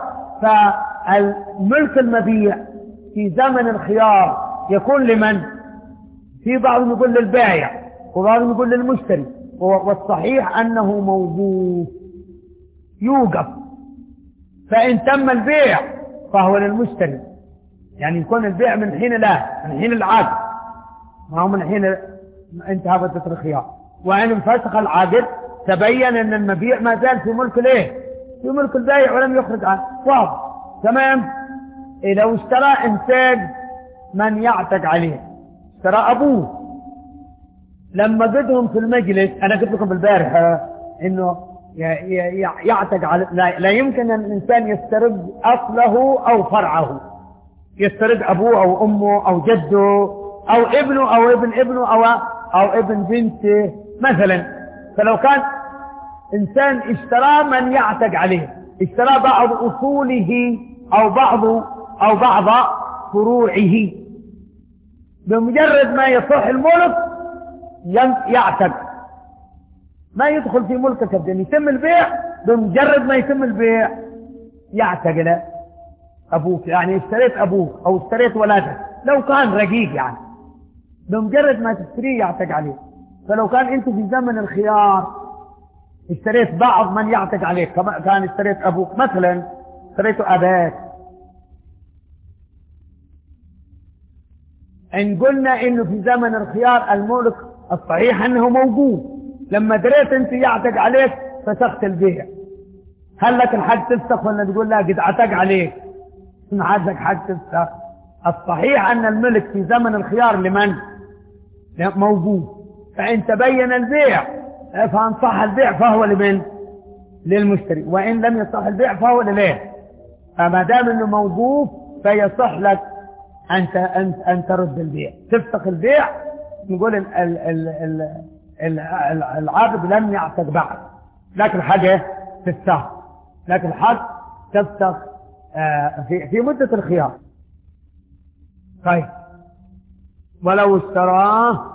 فالملك المبيع في زمن الخيار يكون لمن؟ في بعضهم يقول للبائع وبعضهم يقول للمشتري، والصحيح أنه موقوف يوقف. فإن تم البيع فهو للمشتري، يعني يكون البيع من حين لا من حين العقد، ما هو من حين انتهى مدة الخيار. وإن انفسخ العقد تبين أن المبيع ما زال في ملك الايه؟ في ملك البائع ولم يخرج عنه. واضح تمام. إذا اشترى إنسان من يعتق عليه، اشترى أبوه، لما قدهم في المجلس أنا قلت لكم بالبارحة إنه يعتق على لا يمكن أن الإنسان يسترد أصله أو فرعه، يسترد أبوه أو أمه أو جده أو ابنه أو ابن ابنه أو أو ابن بنته مثلا. فلو كان إنسان اشترى من يعتق عليه، اشترى بعض أصوله أو بعض أو بعض فروعه، بمجرد ما يصح الملك يعتق، ما يدخل في ملكك بدين يتم البيع، بمجرد ما يتم البيع يعتق له أبوك، يعني اشتريت أبوك أو اشتريت ولادك لو كان رقيق، يعني بمجرد ما تشتريه يعتق عليه. فلو كان انت في زمن الخيار اشتريت بعض من يعتق عليك، كان اشتريت أبوك مثلا، اشتريت أباك، إن قلنا إنه في زمن الخيار الملك الصحيح أنه موجود، لما دريت أنت يعتق عليك فسخت البيع، هل لك الحق تفسخ ولا تقول لا قد عتق عليك ما عندك حق تفسخ؟ الصحيح أن الملك في زمن الخيار لمن؟ موجود. فإن تبين البيع فإن صح البيع فهو لمن؟ للمشتري، وإن لم يصح البيع فهو لليه. فما دام أنه موجود فيصح لك أنت أن أن ترد البيع، تفسخ البيع، نقول ال ال ال ال ال العابد لم يعتق بعد، لكن حاجة تفسخ، لكن الحق تفسخ في في مدة الخيار. طيب ولو اشتراه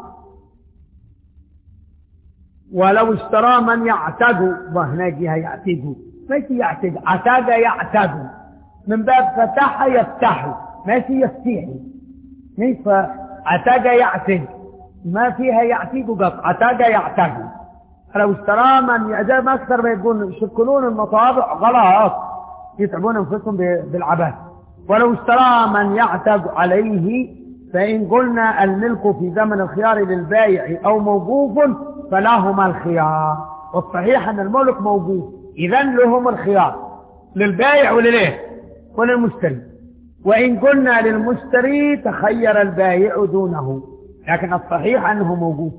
ولو اشترى من يعتق، وهنا جهة يعتق، ماشي يعتق، عتق يعتق من باب فتح يفتح، ماشي يفتح، كيف عتق يعتق، ما فيها يعتيق قط، عتاقة يعتق. لو اشترى من زي ما أكثر ما يقول يشكلون المطابع غلط، يتعبون أنفسهم بالعبث. ولو اشترى من يعتق عليه، فإن قلنا الملك في زمن الخيار للبائع أو موقوف فلهما الخيار. والصحيح أن الملك موقوف، إذن لهم الخيار للبائع ولليه وللمشتري. وإن قلنا للمشتري تخير البائع دونه، لكن الصحيح أنه موقوف،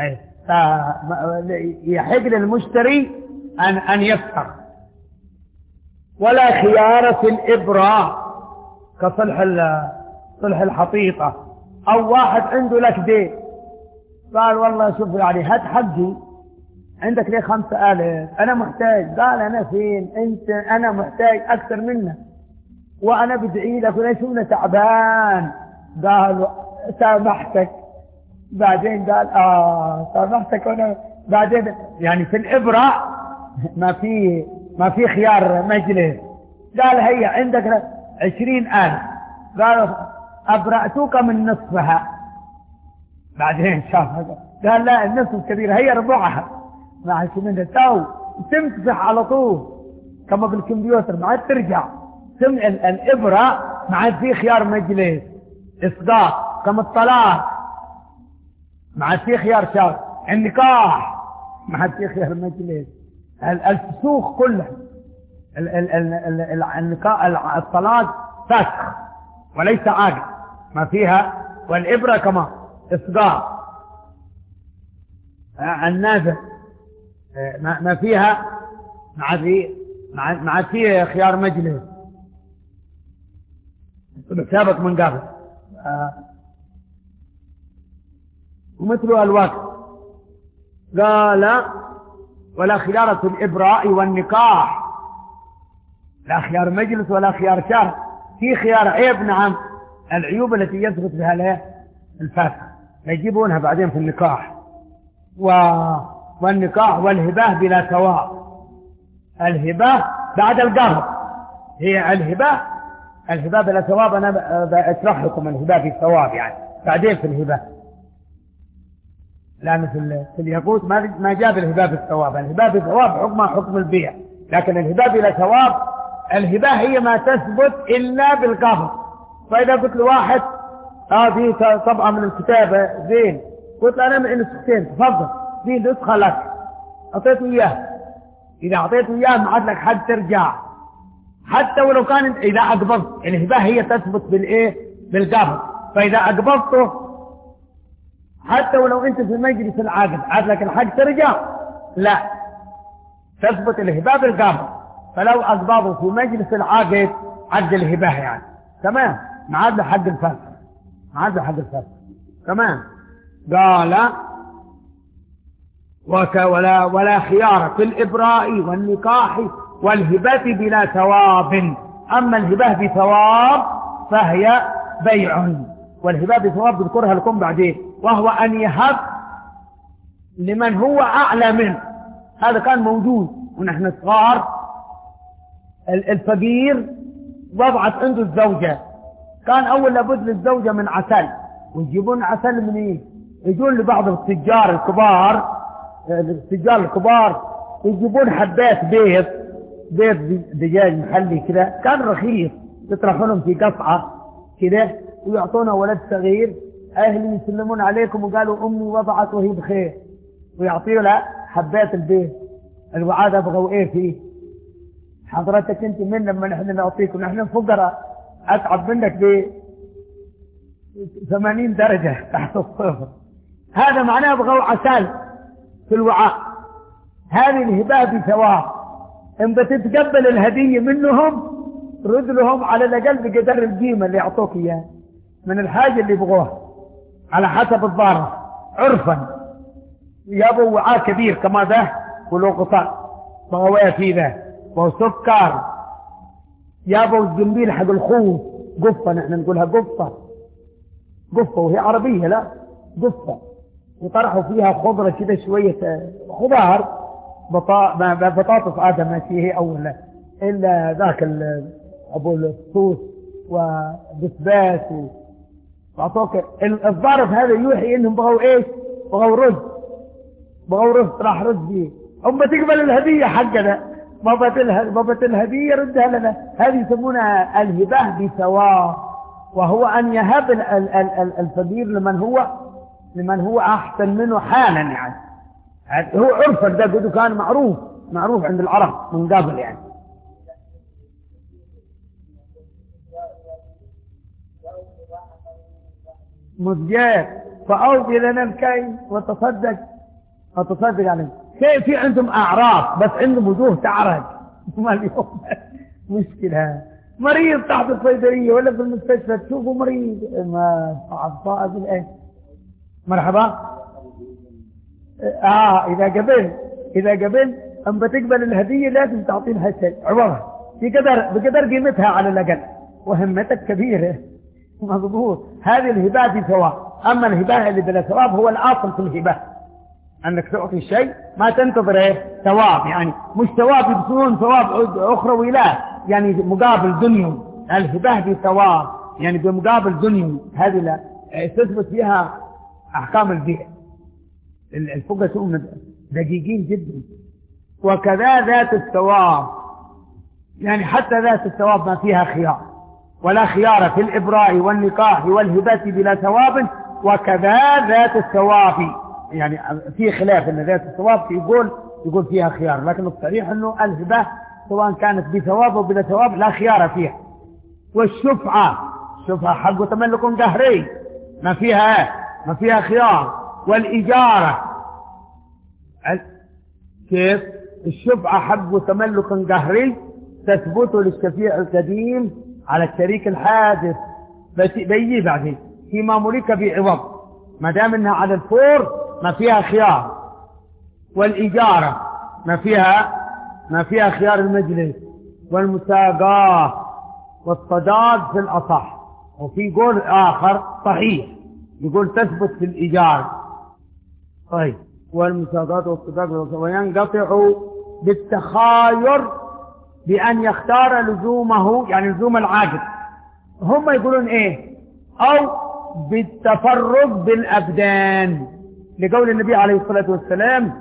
يحق للمشتري أن أن يفتر. ولا خيار في الإبراء كصلح صلح الحقيقة. أو واحد عنده لك دين، قال والله شوف يعني هات حقي، عندك ليه خمسة آلاف، أنا محتاج. قال أنا فين أنت، أنا محتاج أكثر منك وأنا بدعي لك وليش أنا تعبان. قال سامحتك. بعدين قال آه سامحتك وأنا بعدين يعني في الإبراء ما في ما في خيار مجلس. قال هي عندك عشرين ألف، قال أبرأتك من نصفها. بعدين شافها قال لا النصف كبير، هي ربعها معك منها تو تمسح على طول كما بالكمبيوتر، ما عاد ترجع. سمع الإبرة ما عاد في خيار مجلس. إصداق كما الطلاق ما عاد في خيار شهر. النكاح ما عاد في خيار مجلس. الفسوق كلها النكاح الطلاق فسخ وليس عقد ما فيها. والإبرة كما إصداق النازل ما فيها مع في مع فيه خيار مجلس سابق من قبل. ومثل الوقت قال ولا خيار في الإبراء والنكاح، لا خيار مجلس ولا خيار شهر. في خيار عيب نعم، العيوب التي يثبت بها له الفاسق يجيبونها بعدين في النكاح. و... والنكاح والهباه بلا ثواب. الهباه بعد القهر، هي الهباه الهباه بلا ثواب. أنا بأشرح لكم الهباه بالثواب يعني بعدين في الهباه، لأن في الياقوت ما ما جاب الهباه بالثواب. الهباه بالثواب حكمها حكم البيع، لكن الهباه بلا ثواب الهباه هي ما تثبت إلا بالقهر. فإذا قلت لواحد هذه آه طبعا من الكتابة زين، قلت له أنا من نسختين تفضل دي نسخة لك، أعطيته إياه. إذا أعطيته إياه ما عاد لك حد ترجع، حتى ولو كان إذا أقبضت. الهباه هي تثبت بالإيه بالقبض. فإذا أقبضته حتى ولو أنت في مجلس العقد عاد لك الحق ترجع، لا تثبت الهباه بالقبض. فلو أقبضه في مجلس العقد عد الهباه يعني تمام، ما عاد له حق الفسخ، ما عاد له حق الفسخ تمام. قال وك ولا ولا خيار في الإبراء والنكاح والهبة بلا ثواب. أما الهبة بثواب فهي بيع، والهبة بثواب بذكرها لكم بعدين، وهو أن يهب لمن هو أعلى منه. هذا كان موجود ونحن صغار. الفقير وضعت عنده الزوجة، كان أول لابد للزوجة من عسل، ويجيبون عسل من إيه؟ يجون لبعض التجار الكبار، التجار الكبار يجيبون حبات بيض بيض دجاج محلي كذا، كان رخيص، يطرحونهم في قصعة كذا ويعطونه ولد صغير. أهلي يسلمون عليكم وقالوا أمي وضعت وهي بخير، ويعطيه له حبات البيض. الوعاد أبغوا إيه فيه؟ حضرتك أنت من لما نحن نعطيكم، نحن فقراء، أتعب منك ب ثمانين درجة تحت الصفر. هذا معناه أبغوا عسل في الوعاء. هذه الهباء بثواب. إن بتتقبل الهدية منهم رد لهم على الأقل بقدر القيمة اللي يعطوك إياه من الحاجة اللي يبغوها على حسب الضارة عرفا. يابوا وعاء كبير كما ذا ولو قطع بغوية في ذا وسكر. يابوا الزنبيل حق الخوف قفة، نحن نقولها قفة قفة وهي عربية لا قفة، وطرحوا فيها خضرة كده شوية خضار بطاطس عادة ما فيه أولا إلا ذاك أبو الصوص وبسباس أعطوك الظرف هذا يوحي إنهم بغوا إيش؟ بغوا رد، بغوا رد، راح رد بيه. أما تقبل الهدية حقنا، ما بت الهدية ردها لنا. هذه يسمونها الهبة بثواب، وهو أن يهب الفقير لمن هو لمن هو أحسن منه حالا. يعني هو عرفا ده قد كان معروف معروف عند العرب من قبل. يعني مزجات فأوفي لنا الكي وتصدق وتصدق عليه. كيف في عندهم أعراض بس عندهم وجوه تعرج. ما اليوم مشكلة مريض تحت الصيدلية ولا في المستشفى تشوفه مريض ما صعب الآن مرحبا. آه إذا قبل إذا قبل أم بتقبل الهدية لازم تعطي لها شيء عوضها بقدر بقدر قيمتها على الأقل، وهمتك كبيرة. مضبوط. هذه الهبة بثواب. أما الهبة اللي بلا ثواب هو الأصل في الهبة، أنك تعطي شيء ما تنتظر إيه ثواب. يعني مش ثواب يبصرون ثواب أخروي، لا، يعني مقابل دنيا. الهبة بثواب يعني بمقابل دنيا. هذه لا تثبت فيها أحكام البيع. الفقهاء هم دقيقين جدا. وكذا ذات الثواب، يعني حتى ذات الثواب ما فيها خيار، ولا خيار في الإبراء والنكاح والهبة بلا ثواب. وكذا ذات الثواب، يعني في خلاف ان ذات الثواب يقول يقول فيها خيار، لكن الصحيح انه الهبة سواء كانت بثواب او بلا ثواب لا خيار فيها. والشفعة، الشفعة حق تملك قهري ما فيها ما فيها خيار. والإجارة كيف؟ الشفعة حق تملك قهري تثبت للشفيع القديم على الشريك الحادث، بس بيجي بعدين فيما ملك بعوض، ما دام انها على الفور ما فيها خيار. والإجارة ما فيها ما فيها خيار المجلس. والمساقاة والصداق في الأصح. وفي قول آخر صحيح يقول تثبت في الإجارة. طيب والمساقات والصداق وينقطع بالتخاير بأن يختار لزومه، يعني لزوم العاقد. هم يقولون ايه؟ او بالتفرق بالابدان، لقول النبي عليه الصلاة والسلام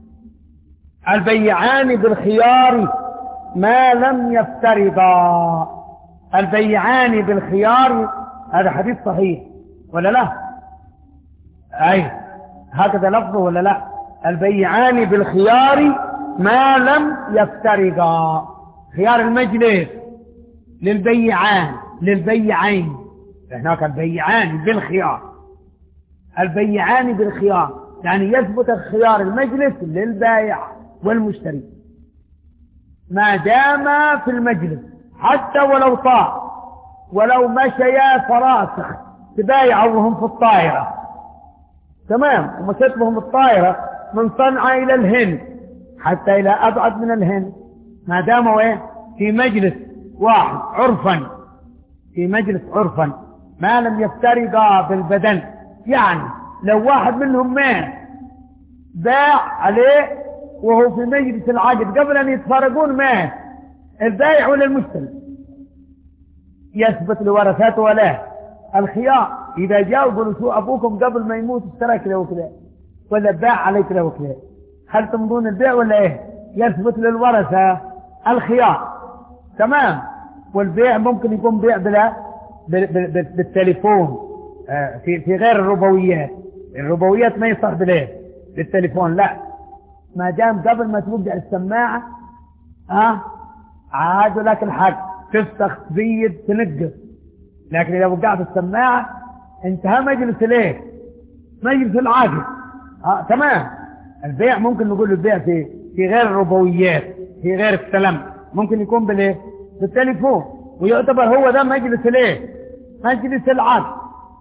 البيعان بالخيار ما لم يفترضا. البيعان بالخيار، هذا حديث صحيح ولا لا؟ اي هكذا لفظه ولا لا؟ البيعان بالخيار ما لم يفترضا. خيار المجلس للبيعان للبيعين، هناك البيعان بالخيار. البيعان بالخيار يعني يثبت الخيار المجلس للبائع والمشتري ما دام في المجلس، حتى ولو طاع ولو مشيا فراسخ تبايعوا وهم في الطائرة، تمام، ومشت بهم الطائرة من صنعاء إلى الهند حتى إلى أبعد من الهند، ما داموا ايه في مجلس واحد عرفا، في مجلس عرفا ما لم يفترقا بالبدن. يعني لو واحد منهم مات باع عليه وهو في مجلس العقد قبل أن يتفارقون مات، البائع ولا المشتري يثبت لورثاته ولا الخيار. إذا جاءوا يقولوا شو أبوكم قبل ما يموت اشترى كذا وكذا ولا باع عليه كذا وكذا، هل تمضون البيع ولا إيه؟ يثبت للورثة الخيار، تمام. والبيع ممكن يكون بيع بلا بالتليفون، في في غير الربويات. الربويات ما يصح بليه بالتليفون، لا، ما دام قبل ما توقع السماعة ها عادوا لك الحق تفسخ تزيد تنقص، لكن إذا وقعت السماعة انتهى مجلس ليه؟ مجلس العقد. اه تمام. البيع ممكن نقول البيع في في غير الربويات، في غير السلام، ممكن يكون بالايه؟ بالتليفون، ويعتبر هو ده مجلس الايه؟ مجلس العقد.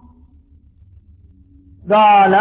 قال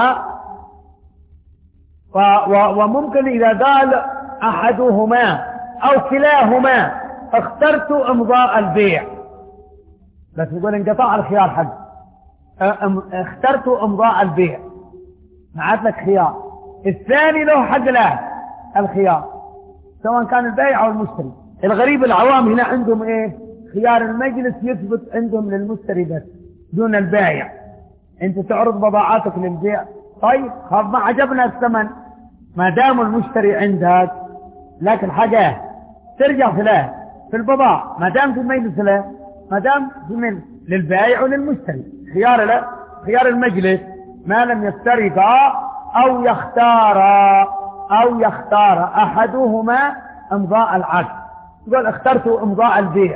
و و وممكن إذا قال أحدهما أو كلاهما اخترت امضاء البيع، بس يقول انقطاع الخيار حق، اخترت امضاء البيع ما عاد لك خيار، الثاني له حق له الخيار سواء كان البائع أو المشتري. الغريب العوام هنا عندهم ايه؟ خيار المجلس يثبت عندهم للمشتري بس دون البائع، انت تعرض بضاعاتك للبيع، طيب خلاص ما عجبنا الثمن، ما دام المشتري عندك لكن حاجة ترجع في له في البضاعة، ما دام في مجلس له، ما دام في من للبائع وللمشتري خيار له، خيار المجلس ما لم يفترقا أو يختارا أو يختار أحدهما امضاء العقد. يقول اخترت امضاء البيع،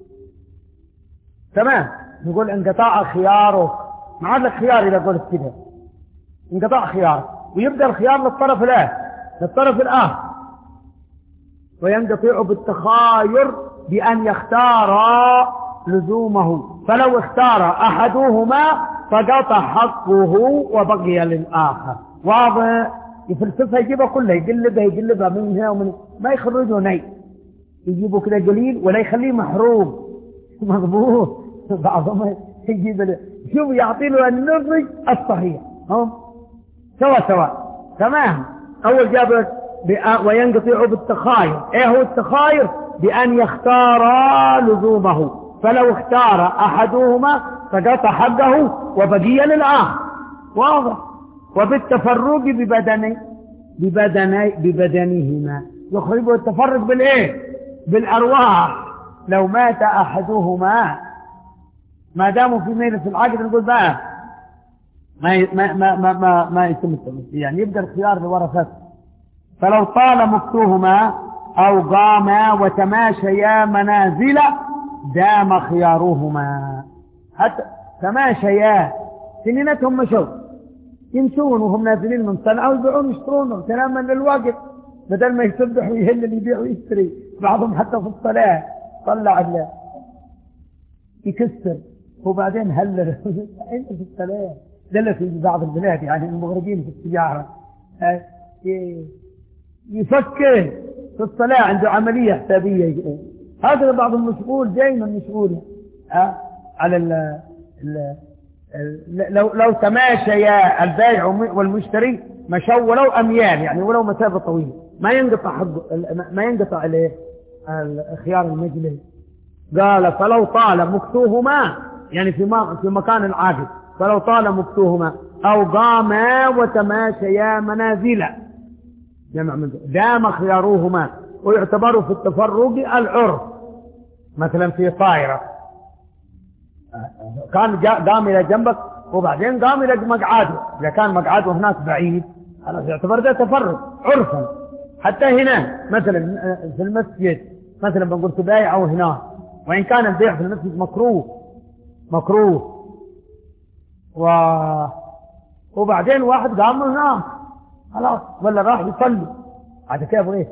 تمام، نقول انقطاع خيارك، ما عاد لك خيار إذا قلت كده، انقطاع خيار، ويبدأ الخيار للطرف له للطرف الآخر، وينقطع بالتخاير بأن يختار لزومه، فلو اختار أحدهما سقط حقه وبقي للآخر. واضح؟ يفلسفها يجيبها كلها، يقلبها يقلبها من هنا ومن ما يخرجه ني، يجيبه كده قليل ولا يخليه محروم مضبوط. بعضهم يجيب له شوف يعطي له النضج الصحيح، هم سوا سوا تمام. أول جاب وينقطع بالتخاير. ايه هو التخاير؟ بأن يختار لزومه، فلو اختار أحدهما سقط حقه وبقي للآخر. واضح؟ وبالتفرق ببدني ببدني ببدنهما، يخرجه التفرق بالايه؟ بالأرواح. لو مات أحدهما ما داموا في ميلة العقد نقول بقى ما ما ما ما ما, ما يتم التمثيل، يعني يبقى الخيار لورثته. فلو طال مكتوهما أو قاما وتماشيا منازل دام خيارهما. حتى تماشيا سنينتهم مشوا يمشون وهم نازلين من صنعاء ويبيعون ويشترون تماما للوقت، بدل ما يسبح ويهل اللي يبيع ويشتري. بعضهم حتى في الصلاة طلع ال يكسر وبعدين هلل انت في الصلاة. ده في بعض البلاد يعني المغربين في السيارة يفكر في الصلاة، عنده عملية حسابية. هذا بعض المشغول دائما مشغول أه؟ على ال ال لو لو تماشيا البائع والمشتري مشوا ولو أميال، يعني ولو مسافة طويلة ما ينقطع حق ما ينقطع عليه خيار المجلس. قال فلو طال مكتوهما، يعني في في مكان العاقد، فلو طال مكتوهما أو قاما وتماشيا منازلا دام خياروهما. ويعتبر في التفرق العرف، مثلا في طائرة كان قام إلى جنبك وبعدين قام إلى مقعده، إذا كان مقعده هناك بعيد خلاص يعتبر ده تفرق عرفا. حتى هنا مثلا في المسجد مثلا بنقول تبايع أو هناك، وإن كان البيع في المسجد مكروه مكروه و... وبعدين واحد قام من هناك خلاص ولا راح يصلي، هذا كيف ايه؟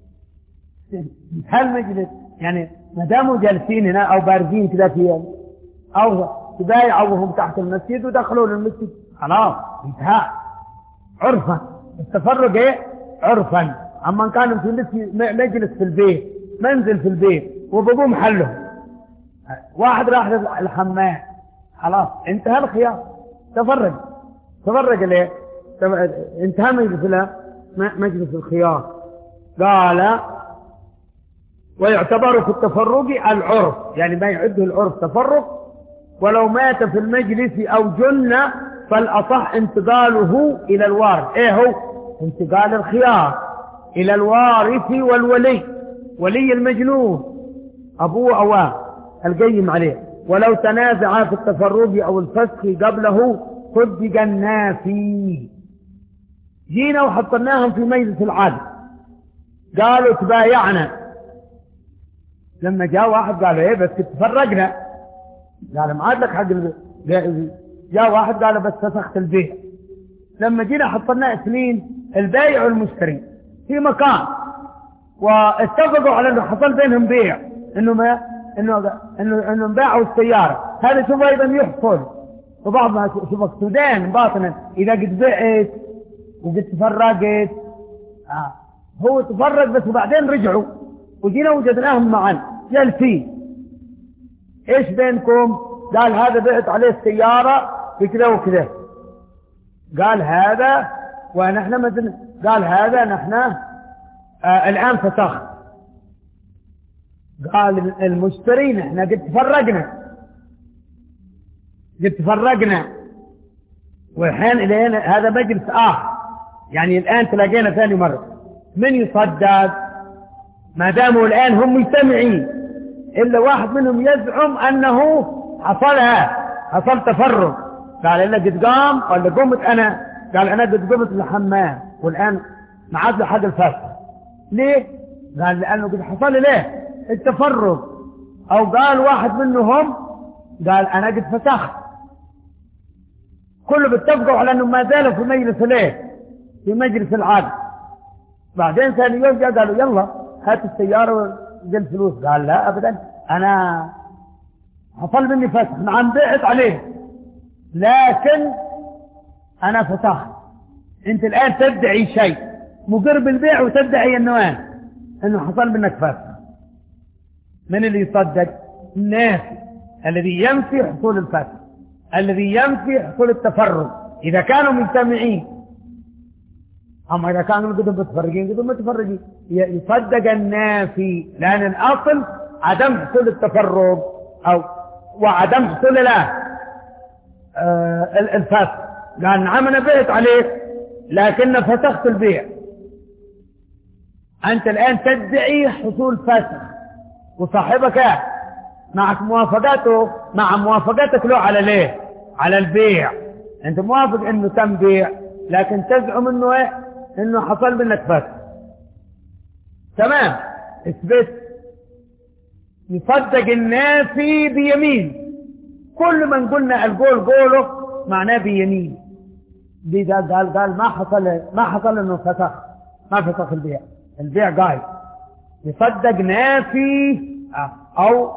هل مجلس يعني ما داموا جالسين هنا او بارزين كذا في او تبايعوا وهم تحت المسجد ودخلوا للمسجد خلاص انتهى عرفا. التفرق ايه؟ عرفا. اما كانوا في مجلس في البيت، منزل في البيت وبابوه محله، واحد راح الحمام خلاص انتهى الخيار، تفرق تفرق ليه؟ انتهى مجلس له مجلس الخيار. قال ويعتبر في التفرق العرف، يعني ما يعده العرف تفرق. ولو مات في المجلس أو جن فالأصح انتقاله إلى الوارث. ايه هو؟ انتقال الخيار إلى الوارث والولي، ولي المجنون أبوه أواه القيم عليه. ولو تنازع في التفرق أو الفسخ قبله صدق النافي. جينا وحطناهم في مجلس العدل قالوا تبايعنا، لما جاء واحد قال ايه بس تفرقنا، قال ما عاد لك حق البيع. جاء واحد قال بس فسخت البيع. لما جينا حطنا اثنين البائع والمشتري في مكان واتفقوا على انه حصل بينهم بيع، انه ما انه انه انه باعوا السياره، هذا شوف ايضا يحصل. وبعض ما شوفك سودان باطنا اذا قد بعت وقد تفرقت آه. هو تفرق بس وبعدين رجعوا وجينا وجدناهم معا جالسين. ايش بينكم؟ قال هذا بعت عليه السيارة بكذا وكذا، قال هذا ونحن مثل، قال هذا نحن آه الآن فسخ. قال المشتري نحن قد تفرقنا قد تفرقنا والحين الى هنا هذا مجلس اخر، يعني الان تلاقينا ثاني مره من يصدق ما داموا الان هم مجتمعين، الا واحد منهم يزعم انه حصلها حصل تفرغ، قال الا قد قام ولا قمت انا، قال انا قد قمت للحمام والان ما عاد له حد الفسخ. ليه؟ قال لانه قد حصل ليه التفرغ. او قال واحد منهم قال انا قد فسخت. كله بيتفقوا على انه ما زالوا في مجلس ليه في مجلس العقد. بعدين ثاني يوم جاء قالوا يلا هات السياره وجل الفلوس، قال لا ابدا انا حصل مني فسخ، نعم بعت عليه لكن انا فسخت. انت الان تدعي شيء مقر بالبيع وتدعي انه انه حصل منك فسخ. من اللي يصدق؟ النافي الذي ينفي حصول الفسخ، الذي ينفي حصول التفرق اذا كانوا مجتمعين. اما اذا كانوا قدهم متفرقين قدهم متفرقين يصدق النافي، لان الاصل عدم حصول التفرق او وعدم حصول لا آه الفسخ. قال نعم انا بعت عليك لكن فسخت البيع. انت الان تدعي حصول فسخ وصاحبك معك موافقته مع موافقتك له على ليه على البيع. انت موافق انه تم بيع لكن تزعم انه ايه انه حصل منك فسخ. تمام. اثبت. يصدق النافي بيمين. كل من قلنا القول قوله معناه بيمين. دي قال قال قال ما حصل ما حصل انه فسخ، ما فسخ البيع، البيع قايد. يصدق نافي او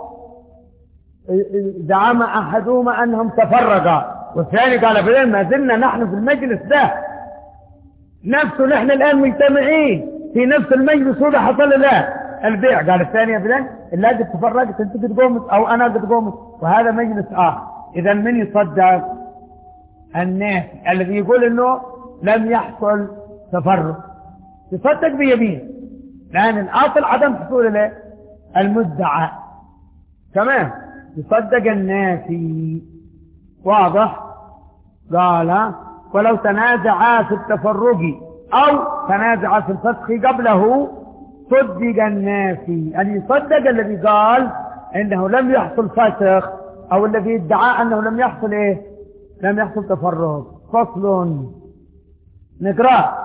زعم احدهما انهم تفرقا والثاني قال بدل ما زلنا نحن في المجلس ده نفسه، نحن الان مجتمعين في نفس المجلس وده حصل له البيع. قال الثاني ابدا الا قد تفرقت انت قد قومت او انا قد قومت وهذا مجلس اخر. اذا من يصدق؟ الناس الذي يقول انه لم يحصل تفرق يصدق بيمين، لان الاصل عدم حصول له المدعى. تمام. يصدق النافي. واضح؟ قال ولو تنازعا في التفرق او تنازعا في الفسخ قبله صدق النافي. ان يصدق الذي قال انه لم يحصل فسخ او الذي ادعى انه لم يحصل ايه لم يحصل تفرق. فصل. نقرأ.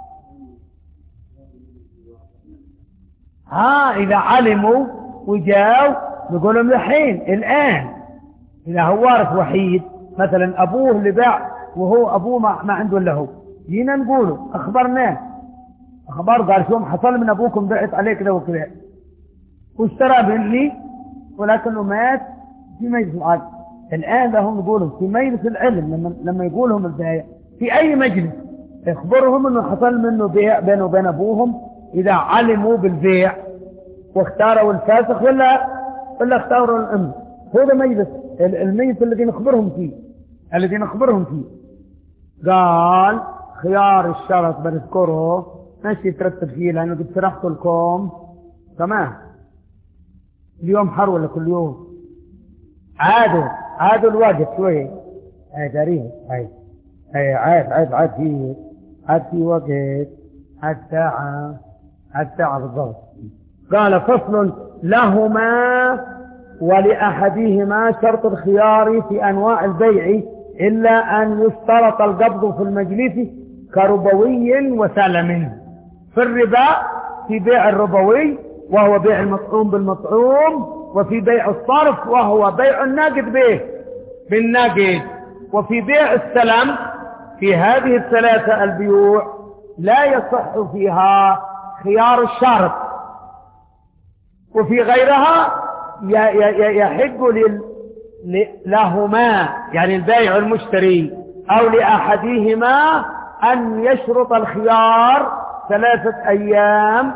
ها اذا علموا وجاوا نقول لهم الحين الان اذا هو وارث وحيد مثلا ابوه اللي باع وهو ابوه ما, ما عنده الا هو، جينا نقوله اخبرناه اخبار قال شو حصل من ابوكم بعت عليه كذا وكذا واشترى مني ولكنه مات في مجلس العقد. الان لهم نقولهم في مجلس العلم لما لما يقولهم البيع في اي مجلس يخبرهم انه حصل منه بيع بينه وبين ابوهم اذا علموا بالبيع واختاروا الفاسخ ولا ولا اختاروا الام. هذا مجلس المجلس الذي نخبرهم فيه الذي نخبرهم فيه. قال خيار الشرط بنذكره ماشي ترتب فيه لانه قد شرحت لكم. تمام. اليوم حر ولا كل يوم؟ عادوا عادوا الوقت شوي. اي تاريخ اي اي عاد عاد عاد في عاد في وقت عاد ساعة عاد ساعة بالضبط. قال فصل. لهما ولأحدهما شرط الخيار في أنواع البيع إلا أن يشترط القبض في المجلس كربوي وسلم. في الربا في بيع الربوي وهو بيع المطعوم بالمطعوم، وفي بيع الصرف وهو بيع الناقد به بالناقد، وفي بيع السلم. في هذه الثلاثة البيوع لا يصح فيها خيار الشرط، وفي غيرها يحق لهما يعني البائع والمشتري أو لأحدهما أن يشرط الخيار ثلاثة أيام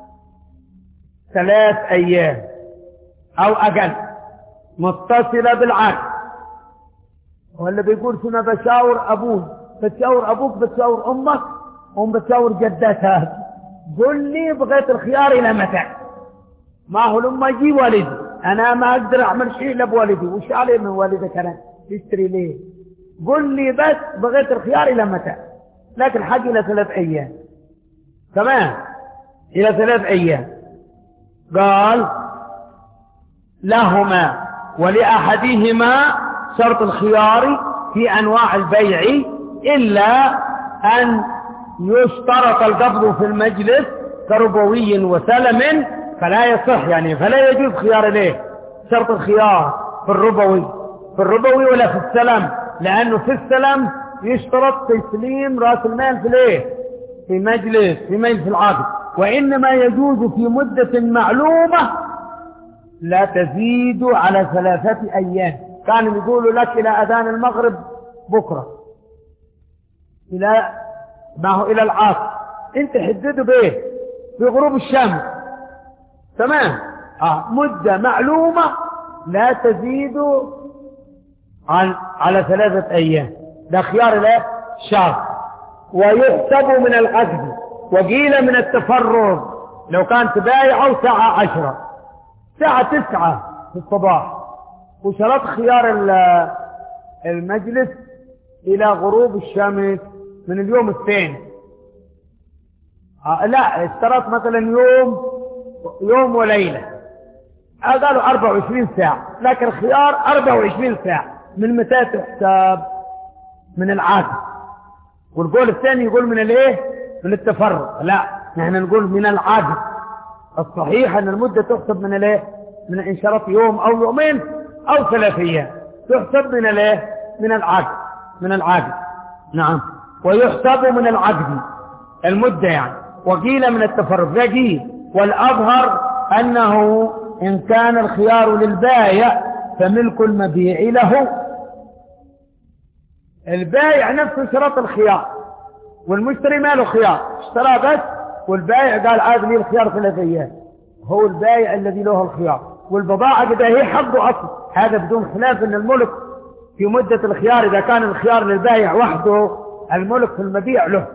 ثلاث أيام أو أقل متصلة بالعقد. ولا بيقول شنو بشاور أبوه بتشاور أبوك بتشاور أمك أم بتشاور جدتك قل لي بغيت الخيار إلى متى؟ ما هو لما يجي والدي أنا ما أقدر أعمل شيء إلا بوالدي. وش عليه من والدك أنا تشتري ليه؟ قل لي بس بغيت الخيار إلى متى؟ لكن حق إلى ثلاث أيام. تمام، إلى ثلاث أيام. قال لهما ولأحدهما شرط الخيار في أنواع البيع إلا أن يشترط القبض في المجلس كربوي وسلم فلا يصح، يعني فلا يجوز خيار ليه شرط الخيار في الربوي في الربوي ولا في السلم، لأنه في السلم يشترط تسليم رأس المال في الايه في مجلس في مجلس العقد، وإنما يجوز في مدة معلومة لا تزيد على ثلاثة أيام. كانوا يقولوا لك إلى أذان المغرب بكرة، إلى ما هو إلى العصر، أنت حدده بإيه بغروب الشمس. تمام، آه. مدة معلومة لا تزيد عن على ثلاثة أيام، ده خيار لا شرط. ويحسب من العقد وقيل من التفرغ، لو كان تبايعه ساعة عشرة ساعة تسعة في الصباح وشرط خيار المجلس إلى غروب الشمس من اليوم الثاني. آه لا، اشترط مثلا يوم يوم وليلة، قالوا أربعة وعشرين ساعة، لكن خيار أربعة وعشرين ساعة. من متى تحسب؟ من العقد. والقول الثاني يقول من الايه من التفرغ. لا، نحن نقول من العقد. الصحيح ان المدة تحسب من الايه من ان شرط يوم او يومين او ثلاث ايام، تحسب من الايه من العقد من العقد نعم. ويحسب من العقد المدة يعني. وقيل من التفرغ ذكي، والأظهر أنه إن كان الخيار للبائع فملك المبيع له. البائع نفسه شرط الخيار والمشتري ما له خيار، اشترى بس، والبائع قال عاد لي الخيار ثلاث أيام، هو البائع الذي له الخيار، والبضاعة كده هي حقه أصلا. هذا بدون خلاف أن الملك في مدة الخيار إذا كان الخيار للبائع وحده، الملك في المبيع له.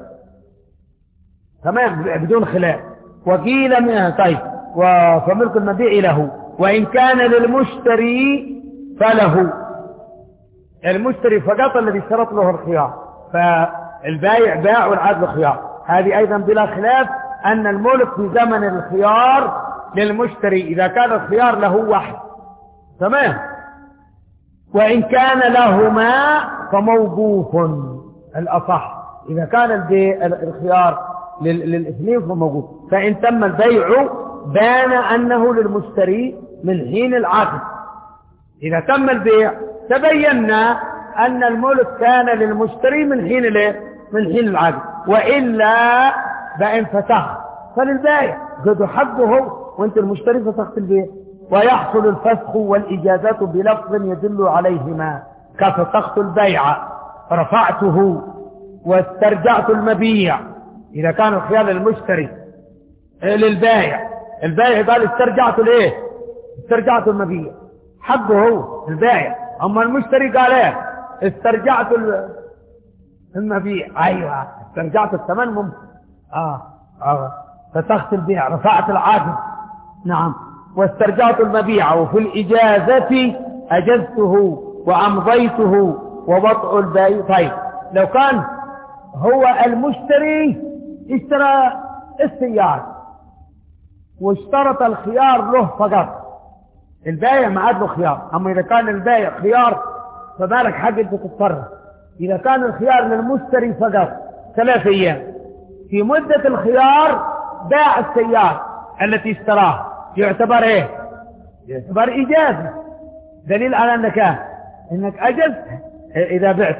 تمام، بدون خلاف. وقيل منها طيب فملك المبيع له، وإن كان للمشتري فله. المشتري فقط الذي اشترط له الخيار، فالبائع باع والعاد له خيار. هذه أيضا بلا خلاف أن الملك في زمن الخيار للمشتري إذا كان الخيار له واحد. تمام. وإن كان لهما فموقوف الأصح، إذا كان الخيار للاثنين فموقوف. فإن تم البيع بان أنه للمشتري من حين العقد. إذا تم البيع تبينا أن الملك كان للمشتري من حين الايه من حين العقد، وإلا بأن فسخ فللبائع قد حقه وانت المشتري فسخت البيع. ويحصل الفسخ والإجازات بلفظ يدل عليهما، كفسخت البيع، رفعته، واسترجعت المبيع. إذا كان الخيار للمشتري للبائع، البائع قال استرجعت الايه استرجعت المبيع، حقه هو البائع. أما المشتري قال ايه استرجعت المبيع، أيوة استرجعت الثمن ممكن آه. آه. فسخت البيع، رفعت العقد. نعم. واسترجعت المبيع. وفي الإجازة أجزته وأمضيته ووضع البيع. طيب لو كان هو المشتري اشترى السيارة واشترط الخيار له فقط، البائع ما عاد له خيار. أما إذا كان البائع خيار فمالك حق أنت تتصرف. إذا كان الخيار للمشتري فقط ثلاث أيام، في مدة الخيار باع السيارة التي اشتراها، يعتبر ايه يعتبر إجازة، دليل على أنك انك أجزت إذا بعت.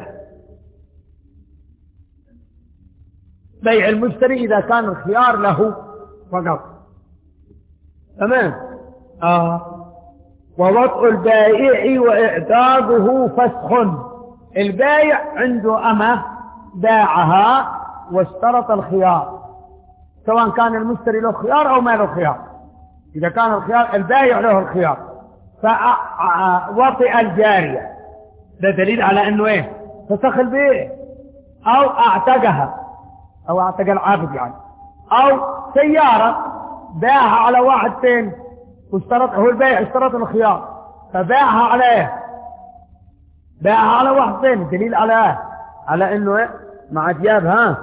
بيع المشتري إذا كان الخيار له فقط. تمام. آه. ووضع البائع وإعتاده فسخ. البائع عنده أمة باعها واشترط الخيار، سواء كان المشتري له خيار أو ما له خيار. إذا كان الخيار البائع له الخيار فوطئ الجارية، ده دليل على أنه إيه فسخ البيع، أو أعتقها أو أعتق العابد يعني. أو سيارة باعها على واحد ثاني واشترط، هو البائع اشترط الخيار فباعها عليه باعها على واحدين، دليل على على انه إيه؟ مع ثياب ها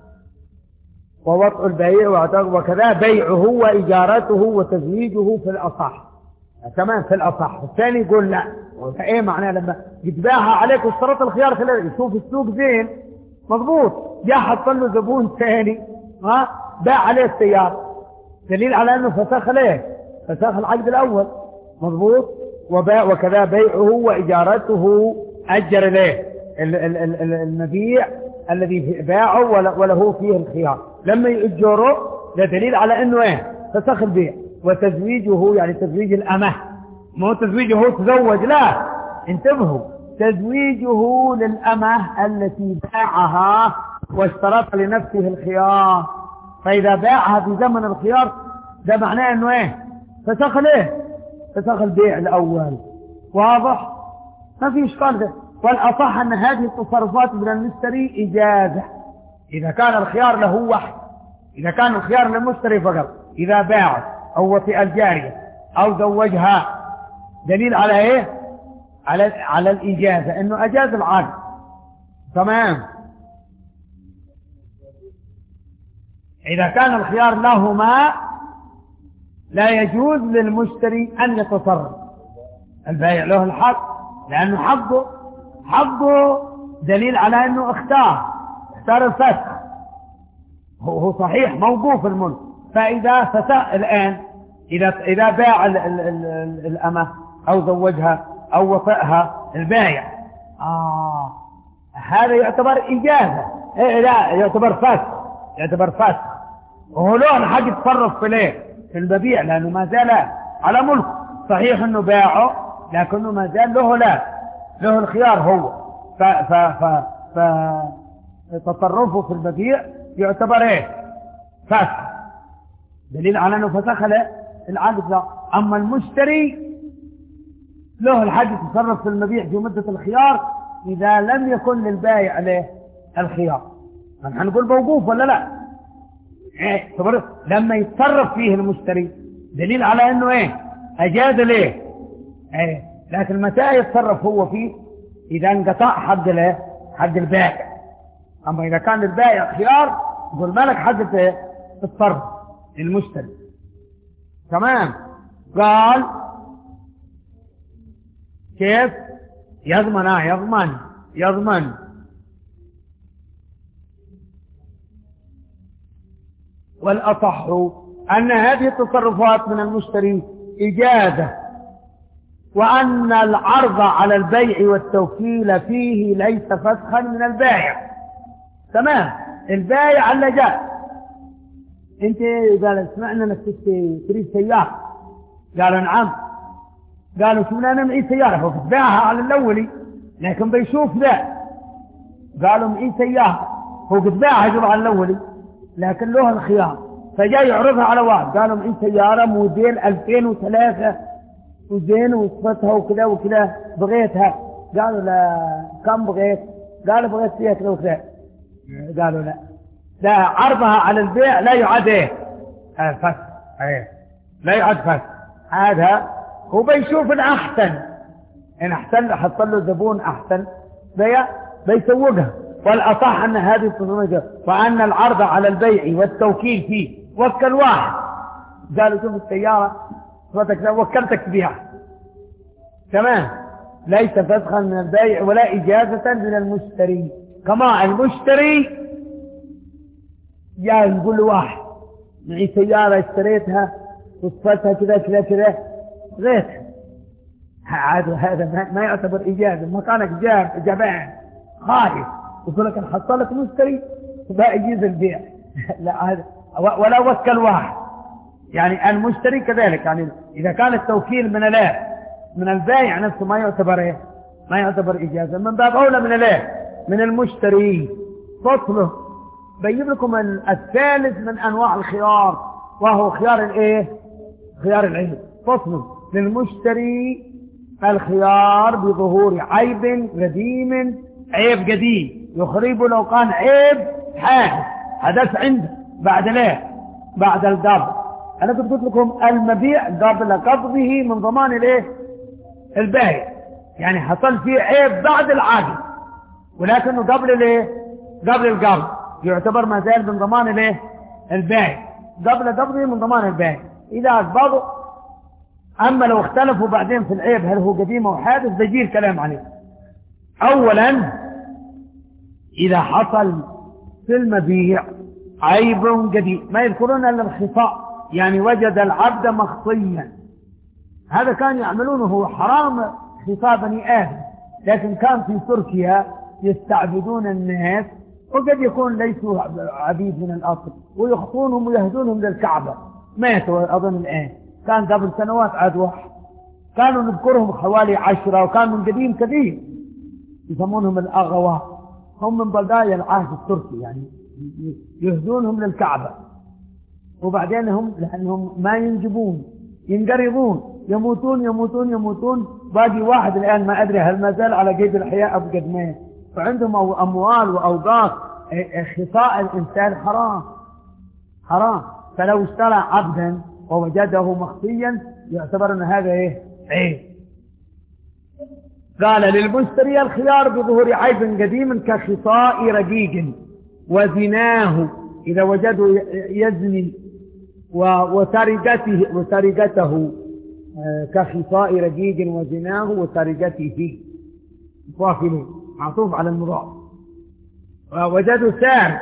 ووطء البيع وكذا بيعه واجارته وتزويجه في الاصح. كمان في الاصح. الثاني يقول لا. ايه معناه لما يتباعها عليك واشترط الخيار خلال يشوف السوق زين مضبوط، جاء حط له زبون ثاني ها باع عليه السيارة، دليل على انه فسخ له فسخ العقد الاول مضبوط. وباع وكذا بيعه واجارته اجر له المبيع الذي باعه وله فيه الخيار لما يأجره، ده دليل على انه ايه فسخ البيع. وتزويجه يعني تزويج الامه، مو تزويجه تزوج، لا انتبهوا، تزويجه للامه التي باعها واشترط لنفسه الخيار. فاذا باعها في زمن الخيار ده معناه انه ايه فسخ ليه فسخ البيع الاول. واضح؟ ما في اشكال ده. والاصح ان هذه التصرفات من المشتري اجازه اذا كان الخيار له واحد، اذا كان الخيار للمشتري فقط، اذا باع او وطئ الجاريه او زوجها، دليل على ايه على على الاجازه، انه اجاز العقد. تمام. اذا كان الخيار لهما لا يجوز للمشتري ان يتصرف. البائع له الحق لانه حقه حقه دليل على انه اختار اختار الفسخ، هو صحيح موقوف الملك. فاذا فسخ الان اذا اذا باع ال ال ال الامه او زوجها او وطئها البائع اه هذا يعتبر اجازه. إيه لا يعتبر فسخ، يعتبر فسخ، وهو له الحق يتصرف في ليه في المبيع لانه ما زال على ملكه. صحيح انه باعه لكنه ما زال له لا له الخيار هو. ف ف ف ف تصرفه في المبيع يعتبر ايه فسخ، دليل على انه فسخ له العقد. لا. اما المشتري له الحق يتصرف في المبيع في مدة الخيار اذا لم يكن للبائع عليه الخيار. هنقول موقوف ولا لا؟ ايه لما يتصرف فيه المشتري دليل على انه ايه اجاز ليه. ايه لكن متى يتصرف هو فيه؟ اذا انقطع حق له حق البائع. اما اذا كان البائع خيار يقول مالك حق التصرف المشتري. تمام. قال كيف يضمن اه يضمن يضمن والأصح أن هذه التصرفات من المشتري إجازة، وأن العرض على البيع والتوكيل فيه ليس فسخا من البائع. تمام. البائع اللي جاء انت قال سمعنا انك تريد سيارة، قالوا نعم، قالوا شوفنا انا معي سيارة، هو باعها على الاولي لكن بيشوف ذا، قالوا معي سيارة، هو قد باعها جرعة على الاولي لكن له الخيار، فجاي يعرضها على واحد قالوا معي سيارة موديل ألفين وثلاثة وزين وصفتها وكذا وكذا بغيتها، قالوا لا كم بغيت؟ قالوا بغيت فيها كذا وكذا، قالوا لا لا عرضها على البيع لا يعد ايه فسخ، ايه لا يعد فسخ. هذا هو بيشوف الاحسن، ان احسن حط له زبون احسن بيع بيسوقها. والاصح ان هذه التصرفات وان العرض على البيع والتوكيل فيه وكل واحد، قالوا شوف السياره وكلتك بها، تمام، ليس فسخا من البيع ولا اجازه من المشتري. كما المشتري جاء يقول له واحد معي سيارة اشتريتها وصفتها كذا كذا كذا غيرها، هذا ما يعتبر إجازة. ما كانك جاب جبان خايف يقول لك أنا حصلت مشتري فبقى يجيز البيع لا هذا ولا وكل واحد. يعني المشتري كذلك، يعني إذا كان التوكيل من الايه من البائع نفسه ما يعتبر ايه ما يعتبر إجازة، من باب أولى من الايه من المشتري. فصله بيجيب لكم الثالث من انواع الخيار وهو خيار الايه خيار العيب. فصل للمشتري الخيار بظهور عيب قديم، عيب قديم يخربه لو كان عيب حادث حدث عنده بعد ليه بعد القبض. انا كنت قلت لكم المبيع قبل قبضه من ضمان الايه البائع، يعني حصل فيه عيب بعد العقد ولكنه قبل الايه؟ قبل القبض يعتبر ما زال من ضمان الايه؟ البائع، قبل قبضه من ضمان البائع اذا اقبضوا. اما لو اختلفوا بعدين في العيب هل هو قديم او حادث بيجي الكلام عليه. اولا اذا حصل في المبيع عيب قديم، ما يذكرون الا الخفاء، يعني وجد العبد مخطيا، هذا كان يعملونه هو حرام خفاء بني ادم، لكن كان في تركيا يستعبدون الناس وقد يكون ليسوا عبيد من الاصل ويخطونهم ويهدونهم للكعبه، ماتوا اظن الان، كان قبل سنوات عاد واحد، كانوا نذكرهم حوالي عشرة وكان من قديم كثير يسمونهم الاغوات، هم من بلدايا العهد التركي، يعني يهدونهم للكعبة، وبعدين هم لأنهم ما ينجبون ينقرضون يموتون يموتون يموتون، باقي واحد الآن ما أدري هل ما زال على قيد الحياة أو قد مات، فعندهم أموال وأوقات. خطاء الإنسان حرام حرام، فلو اشترى عبدا ووجده مخفيا يعتبر أن هذا إيه؟ عيب. قال للمشتري الخيار بظهور عيب قديم كخطاء رقيق وزناه، إذا وجدوا يزني، وسرقته وسرقته كخطاء رقيق وزناه وسرقته واصلين معطوف على المضاف. وجدوا سار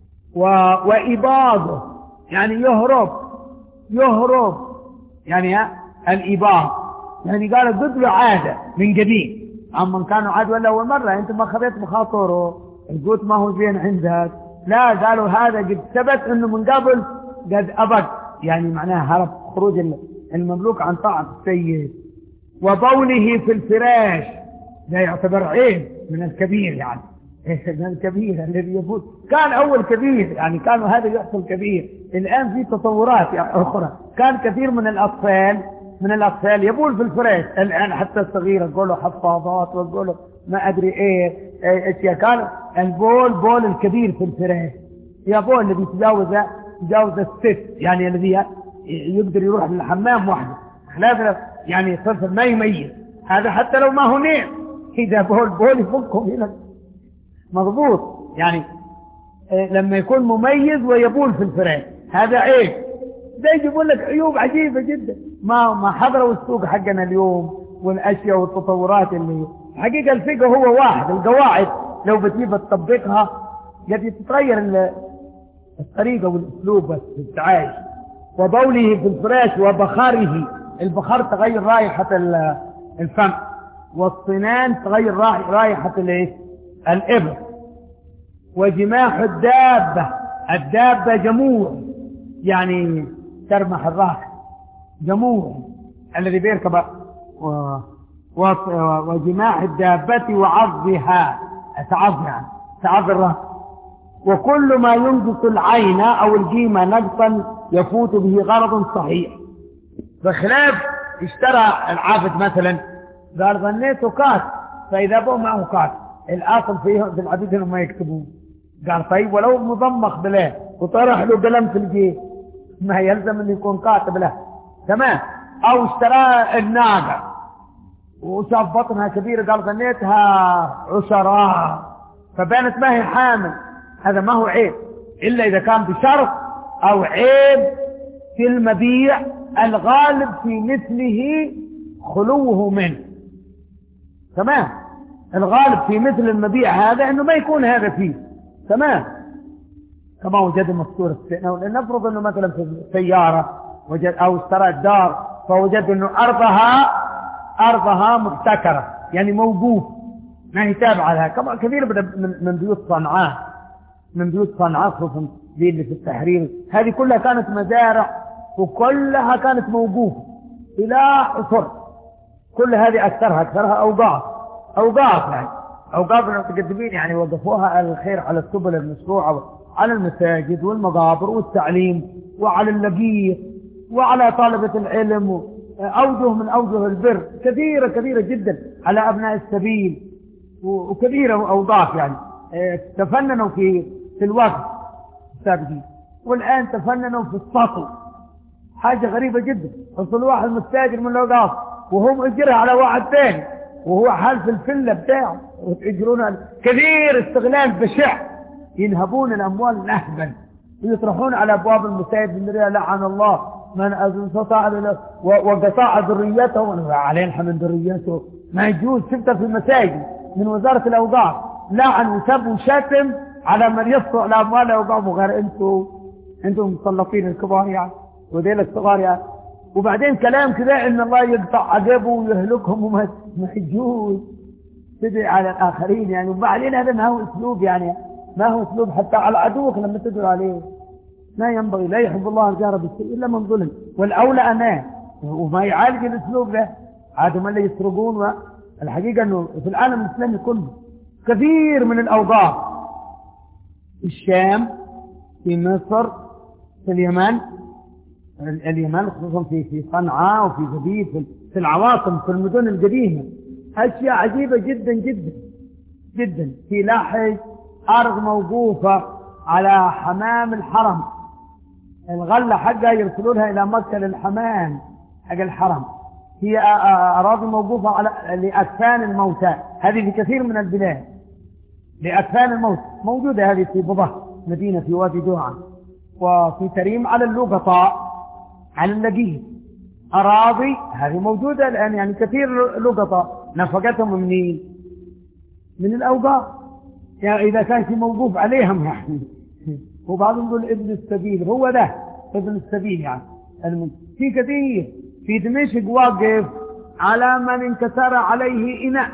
وإباضه يعني يهرب يهرب يعني الإباض، يعني قال قد له عادة من قديم، أما كانوا عاد ولا أول مرة أنت ما خذيت مخاطره القوت ما هو زين عندك، لا قالوا هذا قد ثبت أنه من قبل قد أبد، يعني معناها هرب خروج المملوك عن طاعة السيد. وبوله في الفراش ده يعتبر عيب من الكبير، يعني من الكبير الذي يفوت، كان أول كبير يعني كانوا هذا يحصل كبير، الآن في تطورات يعني أخرى، كان كثير من الأطفال من الأطفال يبول في الفراش الآن، حتى الصغيرة تقول له حفاضات وتقول له ما أدري إيه إيش، كان البول بول الكبير في الفراش، يا بول الذي يتجاوز يتجاوز الست، يعني الذي يقدر يروح للحمام وحده، خلاف يعني صرف ما يميز هذا حتى لو ما هو نيم، إذا بول بول يفكهم هنا مضبوط، يعني لما يكون مميز ويبول في الفراش هذا عيب. ده يجيبون لك عيوب عجيبة جدا، ما ما حضروا السوق حقنا اليوم والأشياء والتطورات اللي حقيقة الفقه هو واحد، القواعد لو بتجيب تطبقها قد تتغير الطريقة والأسلوب بس في التعايش. وبوله في الفراش وبخاره، البخار تغير رائحة الفم، والصنان تغير رائحة الايه؟ الإبر. وجماح الدابة، الدابة جموع يعني ترمح الراس، جموع الذي بيركب، و... و... وجماح الدابة وعضها، تعض يعني تعض الراس. وكل ما ينقص العين أو الجيمة نقصا يفوت به غرض صحيح، بخلاف اشترى العابد مثلا قال ظنيته كاس، فإذا بو معه كاس، الآصل فيه في العبيد انهم ما يكتبون، قال طيب ولو مضمخ بله وطرح له قلم في الجيب ما يلزم ان يكون كاتب له، تمام. او اشترى الناقة وشاف بطنها كبيرة قال ظنيتها عشراء فبانت ما هي حامل، هذا ما هو عيب الا اذا كان بشرط او عيب في المبيع الغالب في مثله خلوه منه، تمام. الغالب في مثل المبيع هذا انه ما يكون هذا فيه، تمام. كما وجد مستور السنة، نفرض انه مثلا في سيارة وجد او اشترى دار فوجد انه ارضها ارضها محتكرة يعني موقوف ما هي تابعة لها، كما كثير من من بيوت صنعاء من بيوت صنعاء خصوصا دي اللي في التحرير، هذه كلها كانت مزارع وكلها كانت موقوفة الى عصر، كل هذه اكثرها اكثرها اوقاف اوقاف يعني اوقاف المتقدمين، يعني وقفوها الخير على السبل المشروعة، على المساجد والمقابر والتعليم وعلى اللقيط وعلى طلبة العلم، أوجه من أوجه البر كثيرة كثيرة جدا على أبناء السبيل، وكثيرة أوضاف يعني تفننوا في في الوقت السابقين، والآن تفننوا في السطو، حاجة غريبة جدا. وصل واحد مستاجر من الأوقاف وهم أجرها على واحد ثاني وهو حال في الفلة بتاعه وتأجرون. كثير استغلال بشع، ينهبون الأموال نهبا ويطرحون على أبواب المساجد من لعن الله من استطاع وقطاع ذريته وعلينا من ذريته ما يجوز. شفتها في المساجد من وزارة الأوقاف لعن وسب وشتم على من يسطع الأموال الأوقاف وغير. انتوا انتوا المسلطين الكبار يعني وذيل الصغار يعني. وبعدين كلام كذا ان الله يقطع عقبه ويهلكهم وما يجوز تدعي على الآخرين يعني. وبعدين هذا ما هو أسلوب يعني، ما هو أسلوب حتى على عدوك لما تدعو عليه. ما ينبغي، لا يحب الله الجار بالسوء إلا من ظلم، والأولى أمان وما يعالج الأسلوب ده. عادوا من اللي يسرقون. الحقيقة أنه في العالم الإسلامي كله كثير من الأوضاع في الشام، في مصر، في اليمن، اليمن خصوصا في في صنعاء وفي جديد، في العواصم، في المدن القديمة، أشياء عجيبة جدا جدا جدا. في لاحج أرض موقوفة على حمام الحرم، الغلة حقها يرسلونها إلى مكة للحمام حق الحرم. هي أراضي موقوفة على لأكفان الموتى، هذه في كثير من البلاد لأكفان الموت موجودة. هذه في بضه مدينة في وادي دوعة، وفي تريم على اللقطاء على النجيب أراضي هذه موجودة الآن يعني. كثير لقطاء نفقتهم منين؟ من الأوقاف يعني، إذا كان في موقوف عليهم يعني. وبعضهم يقول ابن السبيل، هو ده ابن السبيل يعني. في كثير في دمشق واقف على من انكسر عليه إناء.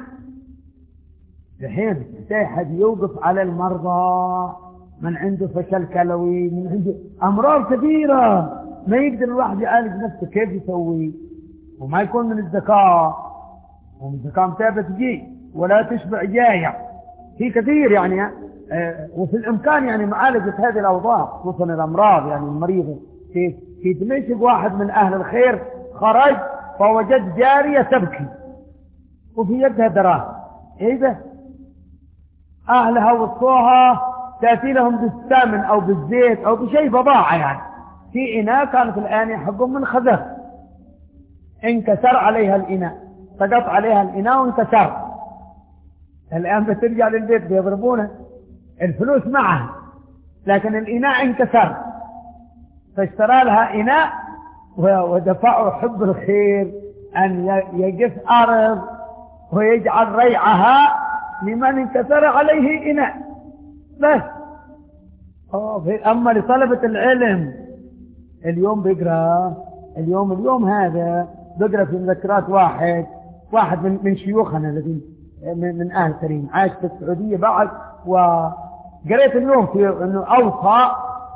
الحين حد يوقف على المرضى، من عنده فشل كلوي، من عنده أمراض كثيرة ما يقدر الواحد يعالج نفسه، كيف يسوي؟ وما يكون من الذكاء، ومن الذكاء متابة تجي ولا تشبع جايع. في كثير يعني آه وفي الإمكان يعني معالجة هذه الأوضاع خصوصا الأمراض يعني المريضة. في في دمشق واحد من أهل الخير خرج فوجد جارية تبكي وفي يدها دراهم. إيه ده؟ أهلها وصوها تأتي لهم بالثمن أو بالزيت أو بشيء بضاعة يعني. في إناء كانت الآن يحقون من خذف، انكسر عليها الإناء، سقط عليها الإناء وانكسر. الآن بترجع للبيت بيضربونه، الفلوس معها لكن الإناء انكسر، فاشترى لها إناء ودفعوا حب الخير أن يقف أرض ويجعل ريعها لمن انكسر عليه إناء بس. أما لطلبة العلم اليوم بيقرأ اليوم اليوم هذا بيقرأ في مذكرات واحد واحد من, من شيوخنا الذين من, من أهل كريم عاش في السعودية بعد، وقرأت اليوم في أنه أوصى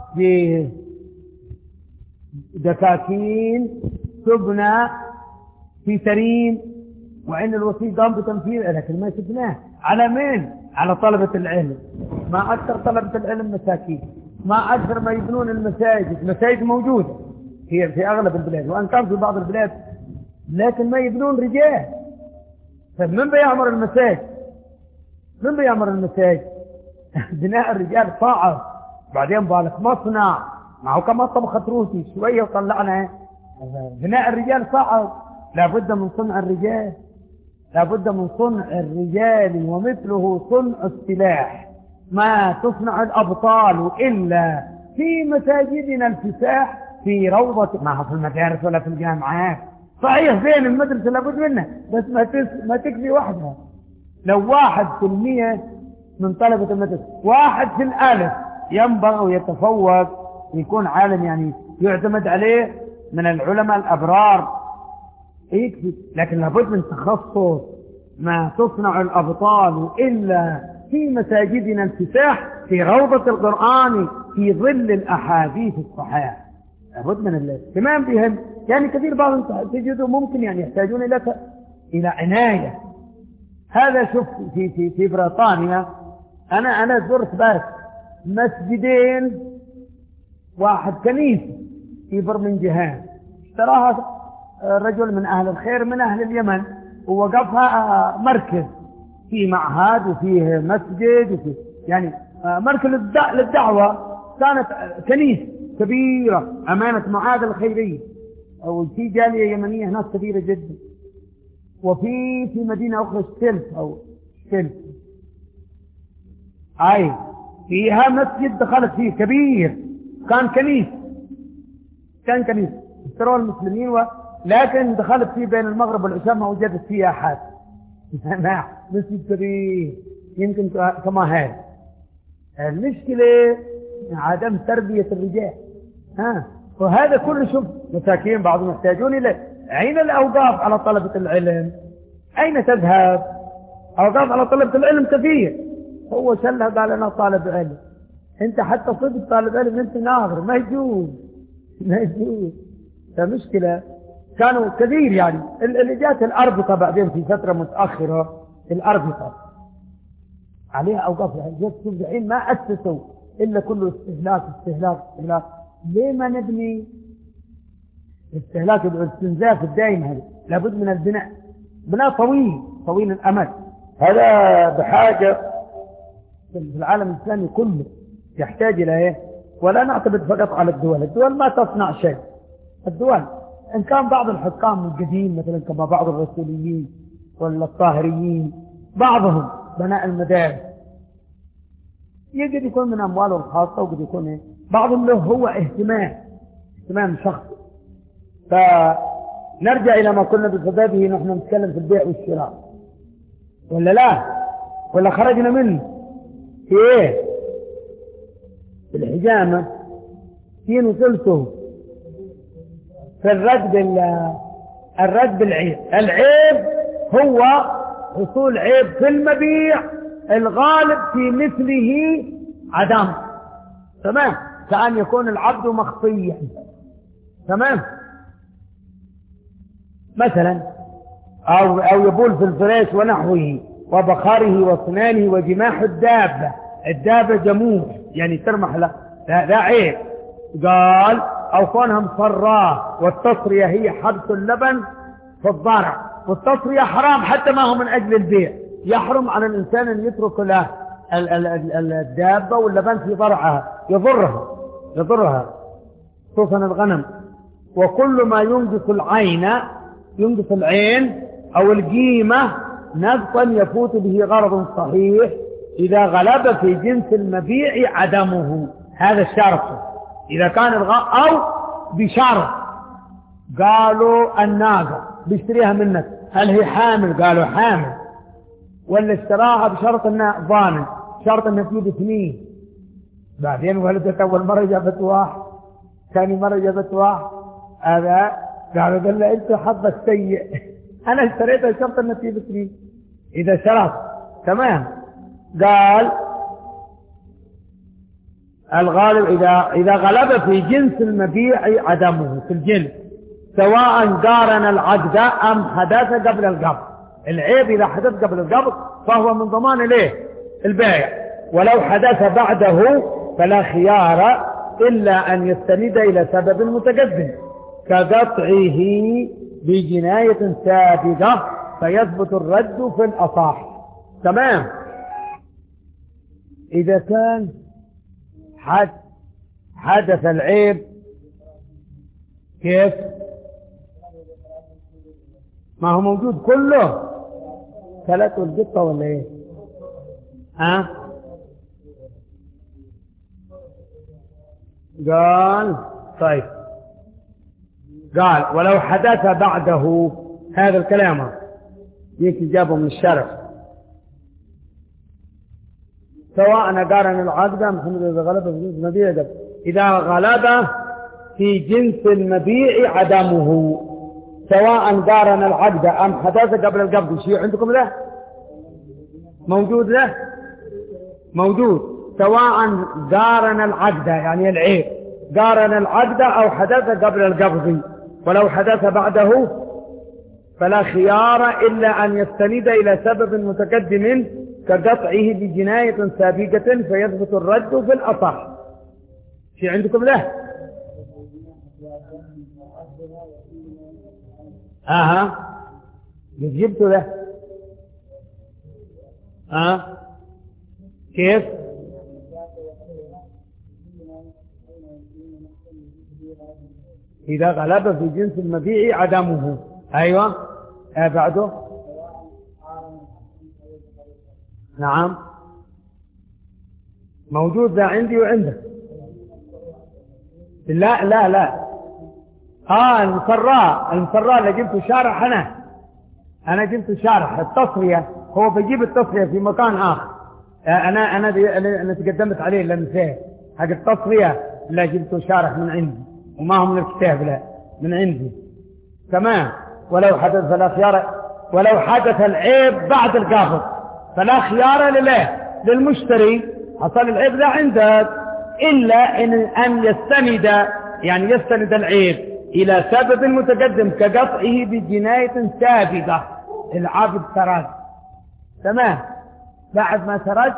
بدكاكين تبنى في تريم، وإن الوصي قام بتنفيذه لكن ما شفناه. على مين؟ على طلبة العلم. ما أكثر طلبة العلم مساكين، ما أكثر ما يبنون المساجد. مساجد موجودة هي في أغلب البلاد وأن كان في بعض البلاد، لكن ما يبنون رجال. طيب من بيعمر المساجد؟ من بيعمر المساجد؟ بناء الرجال صعب. بعدين بالك مصنع معه كما طبخة روسي شوية وطلعنا. بناء الرجال صعب، لابد من صنع الرجال، لابد من صنع الرجال، ومثله صنع السلاح. ما تصنع الأبطال إلا في مساجدنا الفساح، في روضة، ما هو في المدارس ولا في الجامعات. صحيح زين المدرسة لابد منها، بس ما ما تكفي وحدها. لو واحد في المية من طلبة المدرسة، واحد في الألف ينبغي يتفوق ويكون عالم يعني يعتمد عليه من العلماء الأبرار يكفي. لكن لابد من تخصص. ما تصنع الأبطال إلا في مساجدنا الفساح، في روضة القرآن، في ظل الأحاديث الصحيحة. لابد من الاهتمام بهم يعني. كثير بعضهم تجدوا ممكن يعني يحتاجون إلى إلى عناية. هذا شوف في في في بريطانيا، أنا أنا زرت بس مسجدين، واحد كنيسة في برمنجهام اشتراها رجل من أهل الخير من أهل اليمن، ووقفها مركز، فيه معهد وفيه مسجد وفيه يعني مركز للدعوة. كانت كنيسة كبيرة أمانة معاهد الخيرية، وفي جالية يمنية هناك كبيرة جدا. وفي في مدينة أخرى شتلت أو شتلت أي فيها مسجد دخلت فيه كبير، كان كنيسة كان كنيسة اشتروا المسلمين و... لكن دخلت فيه بين المغرب والعشاء ما وجدت فيه أحد. مسجد كبير يمكن كما هذا. المشكلة عدم تربية الرجال. ها وهذا كله شوف مساكين بعضهم يحتاجون إلى أين الأوقاف على طلبة العلم؟ أين تذهب؟ أوقاف على طلبة العلم كثير. هو شلها قال أنا طالب علم. أنت حتى صدق طالب علم أنت ناظر ما يجوز ما يجوز. فمشكلة كانوا كثير يعني. اللي جات الأربطة بعدين في فترة متأخرة الأربطة عليها أوقاف يعني جات شوف الحين ما أسسوا إلا كله استهلاك استهلاك استهلاك. ليه ما نبني استهلاك الاستنزاف الدائم هذا؟ لابد من البناء بناء طويل طويل الأمد. هذا بحاجة في العالم الإسلامي كله يحتاج إلى إيه؟ ولا نعتمد فقط على الدول. الدول ما تصنع شيء. الدول إن كان بعض الحكام القديم مثلا كما بعض الرسوليين ولا الطاهريين بعضهم بناء المدارس يجب يكون من أمواله الخاصة وقد يكون إيه؟ بعضهم له هو اهتمام اهتمام شخصي. فنرجع إلى ما كنا بسببه نحن نتكلم في البيع والشراء ولا لا ولا خرجنا منه في ايه في الحجامة في نزلته في الرد الرد العيب. العيب هو حصول عيب في المبيع الغالب في مثله عدم. تمام كأن يكون العبد مخفيا. تمام مثلا أو, أو يبول في الفراش ونحوه وبخاره وصنانه وجماح الدابة. الدابة جموح يعني ترمح له لا عيب. قال أو كونها مصراه والتصرية هي حبس اللبن في الضرع. والتصرية حرام حتى ما هو من أجل البيع. يحرم على الإنسان أن يترك له الدابة واللبن في ضرعها يضرها يضرها خصوصا الغنم. وكل ما ينقص العين ينقص العين أو القيمة نقصا يفوت به غرض صحيح إذا غلب في جنس المبيع عدمه. هذا الشرط إذا كان الغاء أو بشرط. قالوا الناقة بيشتريها منك هل هي حامل؟ قالوا حامل. ولا اشتراها بشرط انها ضامن شرط انها تجيب اثنين. بعدين ولدت اول مرة جابت واحد ثاني مرة جابت واحد. هذا قالوا قال له انت حظك سيء انا اشتريتها شرط انها تجيب اثنين. اذا شرط تمام. قال الغالب إذا إذا غلب في جنس المبيع عدمه في الجنس سواء قارن العقد أم حدث قبل القبض. العيب إذا حدث قبل القبض فهو من ضمان ليه البائع. ولو حدث بعده فلا خيار إلا أن يستند إلى سبب متقدم كقطعه بجناية سابقة فيثبت الرد في الأصح. تمام. إذا كان حد حدث العيب كيف ما هو موجود كله ثلاثة القطة ولا ايه ها قال طيب قال ولو حدث بعده هذا الكلام يمكن جابه من الشرع سواء قارن العقد محمد إذا غلب في جنس المبيع إذا غلب في جنس المبيع عدمه سواء قارن العقد أم حدث قبل القبض. شيء عندكم له موجود له موجود سواء قارن العقد يعني العيب قارن العقد أو حدث قبل القبض. ولو حدث بعده فلا خيار إلا أن يستند إلى سبب متقدم كقطعه بجناية سابقة فيثبت الرد في الأصح. في عندكم له اها جبت له اه كيف إذا غلب في جنس المبيع عدمه. أيوة آه بعده نعم موجود ذا عندي وعندك. لا لا لا اه المصراء المصراء اللي جبته شارح انا انا جبته شارح. التصفية هو بيجيب التصفية في مكان اخر. انا انا انا تقدمت عليه لان نسيت حق التصفية اللي جبته شارح من عندي وما هو من الكتاب، لا من عندي. تمام. ولو حدث فلا خيار ولو حدث العيب بعد القابض فلا خيار لله للمشتري. حصل العيب ذا عندك إلا إن أن يستند يعني يستند العيب إلى سبب متقدم كقطعه بجناية سابقة. العابد سرق، تمام، بعد ما سرق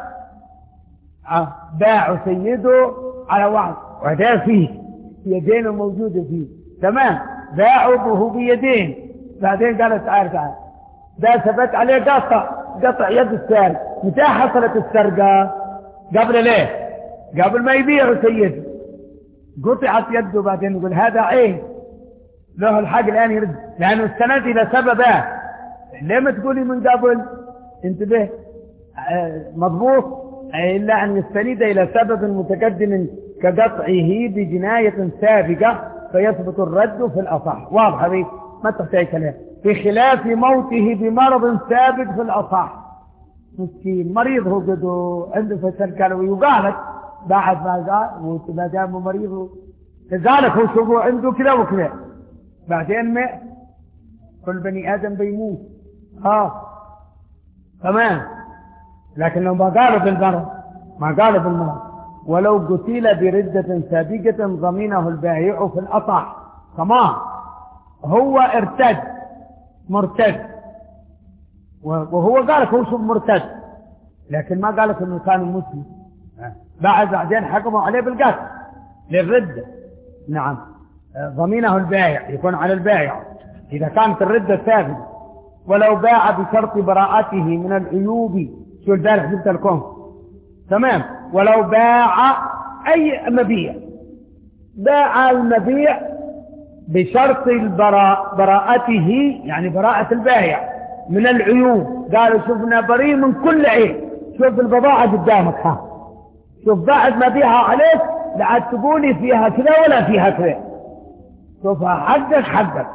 باعوا سيده على واحد وده فيه يدين موجودة فيه، تمام، باعوا به بيدين. بعدين قالت تعال تعال ده ثبت عليه قطع قطع يد السارق. متى حصلت السرقة؟ قبل ليه؟ قبل ما يبيعوا سيده قطعت يده. بعدين يقول هذا عيب له الحق الآن يرد لأنه استند إلى سببه. ليه ما تقولي من قبل؟ انتبه مضبوط. إلا أن يستند إلى سبب متقدم كقطعه بجناية سابقة فيثبت الرد في الأصح. واضح هذه ما تحتاج كلام. بخلاف موته بمرض ثابت في الأصح. مسكين مريض هو قدو عنده فشل كلوي وقالك بعد ما قال وما دام مريض كذلك هو شوفوا عنده كذا وكذا. بعدين ما كل بني آدم بيموت اه تمام. لكنه ما قالوا بالمرض ما قالوا بالمرض. ولو قتل بردة سابقة ضمينه البائع في الأصح. كمان هو ارتد مرتد وهو قالك هو شوف مرتد لكن ما قالك انه كان مسلم. بعد بعدين حكموا عليه بالقتل للردة. نعم ضمينه البائع يكون على البائع إذا كانت الردة ثابتة. ولو باع بشرط براءته من العيوب شو البارح جبت لكم تمام. ولو باع أي مبيع باع المبيع بشرط البراء براءته يعني براءة البائع من العيوب. قالوا شوفنا بريء من كل عيب. شوف البضاعة قدامك ها شوف بعد ما بيعها عليك لا تقولي فيها كذا ولا فيها كذا. شوفها حقك حقك.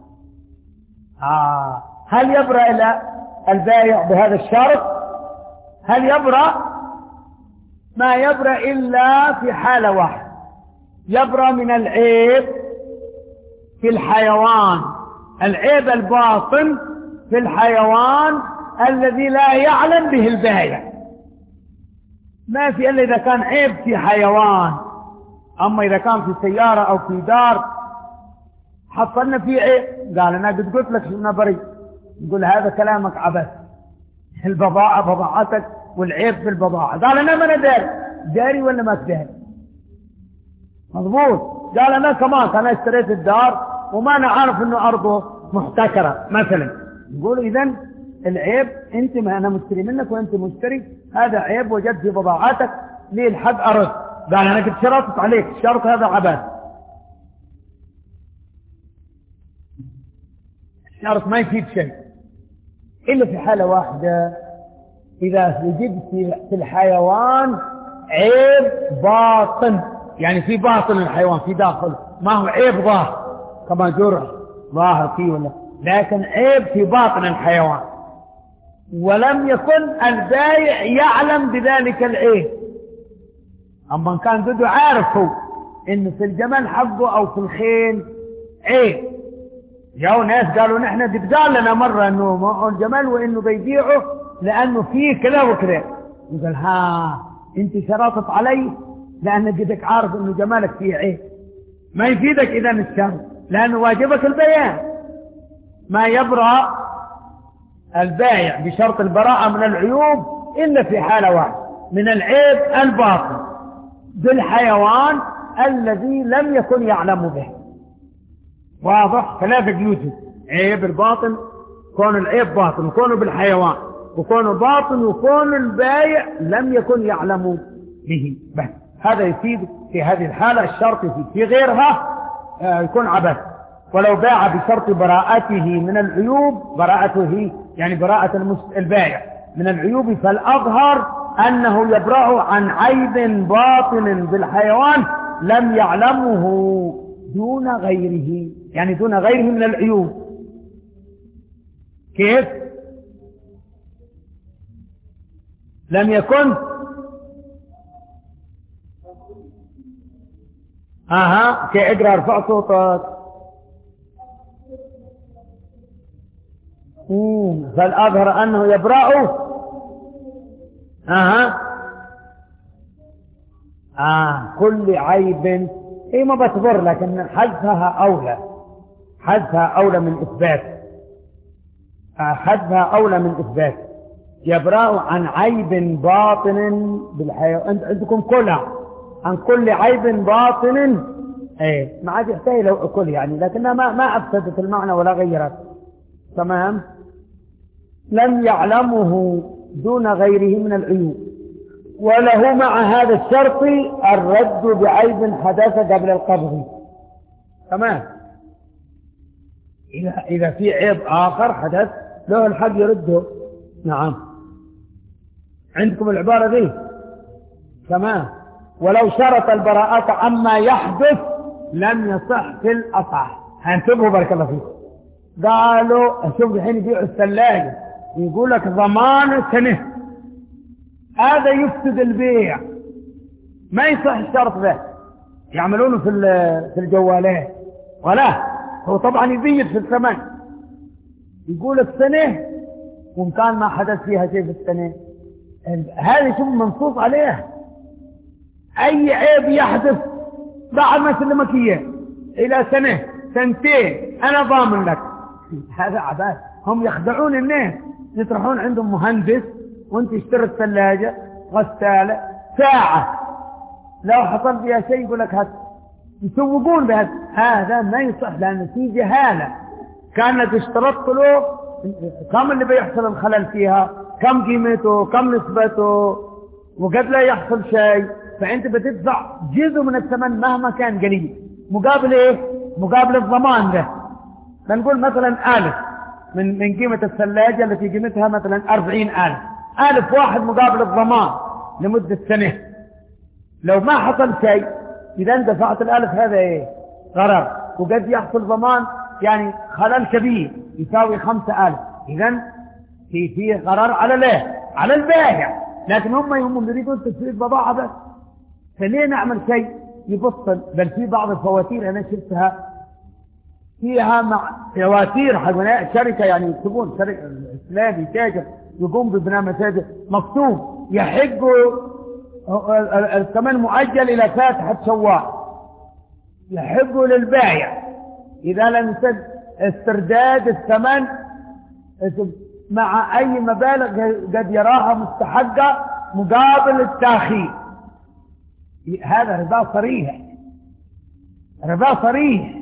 آه. هل يبرأ إلى البائع بهذا الشرط؟ هل يبرأ؟ ما يبرأ إلا في حالة واحدة. يبرأ من العيب في الحيوان. العيب الباطن في الحيوان الذي لا يعلم به البائع. ما في إلا إذا كان عيب في حيوان. أما إذا كان في سيارة أو في دار حصلنا فيه عيب قال أنا قد قلت لك شو بريء. نقول هذا كلامك عبث. البضاعة بضاعتك والعيب في البضاعة. قال أنا ما أنا داري داري ولا ما تداري مضبوط. قال أنا كمان أنا اشتريت الدار وما أنا عارف إنه أرضه محتكرة مثلا. نقول إذن العيب أنت ما أنا مشتري منك وأنت مشتري هذا عيب وجد في بضاعتك ليه الحق أرد. قال أنا قد شرطت عليك الشرط هذا عبث. الشرط ما يفيد شيء إلا في حالة واحدة إذا وجد في الحيوان عيب باطن يعني في باطن الحيوان في داخل ما هو عيب ظاهر كما جرح ظاهر فيه ولا لكن عيب في باطن الحيوان ولم يكن البائع يعلم بذلك العيب. أما كان بده عارف هو إنه في الجمل حقه أو في الخيل عيب. جاءوا ناس قالوا نحن بتقال لنا مرة إنه معه الجمل وإنه بيبيعه لأنه فيه كذا وكذا. يقول ها أنت شرطت علي لأن جدك عارف إنه جمالك فيه عيب. ما يفيدك إذا الشرط لأنه واجبك البيان. ما يبرأ البائع بشرط البراءة من العيوب إلا في حالة واحدة من العيب الباطن بالحيوان الذي لم يكن يعلم به. واضح؟ ثلاثة يوجد عيب الباطن كون العيب باطن وكونه بالحيوان وكونه باطن وكون البائع لم يكن يعلم به. بس هذا يفيد في هذه الحالة الشرط يفيد. في غيرها آه يكون عبث. ولو باع بشرط براءته من العيوب براءته يعني براءة البائع من العيوب، فالأظهر أنه يبرأ عن عيب باطن بالحيوان لم يعلمه دون غيره، يعني دون غيره من العيوب. كيف؟ لم يكن اها كاقرا ارفع صوتك. فالأظهر أنه يبرأ اها آه كل عيب. ايه ما بصبر، لكن حذفها أولى، حذفها أولى من إثبات، آه حذفها أولى من إثبات. يبرأ عن عيب باطن بالحيوان. انت عندكم كلها عن كل عيب باطن، ايه ما عاد يحتاج لو كل يعني، لكنها ما ما افسدت المعنى ولا غيرت. تمام. لم يعلمه دون غيره من العيوب، وله مع هذا الشرط الرد بعيب حدث قبل القبض. تمام. إذا إذا في عيب آخر حدث له الحق يرده. نعم. عندكم العبارة دي؟ تمام. ولو شرط البراءة عما يحدث لم يصح في الأصح. هنتبهوا بارك الله فيكم. قالوا شوف الحين يبيعوا الثلاجة يقول لك ضمان سنة، هذا يفسد البيع، ما يصح الشرط ذا. يعملونه في في الجوالات ولا هو طبعا يزيد في الثمن، يقول لك سنة ومكان ما حدث فيها شيء في السنة. هذا شوف منصوص عليه. أي عيب يحدث بعد ما سلمك إياه إلى سنة سنتين أنا ضامن لك. هذا عباد، هم يخدعون الناس، يطرحون عندهم مهندس وانت اشتري الثلاجة غسالة ساعة لو حصل فيها شيء يقول لك هات، يسوقون بهذا. هذا ما يصح لأن في جهالة. كانت اشترطت له كم اللي بيحصل الخلل فيها، كم قيمته، كم نسبته، وقد لا يحصل شيء، فأنت بتدفع جزء من الثمن مهما كان قليل مقابل ايه؟ مقابل الضمان ده. بنقول مثلا ألف من من قيمة الثلاجة التي قيمتها مثلا أربعين ألف، ألف واحد مقابل الضمان لمدة سنة. لو ما حصل شيء إذا دفعت الألف هذا ايه؟ غرر، وقد يحصل ضمان يعني خلل كبير يساوي خمسة ألف، إذا في في غرر على ليه؟ على البائع. لكن هم هم يريدون تسويق بضاعة بس، فليه نعمل شيء يبطل؟ بل في بعض الفواتير أنا شفتها فيها مع فواتير حق شركة يعني يكتبون شركة إسلامي تاجر يقوم ببناء مساجد مكتوب يحق الثمن مؤجل إلى فاتحة شوال، يحق للبائع إذا لم يسد استرداد الثمن مع أي مبالغ قد يراها مستحقة مقابل التأخير. هذا ربا صريح، ربا صريح.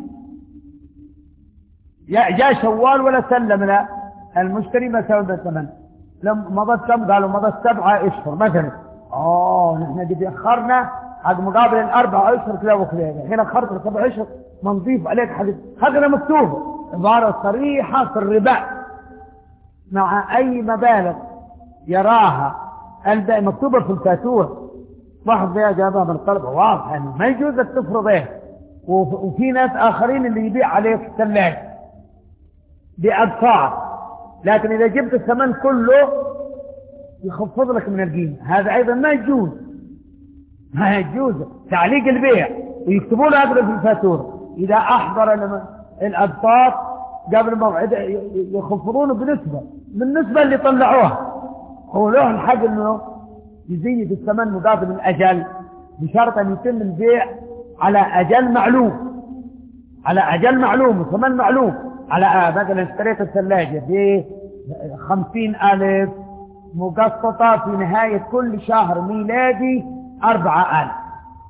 جاء شوال ولا سلم لا المشتري ما سوى الثمن، لما مضت كم؟ قالوا مضت سبعة اشهر مثلا. اه نحن قد اخرنا حق مقابل الاربع اشهر كذا وكذا، الحين اخرت لسبع اشهر ما نضيف عليك حديث. هذا مكتوب عبارة صريحة في الربا مع اي مبالغ يراها البائع مكتوبة في الفاتورة. واحد بيع جابها من الطلبة واضح يعني ما يجوز تفرض ايه. وفي ناس اخرين اللي يبيع عليك الثلاجة بأدفار، لكن إذا جبت الثمن كله يخفض لك من القيمة. هذا أيضا ما يجوز، ما يجوز تعليق البيع ويكتبون هذا في الفاتورة. إذا أحضر الأدفار قبل موعد يخفضونه بنسبة بالنسبة اللي طلعوها. هو له الحق إنه يزيد الثمن مقابل الأجل بشرط أن يتم البيع على أجل معلوم، على أجل معلوم وثمن معلوم. على مثلا اشتريت الثلاجة ب خمسين ألف مقسطة في نهاية كل شهر ميلادي أربعة ألف،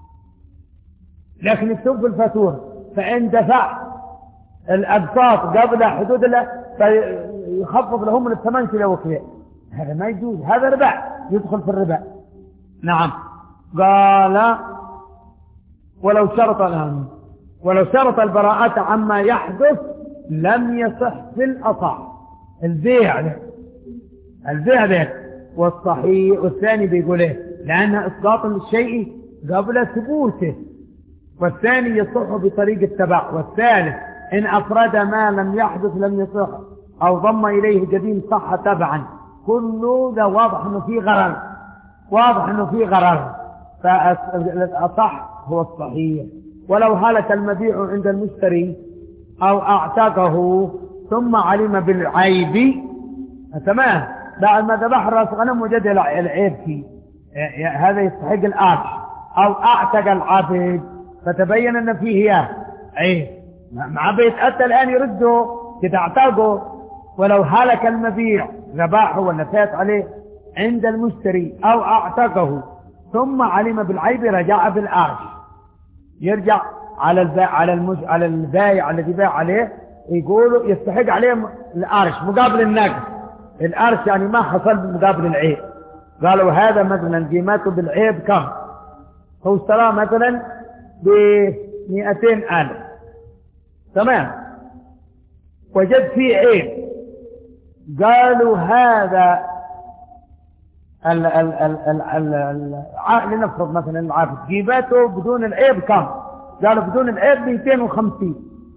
لكن يكتب في الفاتورة فإن دفع الأقساط قبل حدود له فيخفض لهم من الثمن كذا وكذا. هذا ما يجوز، هذا ربا يدخل في الربا. نعم. قال ولو شرط الهم ولو شرط البراءة عما يحدث لم يصح في الأصح. البيع ده البيع ده والصحيح والثاني بيقول ايه؟ لأن إسقاط الشيء قبل ثبوته، والثاني يصح بطريق التبع، والثالث إن أفرد ما لم يحدث لم يصح أو ضم إليه قديم صح تبعا. كله ده واضح إنه فيه غرر، واضح إنه فيه غرر، فالأصح هو الصحيح. ولو هلك المبيع عند المشتري أو أعتقه ثم علم بالعيب، تمام، بعد ما ذبح راس غنم وجد العيب فيه، هذا يستحق الآرش. أو أعتق العبد فتبين أن فيه عيب، مع بيتأتى الآن يرده كده اعتقه. ولو هلك المبيع ذبحه ولا فات عليه عند المشتري أو أعتقه ثم علم بالعيب رجع بالآرش، يرجع على البائع على المج... على البائع الذي باع عليه، يقولوا يستحق عليه الآرش مقابل النقص. الآرش يعني ما حصل مقابل العيب. قالوا هذا مثلا قيمته بالعيب كم؟ هو اشتراه مثلا بمئتين ألف، تمام، وجد فيه عيب. قالوا هذا ال ال ال ال ال ال لنفرض مثلا العابد قيمته بدون العيب كم؟ قالوا بدون العيب مئتين وخمسين،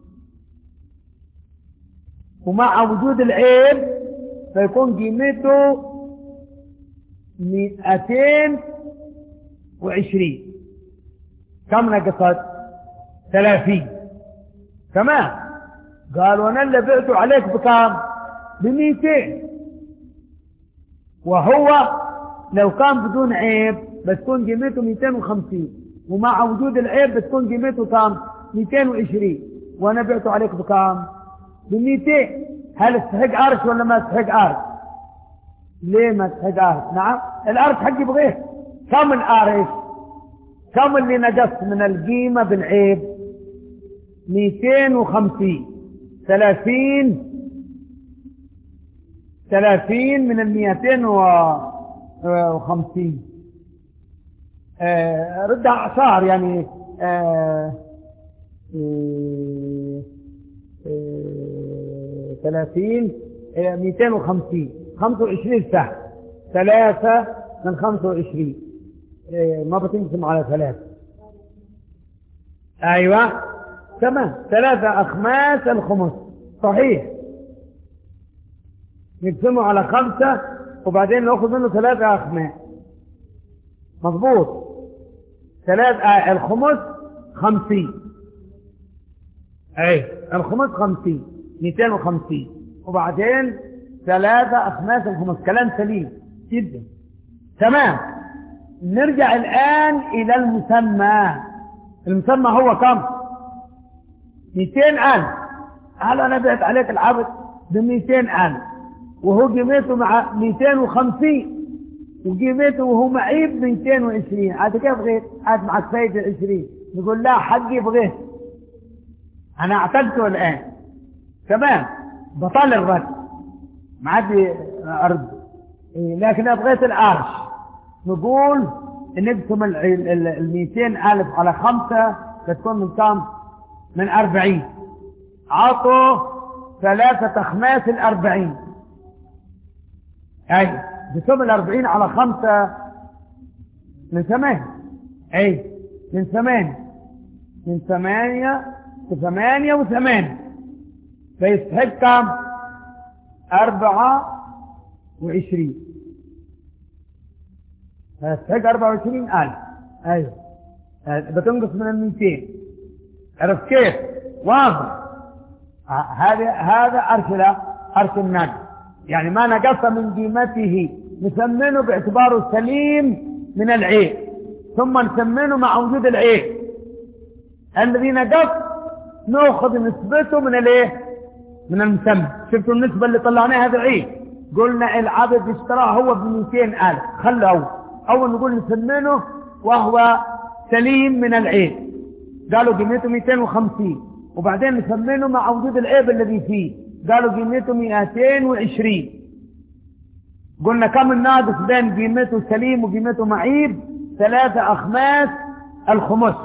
ومع وجود العيب فيكون قيمته مئتين وعشرين. كم نقصت؟ ثلاثين، تمام. قالوا أنا اللي بعته عليك بكام؟ بمئتين، وهو لو كان بدون عيب بتكون قيمته مئتين وخمسين، ومع وجود العيب بتكون قيمته كام؟ مئتين وعشرين، وأنا بعته عليك بكام؟ بمئتين. هل استحق أرش ولا ما استحق أرش؟ ليه ما استحق أرش؟ نعم الأرش حقي بغيه. كم الأرش؟ كم اللي نقصت من القيمة بالعيب؟ مئتين وخمسين. ثلاثين ثلاثين من المئتين وخمسين، آه ردها أعصار يعني آه آه آه ثلاثين آه مئتين وخمسين، خمسة وعشرين سهم. ثلاثة من خمسة وعشرين، آه ما بتنقسم على ثلاثة. أيوة تمام، ثلاثة أخماس الخمس، صحيح، نقسمه على خمسة وبعدين نأخذ منه ثلاثة أخماس، مضبوط. ثلاثة آه الخمس خمسين، أي الخمس خمسين، مئتين وخمسين، وبعدين ثلاثة أخماس الخمس. كلام سليم جدا، تمام. نرجع الآن إلى المسمى. المسمى هو كم؟ مئتين ألف. هل أنا بعت عليك العبد بمئتين ألف وهو قيمته مع مئتين وخمسين، وقيمته وهو معيب مئتين وعشرين، هذا كيف غير؟ هذا معك فايدة عشرين. نقول لا حقي بغير، أنا اعتقته الآن، تمام، بطل الرد ما عاد أرد، لكن أبغيت الأرش. نقول نقسم المئتين ألف على خمسة تكون من كم؟ من أربعين. عطوا ثلاثة أخماس الأربعين، أي بسم الأربعين على خمسة من ثمانية، أي من ثمانية، من ثمانية ثمانية وثمانية، فيستحق كم؟ أربعة وعشرين، فيستحق أربعة وعشرين ألف. أي بتنقص من المئتين. عرفت كيف؟ واضح. هذا هذا أرسل أرسل النقص، يعني ما نقص من قيمته نثمنه باعتباره سليم من العيب، ثم نثمنه مع وجود العيب. الذي نقص نأخذ نسبته من الايه؟ من المسمى. شفتوا النسبة اللي طلعناها هذا عيب. قلنا العبد اشتراه هو بمئتين ألف، خلوا أول أول نقول نثمنه وهو سليم من العيب، قالوا قيمته مئتين وخمسين، وبعدين نثمنه مع وجود العيب الذي فيه، قالوا قيمته مئتين وعشرين. قلنا كم الناقص بين قيمته سليم وقيمته معيب؟ ثلاثة أخماس الخمس،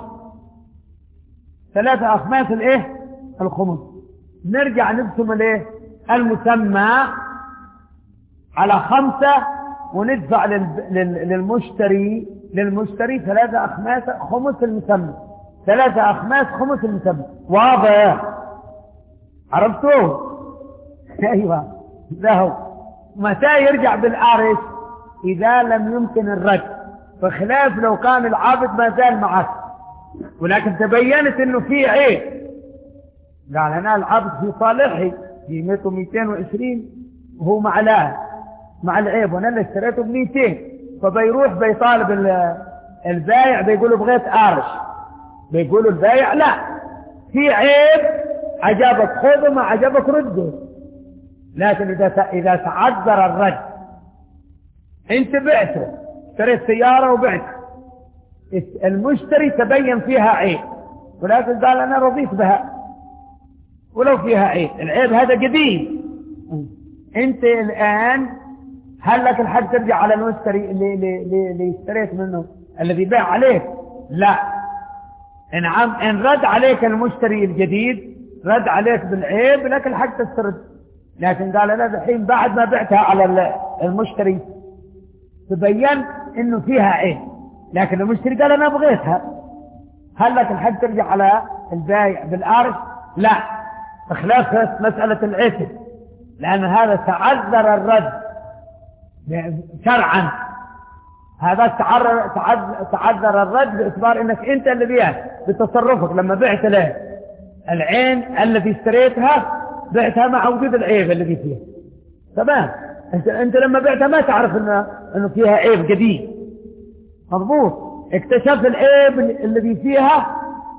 ثلاثة أخماس الايه؟ الخمس. نرجع نقسم الايه؟ المسمى على خمسة وندفع للمشتري للمشتري ثلاثة أخماس خمس المسمى، ثلاثة أخماس خمس المسمى. واضح؟ عرفتوه؟ أيوة. له متى يرجع بالأرش؟ إذا لم يمكن الرد، بخلاف لو كان العابد ما زال معك ولكن تبينت انه في عيب. قال انا العبد في صالحي قيمته مئتين وعشرين وهو مع لا مع العيب وانا اللي اشتريته ب مئتين، فبيروح بيطالب البايع بيقولوا بغيت ارش، بيقولوا البايع لا في عيب، عجبك خذه ما عجبك رده. لكن اذا اذا تعذر الرد، انت بعته اشتريت سياره وبعتها، المشتري تبين فيها عيب ولكن قال أنا رضيت بها ولو فيها عيب، العيب هذا قديم، أنت الآن هل لك الحق ترجع على المشتري اللي, اللي, اللي اشتريت منه الذي باع عليك؟ لا. إن, عم إن رد عليك المشتري الجديد رد عليك بالعيب لك الحق تسترد، لكن قال أنا الحين بعد ما بعتها على المشتري تبين إنه فيها عيب لكن المشتري قال أنا بغيتها، هل لك الحق ترجع على البايع بالأرش؟ لا، بخلاف مسألة العتب، لأن هذا تعذر الرد شرعا، هذا تعذر الرد باعتبار أنك أنت اللي بيها بتصرفك لما بعت له العين التي اشتريتها بعتها مع وجود العيب الذي فيها. تمام؟ أنت, أنت لما بعتها ما تعرف إنه, إنه فيها عيب قديم، مضبوط، اكتشف العيب الذي فيها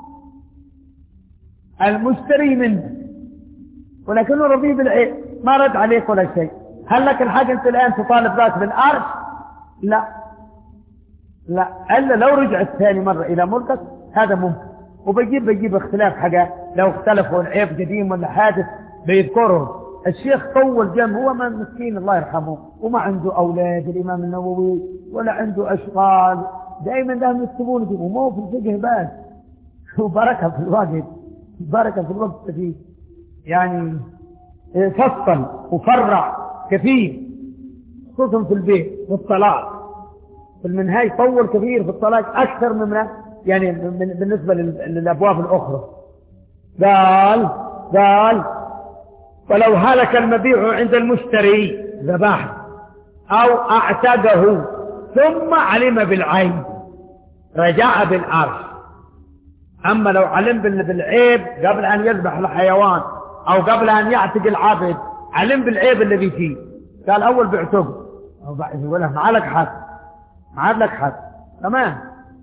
المشتري منه ولكنه رضي بالعيب ما رد عليك ولا شيء، هل لك الحق انت الان تطالب ذاك بالارش؟ لا لا، الا لو رجعت ثاني مره الى ملكك هذا ممكن، وبيجيب بيجيب اختلاف حاجه، لو اختلفوا العيب قديم ولا حادث بيذكره. الشيخ طول جنب، هو ما مسكين الله يرحمه وما عنده أولاد الإمام النووي ولا عنده أشغال، دائما لهم يكتبون يجيبوا مو في الفقه بس، وبركة في الوقت، بركة في الوقت فيه، يعني فصل وفرع كثير خصوصا في البيت والطلاق، في المنهاج طول كثير في الطلاق أكثر من يعني بالنسبة للأبواب الأخرى. قال قال ولو هلك المبيع عند المشتري ذبحه أو أعتقه ثم علم بالعيب رجع بالأرش. أما لو علم بالعيب قبل أن يذبح الحيوان أو قبل أن يعتق العبد، علم بالعيب الذي فيه، قال أول بعتقه أو بعد يقول له ما لك حق، ما لك حق، تمام،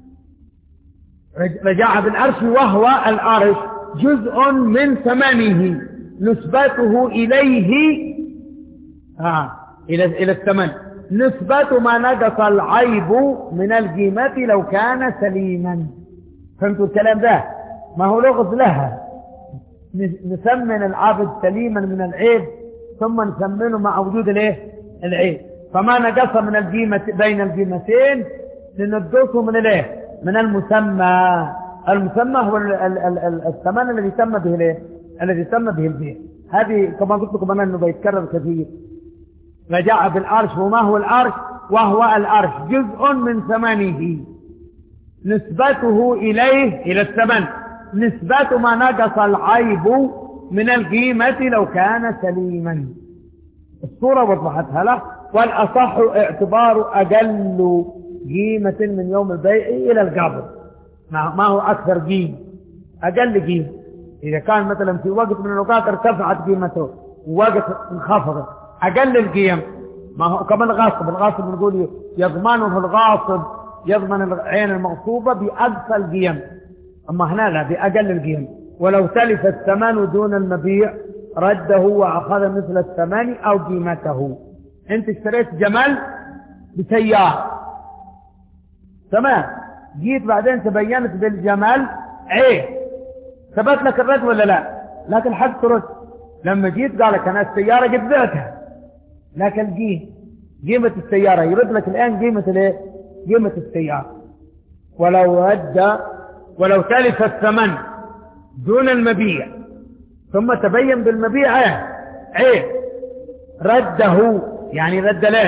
رجع بالأرش، وهو الأرش جزء من ثمنه نسبته إليه آه. إلى إلى الثمن، نسبة ما نقص العيب من القيمة لو كان سليما. فهمتوا الكلام ده؟ ما هو لغز لها، نثمن العبد سليما من العيب ثم نثمنه مع وجود الايه؟ العيب، فما نقص من القيمة بين القيمتين لندوسه من الايه؟ من المسمى. المسمى هو الثمن الذي تم به الايه؟ الذي تم به البيع. هذه كما قلت لكم أنا أنه بيتكرر كثير. رجع بالعرش، وما هو العرش؟ وهو العرش جزء من ثمنه نسبته إليه إلى الثمن، نسبة ما نقص العيب من القيمة لو كان سليما. الصورة وضحتها له. والأصح اعتبار أقل قيمة من يوم البيع إلى القبض، ما هو أكثر قيمة، أقل قيمة. إذا كان مثلا في وقت من الأوقات ارتفعت قيمته ووقت انخفضت، أقل القيم، ما هو كما الغاصب، الغاصب نقول يضمنه الغاصب، يضمن العين المغصوبة بأقصى القيم، أما هنا لا، بأقل القيم. ولو تلف الثمن دون المبيع رده وأخذ مثل الثمن أو قيمته. أنت اشتريت جمل بسيارة، تمام، جيت بعدين تبينت بالجمل عيب، ثبت لك الرد ولا لا؟ لكن الحق ترد. لما جيت قال لك أنا السيارة قد بعتها، لكن جيت قيمة السيارة يرد لك الآن قيمة الايه؟ قيمة السيارة. ولو رد ولو تلف الثمن دون المبيع ثم تبين بالمبيع عيب، رده، يعني رد له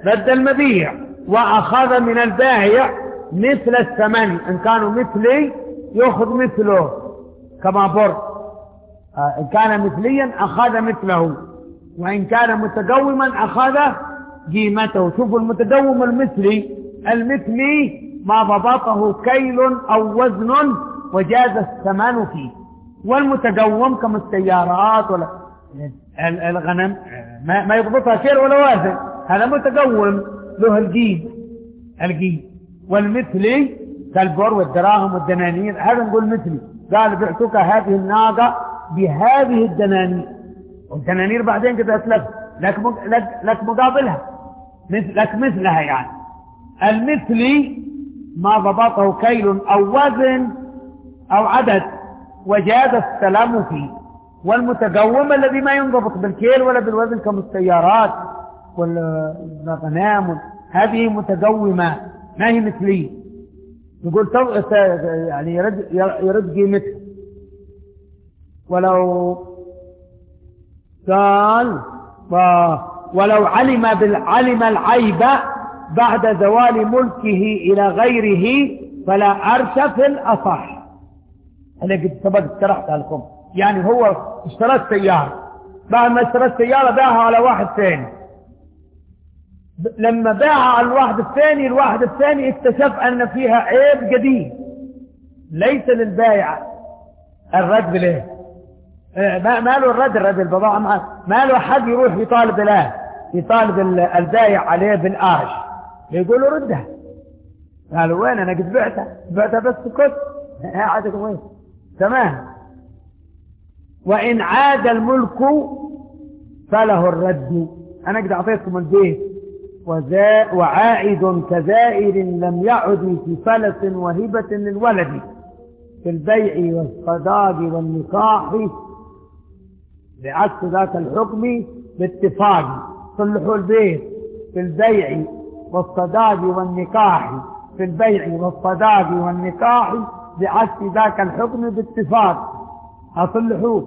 رد المبيع وأخذ من البائع مثل الثمن، إن كانوا مثلي يأخذ مثله كما بر، إن كان مثليا أخذ مثله، وإن كان متقوما أخذ قيمته. شوفوا المتقوم المثلي، المثلي ما ضبطه كيل أو وزن وجاز الثمن فيه، والمتقوم كما السيارات ولا الغنم ما يضبطها كيل ولا وزن، هذا متقوم له القيم القيم. والمثلي كالبر والدراهم والدنانير، هذا نقول مثلي. قال بعتك هذه الناقة بهذه الدنانير، والدنانير بعدين كده أتلف لك لك مقابلها، لك مثلها. يعني المثلي ما ضبطه كيل أو وزن أو عدد وجاز السلام فيه. والمتقوم الذي ما ينضبط بالكيل ولا بالوزن كالسيارات والغنام، هذه متقومة ما هي مثلية. يقول يعني يرد يرد قيمتها. ولو قال ولو علم بالعلم العيب بعد زوال ملكه إلى غيره فلا عرش في الأصح. أنا قد سبق شرحتها لكم. يعني هو اشترى السيارة، بعد ما اشترى السيارة باعها على واحد ثاني، لما باعها على الواحد الثاني، الواحد الثاني اكتشف أن فيها عيب قديم، ليس للبائع الرد له، ما له الرد، الرد البضاعة ما له حد يروح يطالب له يطالب البائع عليه بالآج، يقول له ردها. قالوا وين؟ أنا قد بعتها بعتها بس كنت قاعدك وين؟ تمام. وإن عاد الملك فله الرد. أنا قد أعطيتكم البيت وعائد كزائر لم يعد في فلس وهبة للولد في البيع والصداق والنكاح بعكس ذاك الحكم باتفاق. صلحوا البيت في البيع والصداق والنكاح في البيع والصداق والنكاح بعكس ذاك الحكم باتفاق. أصلحوه.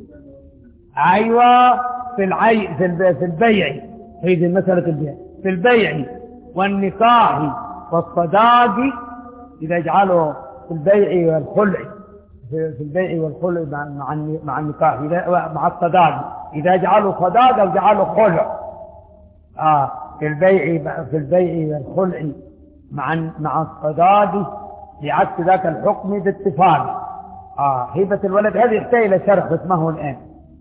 أيوة في العي في البيع، هذه مسألة البيع، في البيع والنكاح والصداق إذا جعلوا في البيع والخلع، في البيع والخلع مع مع النكاح مع الصداق، إذا جعلوا صداق أو جعلوا خلع. آه في البيع في البيع والخلع مع مع الصداق بعكس ذاك الحكم باتفاق. آه هبة الولد هذه يحتاج إلى شرح بس ما هو الآن.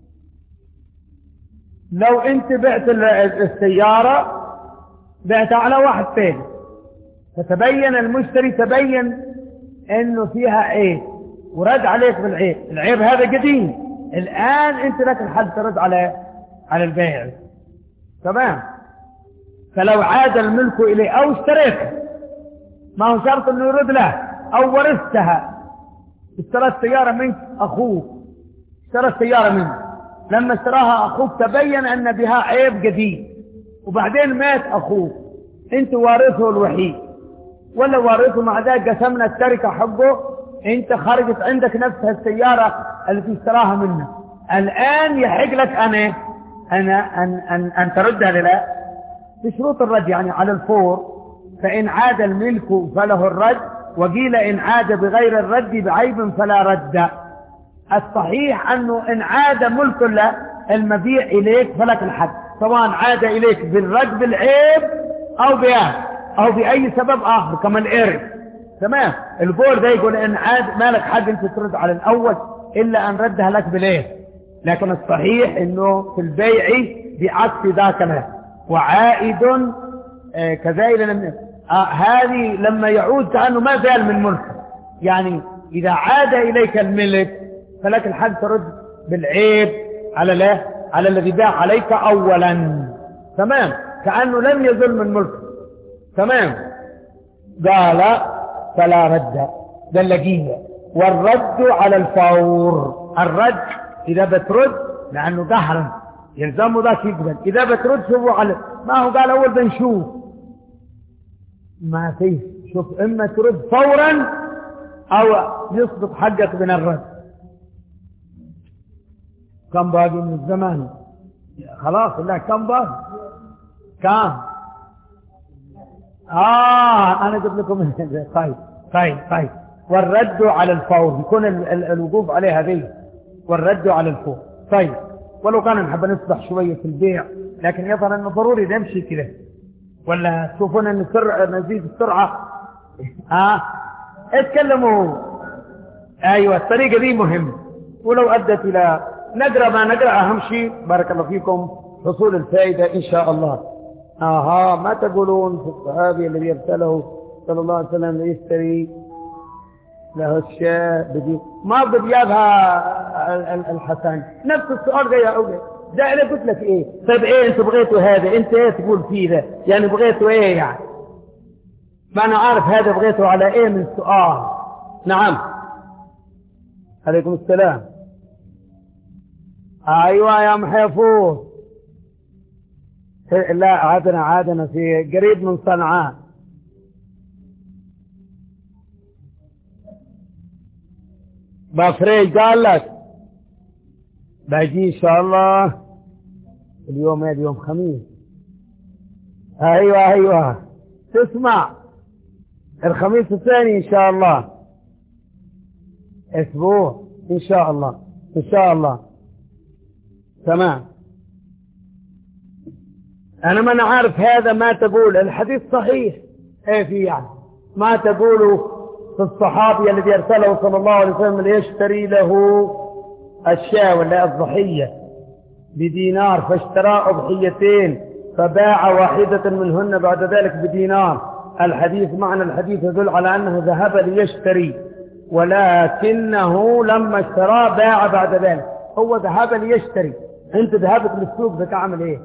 لو أنت بعت السيارة بعتها على واحد ثاني، فتبين المشتري تبين إنه فيها عيب ورد عليك بالعيب، العيب هذا قديم، الآن أنت لك الحد ترد على على البائع. تمام. فلو عاد الملك إليه أو اشتريتها، ما هو شرط إنه يرد له، أو ورثتها، اشترى السيارة منك أخوك، اشترى السيارة منك، لما اشتراها أخوك تبين أن بها عيب قديم، وبعدين مات أخوك، أنت وارثه الوحيد ولا وارثه، مع ذلك قسمنا التركة حقه، أنت خرجت عندك نفس السيارة التي اشتراها منك، الآن يحق لك أنا أنا أن, أن, أن تردها لله بشروط الرد، يعني على الفور. فإن عاد الملك فله الرد، وقيل إن عاد بغير الرد بعيب فلا رد. الصحيح أنه إن عاد ملك له المبيع إليك فلك الحد، سواء عاد إليك بالرد بالعيب أو بيان أو بأي سبب آخر كما الإرث. تمام. البول ده يقول إن عاد ما لك حد أنت ترد على الأول إلا أن ردها لك بالإيه. لكن الصحيح أنه في البيع بعكس ذاك له. وعائد آه كذلك آه هذه لما يعود كأنه ما زال من ملكه، يعني إذا عاد إليك الملك فلك الحد ترد بالعيب على له على الذي باع عليك أولا. تمام. كأنه لم يزل من ملكه. تمام. قال فلا رد دلقية. والرد على الفور، الرد إذا بترد لأنه قهرا يلزمه ذاك يقبل، إذا بترد شوفوا على ما هو قال أول بنشوف ما فيه، شوف إما ترد فورا أو يسقط حقك من الرد. كم باقي من الزمان؟ خلاص لا كم باقي؟ كم آه أنا جبت لكم. طيب طيب طيب. والرد على الفور يكون ال ال الوقوف عليها ذي، والرد على الفور. طيب ولو كان نحب نصبح شوية في البيع، لكن يظهر أنه ضروري نمشي كذا، ولا تشوفون أن السرعة نزيد السرعة؟ آه اتكلموا. أيوة الطريقة دي مهم، ولو أدت إلى نقرأ ما نقرأ أهم شيء بارك الله فيكم حصول الفائدة إن شاء الله. آها ما تقولون في الصحابي الذي يرسله صلى الله عليه وسلم يشتري له الشاة بدي ما بديابها الحسن، نفس السؤال ده يا أولي ده أنا قلت لك إيه؟ طيب إيه أنت بغيتوا هذا؟ أنت إيه تقول فيه ذا؟ يعني بغيتوا إيه يعني؟ ما أنا عارف هذا بغيتوا على إيه من سؤال. نعم عليكم السلام. أيوة يا محيفوز. لا عادنا عادنا في قريب من صنعاء. بفريج قال لك باجي ان شاء الله اليوم هذا يوم خميس. ايوه ايوه تسمع الخميس الثاني ان شاء الله، اسبوع ان شاء الله ان شاء الله. تمام. انا ما انا عارف هذا ما تقول الحديث صحيح ايه في يعني ما تقوله في الصحابي الذي ارسله صلى الله عليه وسلم ليشتري له الشاة ولا الضحية بدينار، فاشترى أضحيتين فباع واحدة منهن بعد ذلك بدينار. الحديث معنى الحديث يدل على أنه ذهب ليشتري، ولكنه لما اشترى باع بعد ذلك. هو ذهب ليشتري، انت ذهبت للسوق بتعمل ايه؟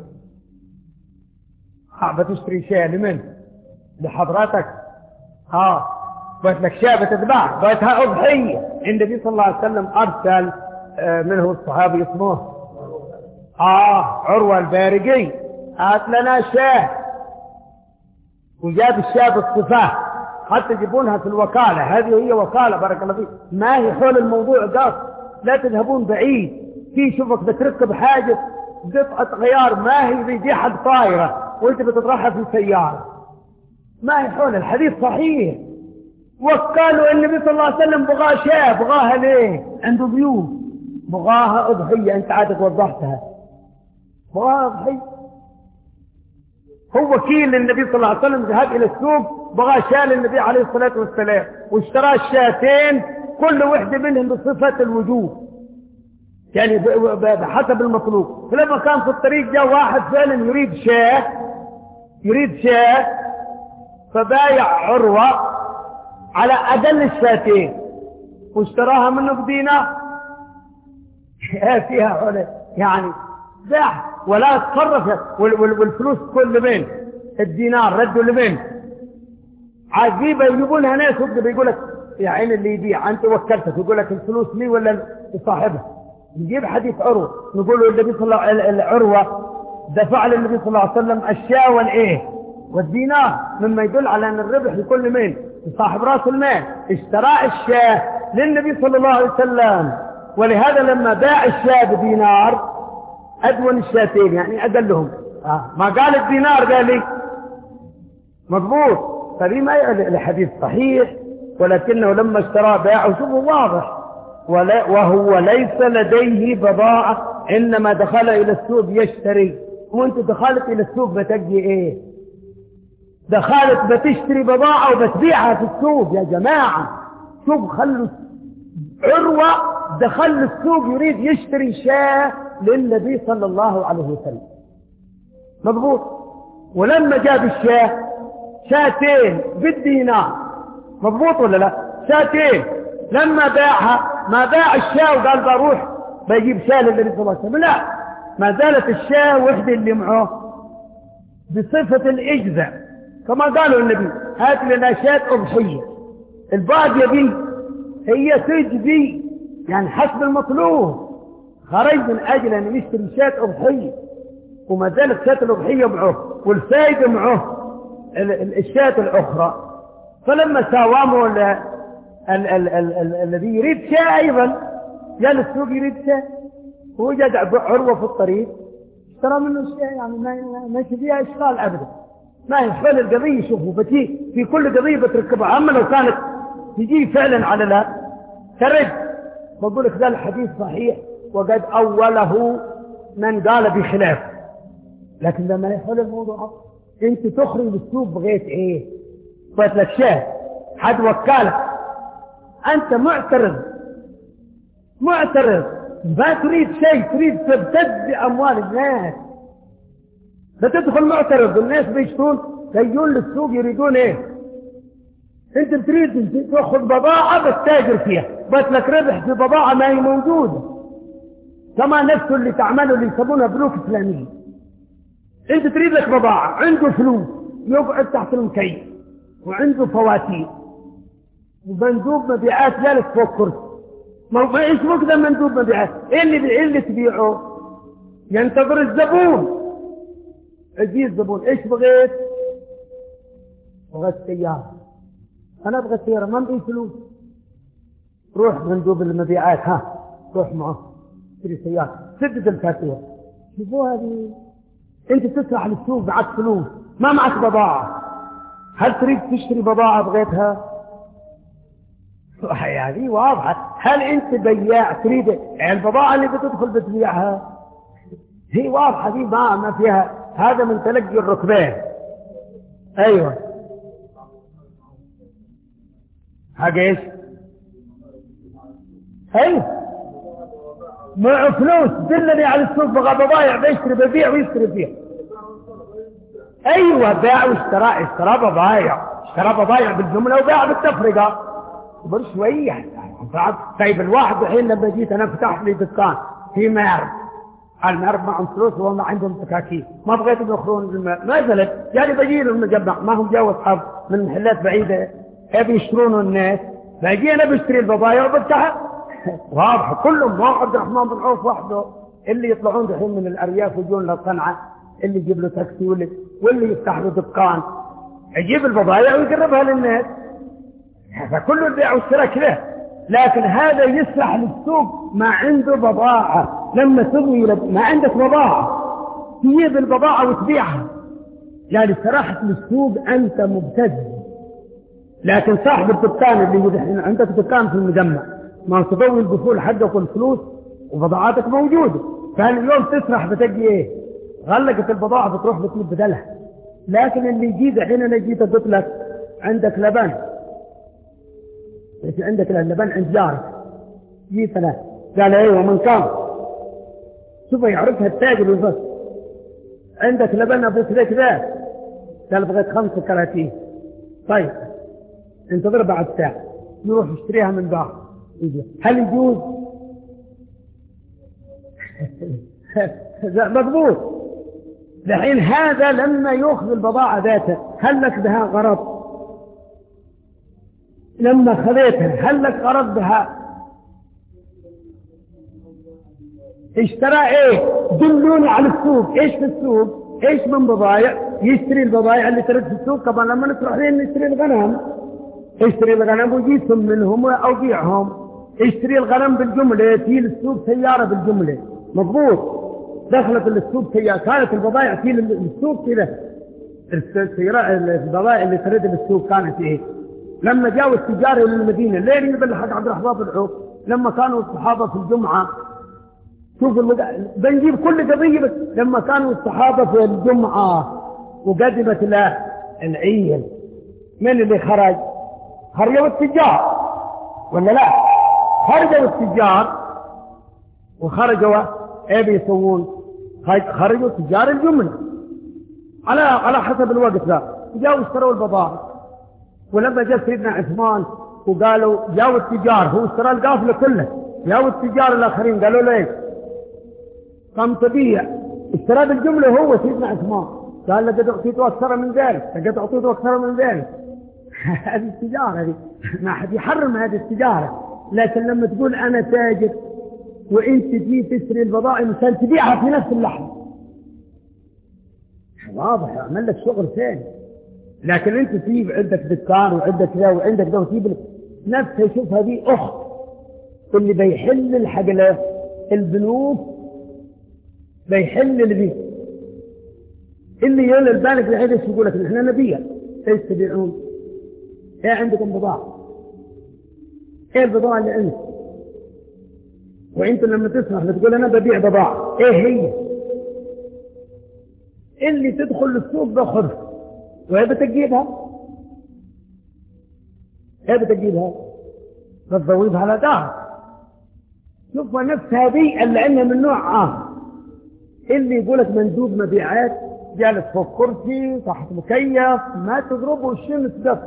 بتشتري شاة لمن؟ لحضرتك. ها قلت لك شاة بتتباع، قلتها أضحية. النبي صلى الله عليه وسلم أرسل منه الصحابي اسمه آه عروة البارقي، هات لنا شاة، وجاب الشاة بالصفات حتى يجيبونها في الوكالة. هذه هي وكالة بارك الله فيك، ما هي حول الموضوع قاص، لا تذهبون بعيد. في شوفك بتركب حاجة قطعة غيار ما هي بيجي حد طايرة وانت بتطرحها في سيارة، ما هي حول. الحديث صحيح. وقالوا النبي صلى الله عليه وسلم بغاه شاة، بغاها ليه؟ عنده ضيوف، بغاها أضحية. انت عادك وضحتها، بغاها أضحية. هو وكيل للنبي صلى الله عليه وسلم ذهب إلى السوق بغاه شاة للنبي عليه الصلاة والسلام، واشترى الشاتين كل واحدة منهم بصفة الوجوه، يعني بحسب المطلوب. فلما كان في الطريق جاء واحد فعلا يريد شاة يريد شاة فبايع عروة على أقل الشاتين واشتراها منه بدينار. فيها حول يعني باع ولا تصرف، والفلوس كل لمين؟ الدينار ردوا لمين؟ عجيبة. يجيبوا لها ناس وكذا يقول لك يا عين اللي يبيع انت وكلتك، يقول لك الفلوس لي ولا لصاحبها. نجيب حديث عروة نقول له النبي صلى الله عليه وسلم عروة دفع للنبي صلى الله عليه وسلم الشاة والايه والدينار، مما يدل على ان الربح يكون لمين؟ لصاحب راس المال. اشتراء الشاة للنبي صلى الله عليه وسلم، ولهذا لما باع الشاة بدينار أدون الشاتين يعني أقلهم. آه. ما قال الدينار قال لي مضبوط. فدي ما الحديث صحيح، ولكنه لما اشترى باعه شوفوا واضح، وهو ليس لديه بضاعة، إنما دخل إلى السوق يشتري. وانت دخلت إلى السوق بتجي إيه؟ دخلت بتشتري بضاعة وبتبيعها في السوق. يا جماعة شوف، خلوا عروة دخل السوق يريد يشتري شاة للنبي صلى الله عليه وسلم، مضبوط. ولما جاب الشاة شاتين بالدينار، مضبوط ولا لا؟ شاتين. لما باعها ما باع الشاة وقال بروح بجيب شاة للنبي صلى الله عليه وسلم، لا، ما زالت الشاة وحدة اللي معه بصفة الإجزاء كما قالوا النبي هات لنا شاة أضحية. الباقية دي هي تجزي يعني حسب المطلوب. خرج من أجل أن يشتري شاة أضحية، وما زالت شاة الأضحية معه والفائدة معه الشاة الأخرى. فلما ساوامه الذي يريد شاة أيضا جاء للسوق يريد شاة، ووجد عروة في الطريق اشترى منه الشاة، يعني ما ما فيها إشكال أبدا. ما يحل القضية. شوفوا بتي في كل قضية بتركبها. أما لو كانت تجي فعلا على لا ترد بقول لك ذا الحديث صحيح وقد أوله من قال بخلاف. لكن لما يحل الموضوع انت تخرج بالسوق بغيت ايه؟ بغيت لك شيء حد وكالك انت معترض معترض ما تريد شيء، تريد تبتد بأموال الناس. بتدخل معترض والناس بيشتون جايون للسوق يريدون ايه؟ انت بتريد تاخذ بضاعة بتتاجر فيها، بس لك ربح في بضاعة ما هي موجودة. كما نفسه اللي تعمله اللي يسمونها بنوك إسلامية. انت تريد لك بضاعة، عنده فلوس يقعد تحت المكيف وعنده فواتير ومندوب مبيعات جالس فوق كرسي. ما ايش مقدر مندوب مبيعات؟ ايه اللي ايه اللي تبيعه؟ ينتظر الزبون. يجي الزبون ايش بغيت؟ بغيت سيارة. انا ابغى سيارة ما معي فلوس. روح مندوب المبيعات ها روح معه اشتري سيارة سدد الفاتورة. شوفوا هذه انت تسرح للسوق معك فلوس ما معك بضاعة. هل تريد تشتري بضاعة بغيتها؟ يعني واضحة. هل انت بياع تريد البضاعة اللي بتدخل بتبيعها؟ هي واضحة دي ما ما فيها. هذا من تلقي الركبين. ايوه حق ايش؟ ايوه معه فلوس دلني على السوق بغى بضايع بيشتري ببيع ويشتري فيها. ايوه باع واشترى اشترى بضايع اشترى بضايع بالجمله وباع بالتفرقه. صبر شويه. طيب الواحد الحين لما جيت انا فتحت لي دكان في مارب، المارب معهم فلوس وهو ما عندهم تكاكين، ما بغيت يدخلون الماء ما زلت يعني بجي لهم المجمع ما هم جاوا اصحاب من محلات بعيده يبي يشترون الناس، باجي انا بشتري البضايع وبفتحها. واضح كلهم. ما عبد الرحمن بن عوف وحده اللي يطلعون دحين من الارياف ويجون لصنعاء اللي يجيب له تاكسي واللي واللي يفتح له دكان يجيب البضايع ويقربها للناس. فكل البيع والشراء كذا. لكن هذا يسرح للسوق ما عنده بضاعة. لما تبغي ما عندك بضاعة تجيب البضاعة وتبيعها. يعني سرحت للسوق أنت مبتز. لكن صاحب الدكان اللي دحين عندك دكان في المجمع ما تضوي القفول حقك والفلوس وبضاعاتك موجودة. فاليوم تسرح بتجي ايه؟ غلقت البضاعة بتروح بتجيب بدلها. لكن اللي يجي دحين انا جيت قلت لك عندك لبن، ايش عندك اللبن؟ عند جارك. جيت انا قال ايوه من كم؟ شوف يعرفها التاجر وبس. عندك لبن ابو كذا كذا؟ قال بغيت خمسة وثلاثين. طيب انتظر بعد ساعة نروح نشتريها من بار. هل يجوز؟ مضبوط. الحين هذا لما يأخذ البضاعة ذاتها هل لك بها غرض؟ لما خذيتها هل لك غرض بها؟ اشترى ايه؟ دلوني على السوق. ايش في السوق؟ ايش من بضايع؟ يشتري البضايع اللي ترد في السوق. طبعا لما نروح لين نشتري الغنم اشتري الغنم وجيتهم منهم او بيعهم. اشتري الغنم بالجملة تيل السوق سيارة بالجملة. مضبوط. دخلت السوق سيارة كانت البضائع تيل السوق كذا. البضائع اللي ترد للسوق كانت ايه؟ لما جاءوا التجار الى المدينة ليه يبل حق عبد الرحمن بن عوف لما كانوا الصحابة في الجمعة. شوفوا المد... بنجيب كل قضية بس. لما كانوا الصحابة في الجمعة وقدمت له العيد من اللي خرج؟ خرجوا التجار ولا لا؟ خرجوا التجار وخرجوا ايه بيسوون؟ خرجوا تجار الجملة على على حسب الوقت ذا جاوا اشتروا البضائع. ولما جاء سيدنا عثمان وقالوا جاوا التجار هو اشترى القافلة كلها. جاوا التجار الاخرين قالوا ليش؟ قام تبيع اشترى بالجملة هو سيدنا عثمان قال لقد اعطيته اكثر من ذلك لقد اعطيته اكثر من ذلك. هذه التجارة دي ما حد يحرم هذه التجارة. لكن لما تقول أنا تاجر وإنت تجي تشتري البضائع مثلا تبيعها في نفس اللحظة واضح يعمل لك شغل ثاني. لكن أنت تجيب عندك دكان وعندك ذا وعندك ذا وتجيب نفسها. شوف هذه أخت اللي بيحل الحقلة البنوك بيحل اللي اللي يولي البالك الحين ايش يقول لك؟ احنا نبيع. ايش تبيعون؟ ايه عندكم بضاعة؟ ايه البضاعة اللي عندك؟ وانت لما تسمح بتقول انا ببيع بضاعة، ايه هي؟ اللي تدخل السوق باخذها، وهي بتجيبها، ايه بتجيبها؟ بتضويبها على دار. شوف نفس هذه اللي عندنا من نوع آخر، اللي يقولك مندوب مبيعات جالس فوق كرسي تحت مكيف ما تضربه الشمس بس.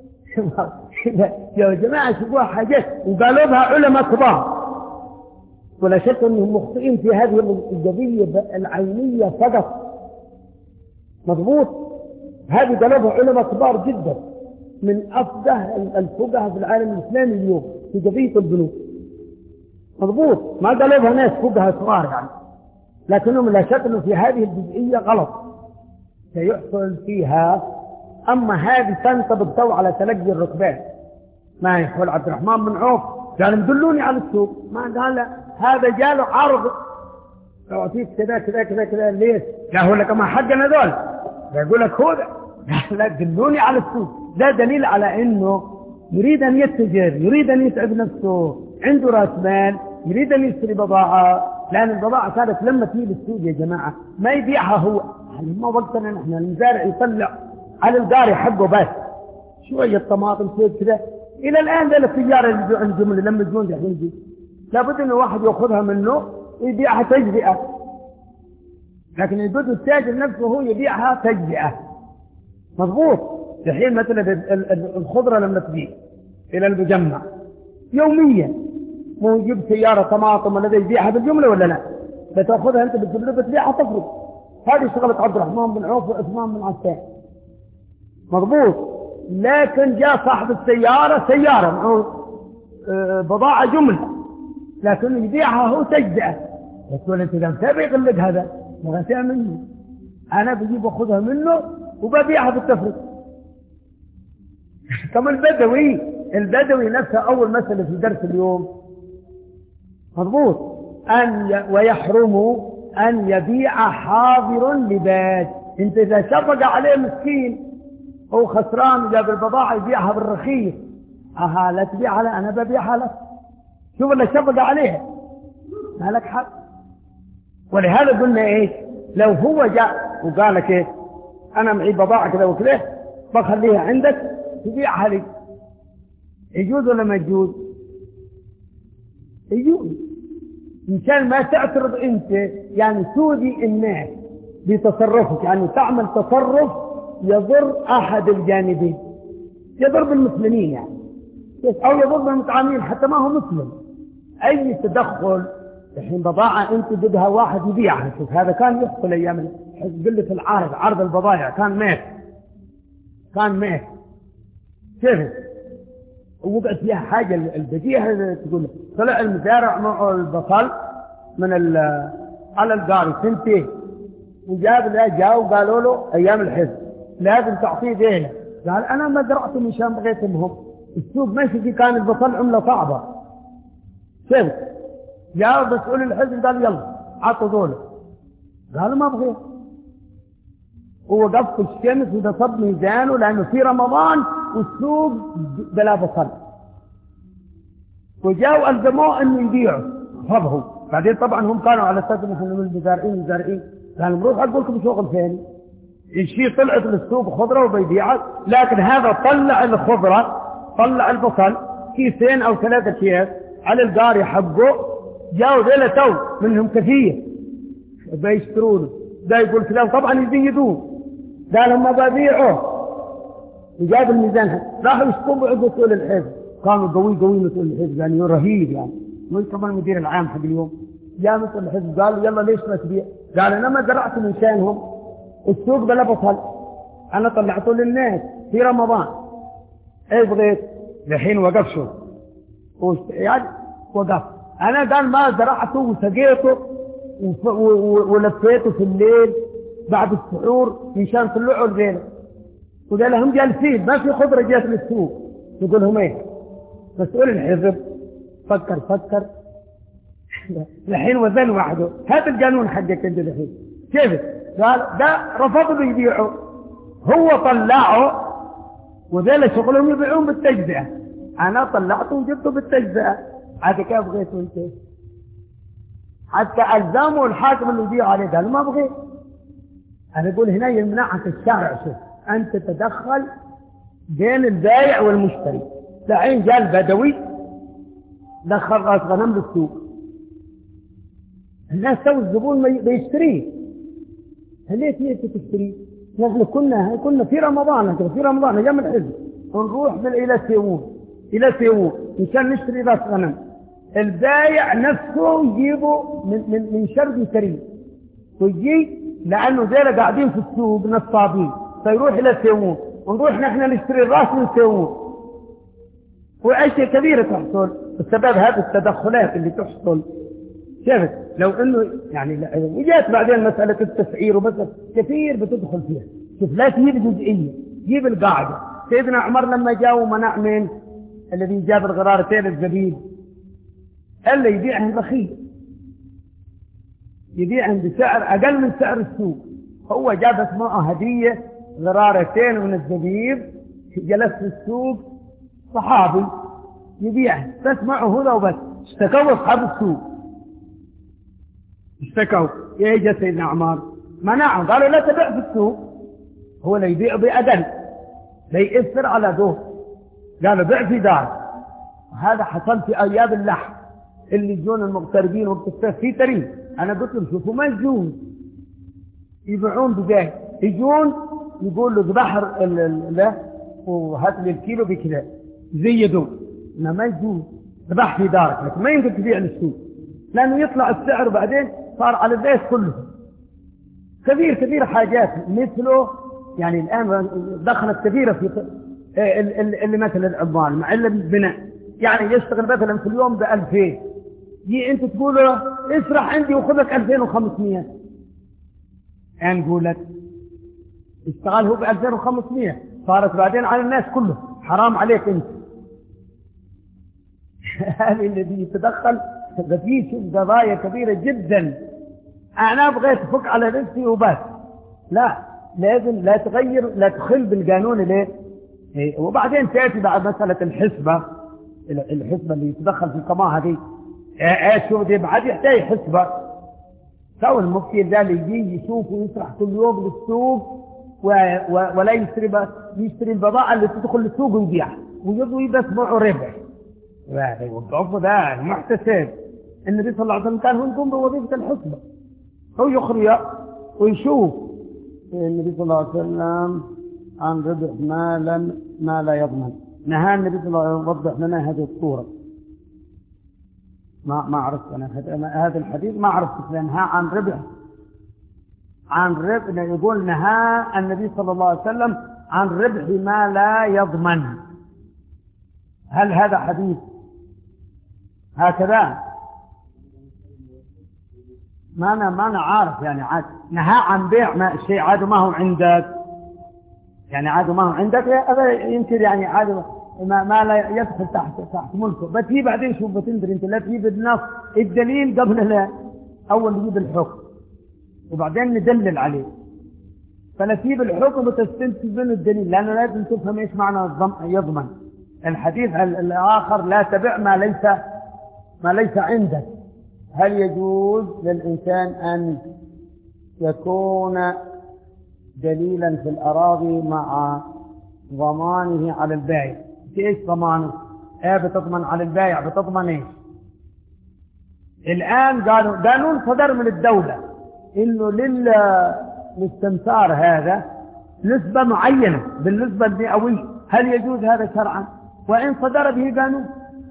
يا جماعة شوفوها حاجات وقالوا بها علماء كبار، ولا شك انهم مخطئين في هذه القضية العينية فقط. مضبوط، هذه قالوا بها علماء كبار جدا من أفقه الفقهاء في العالم الإسلامي اليوم في قضية البنوك. مضبوط، ما قالوا بها ناس فقهاء صغار يعني، لكنهم لا شك انه في هذه الجزئية غلط سيحصل فيها. أما هذه تنطبق تو على تلقي الركبان. ما يقول عبد الرحمن بن عوف قال مدلوني على السوق، ما قال له هذا جاله عرض أعطيك كذا كذا كذا كذا، ليش؟ قال هو لك ما حقنا دول، يقول لك هو لا دلوني على السوق. ده دليل على انه يريد ان يتجر، يريد ان يتعب نفسه، عنده راس مال، يريد ان يشتري بضاعة، لان البضاعة كانت لما تيجي للسوق يا جماعة ما يبيعها هو، ما وقتنا نحن المزارع يطلع على القاري حقه بس شوية طماطم شوية كذا. الى الان ذا التجار اللي عندهم اللي لما يجون دحين لابد انه واحد ياخذها منه ويبيعها تجزئة، لكن يجوز التاجر نفسه هو يبيعها تجزئة. مضبوط. الحين مثلا الخضرة لما تجي إلى المجمع يوميا مو يجيب سيارة طماطم ولا يبيعها بالجملة ولا لا؟ بتاخذها أنت بالجملة بتبيعها تفرق. هذه شغلة عبد الرحمن بن عوف وعثمان بن عفان. مضبوط. لكن جاء صاحب السيارة سيارة معه بضاعة جملة لكن يبيعها هو تجزئة، يقول أنت إذا متابع يقول لك هذا ما مني، أنا بجيب أخذها منه وببيعها بالتفرق. كما البدوي البدوي نفسه أول مسألة في درس اليوم. مضبوط. أن ي... ويحرم أن يبيع حاضر لباد. أنت إذا شفق عليه مسكين هو خسران جاب البضاعة يبيعها بالرخيص، أها لا تبيعها لا أنا ببيعها لك. شوف اللي شفق عليها ما لك حق. ولهذا قلنا إيش لو هو جاء وقال لك إيه أنا معي بضاعة كذا وكذا بخليها عندك تبيعها لي، يجوز ولا ما يجوز؟ يجوز مشان ما تعترض أنت يعني تؤذي الناس بتصرفك، يعني تعمل تصرف يضر أحد الجانبين، يضر بالمسلمين يعني أو يضر بالمتعاملين حتى ما هو مسلم. أي تدخل الحين بضاعة أنت بدها واحد يبيعها. شوف هذا كان يحصل أيام قلة العارض، عرض البضائع كان مات كان مات كيف ووقعت فيها حاجة البديهة تقول طلع المزارع معه البصل من على القاري سنتين وجاب له جاء وقالوا له أيام الحزب لازم تعطيه دينه، قال أنا ما زرعته مشان بغيتهم. السوق ماشي في كان البصل عملة صعبة كيف جاء مسؤول الحزب قال يلا عطوا دوله، قالوا ما بغيه. هو قف في الشمس وده صب ميزانه لأنه في رمضان والسوق بلا بصل، وجاءوا ألزموه أنه يبيعوا صبهم. بعدين طبعا هم كانوا على أساس أنهم من المزارعين المزارعين قالوا مروح أقول لكم شغل ثاني. الشيء طلعت للسوق خضرة وبيبيعها، لكن هذا طلع الخضرة طلع البصل كيسين أو ثلاثة أكياس على القاري حقه، جاءوا ذيلا تو منهم كثير بيشترونه، ده يقول كلام طبعا يزيدون قال هم ببيعه وجاب الميزان راحوا يشتروا عند مسؤول الحزب، كانوا قوي قوي مسؤول الحزب يعني رهيب يعني مش طبعا المدير العام حق اليوم. جاء مسؤول الحزب قال يلا ليش ما تبيع؟ قال انا ما زرعت من شانهم السوق بلا بصل، انا طلعته للناس في رمضان. ايه بغيت؟ الحين وقف شو يعني وقف انا قال ما زرعته وسقيته ولفيته في الليل بعد السحور مشان طلعوا الليله، وده لهم جالسين ما في خضره جات للسوق. يقول لهم ايه مسؤول الحزب فكر فكر الحين وزن وحده هذا القانون حقك انت الحين كيف قال ده رفضوا يبيعوا، هو طلعه وذيلا شغلهم يبيعون بالتجزئة، أنا طلعته وجبته بالتجزئة. عاد كيف بغيتوا انت؟ حتى ألزموا الحاكم اللي يبيع عليه قال ما بغيت. أنا أقول هنا يمنعك الشرع، شوف أنت تدخل بين البائع والمشتري. الحين جاء البدوي دخل راس غنم بالسوق، الناس تو الزبون ما يشتريه، ليه تيجي تشتريه؟ نحن كنا كنا في رمضان في رمضان ايام الحزب نروح من الى سيوون الى سيوون مشان نشتري راس غنم، البايع نفسه يجيبه من من من شرق كريم ويجي لانه ذيلا قاعدين في السوق نصابين، فيروح الى سيوون ونروح نحن نشتري الراس من سيوون. واشياء كبيره تحصل بسبب هذه التدخلات اللي تحصل. شفت لو انه يعني وجات بعدين مساله التسعير وبس كثير بتدخل فيها. شوف لا تجيب جزئيه، جيب القاعده. سيدنا عمر لما جاء ومنع من الذي جاب الغرارتين الزبيب قال له يبيعهم بخيل، يبيعهم بسعر اقل من سعر السوق. هو جاب معه هديه غرارتين من الزبيب، جلس في السوق صحابي يبيعهم بس معه هذا وبس. اشتكوا اصحاب السوق، اشتكوا يا سيدنا عمر منعهم، قالوا لا تبيع في السوق، هو لا يبيع بأقل لا يأثر على دور، قالوا بيع في دار. هذا حصل في أيام اللحم اللي يجون المغتربين وبتستفيد في تريد. أنا قلت لهم شوفوا ما يجون يبيعون بجاي، يجون يقول له ذبح له وهات لي الكيلو بكذا زيدوا، ما يجون ذبح في دارك، لكن ما يمكن تبيع للسوق لأنه يطلع السعر بعدين صار على الناس كله. كثير كثير حاجات مثله يعني الآن دخلت كثيرة في اللي مثل العمال مع اللي بالبناء، يعني يشتغل مثلا في اليوم بألفين، يجي أنت تقول له اسرح عندي وخذ لك ألفين وخمسمائة، يعني نقول لك اشتغل هو بألفين وخمسمائة، صارت بعدين على الناس كله حرام عليك أنت. هذا الذي يتدخل في قضايا كبيرة جدا. أنا بغيت أفك على نفسي وبس، لا لازم لا تغير لا تخل بالقانون ليه. وبعدين تأتي بعد مسألة الحسبة، الحسبة اللي يتدخل في القضاء هذه ايش شو دي بعد يحتاج حسبة. سوى المفتي ده اللي يجي يشوف ويسرح كل يوم للسوق و... و... ولا يشتري يشتري البضاعة اللي تدخل للسوق ويبيعها ويبغوا يبسمعوا ربح. والضعف ده محتسب. النبي صلى الله عليه وسلم كان هو يقوم بوظيفة الحسبة، هو يخرج ويشوف. النبي صلى الله عليه وسلم عن ربح مالا ما لا يضمن، نهى النبي صلى الله عليه وسلم يوضح لنا هذه الصورة. ما ما عرفت أنا هذا الحديث ما عرفت، نهى عن ربح عن ربح يقول نهى النبي صلى الله عليه وسلم عن ربح ما لا يضمن. هل هذا حديث هكذا؟ ما أنا ما أنا عارف يعني. عاد نهى عن بيع ما شيء عاد ما هو عندك، يعني عاد ما هو عندك هذا يمكن يعني عاد ما, ما لا يدخل تحت تحت ملكه. بتجيب بعدين شوف بتندري انت لا تجيب النص الدليل قبل لا اول نجيب الحكم وبعدين ندلل عليه. فلا تجيب الحكم وتستنتج منه الدليل، لانه لازم تفهم ايش معنى يضمن. الحديث الاخر لا تبع ما ليس ما ليس عندك. هل يجوز للإنسان أن يكون دليلا في الأراضي مع ضمانه على البائع؟ ايش ضمانه؟ ايه بتضمن على البائع؟ بتضمن ايش؟ الآن قالوا قانون صدر من الدولة انه للاستمسار هذا نسبة معينة بالنسبة المئوية. هل يجوز هذا شرعا؟ وإن صدر به قانون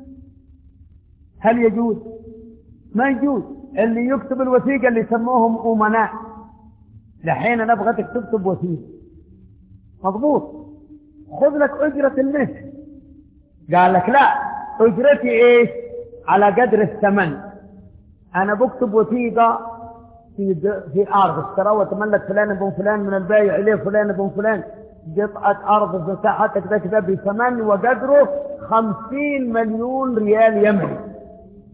هل يجوز؟ ما يجوز. اللي يكتب الوثيقة اللي يسموهم أمناء، لحين نبغتك تكتب وثيقة مضبوط، خذ لك أجرة المثل. قال لك لا، أجرتي إيش؟ على قدر الثمن. أنا بكتب وثيقة في في أرض اشترى وتملك فلان بن فلان من البائع إليه فلان بن فلان قطعة أرض مساحتها كذا كذا بثمن وقدره خمسين مليون ريال يمني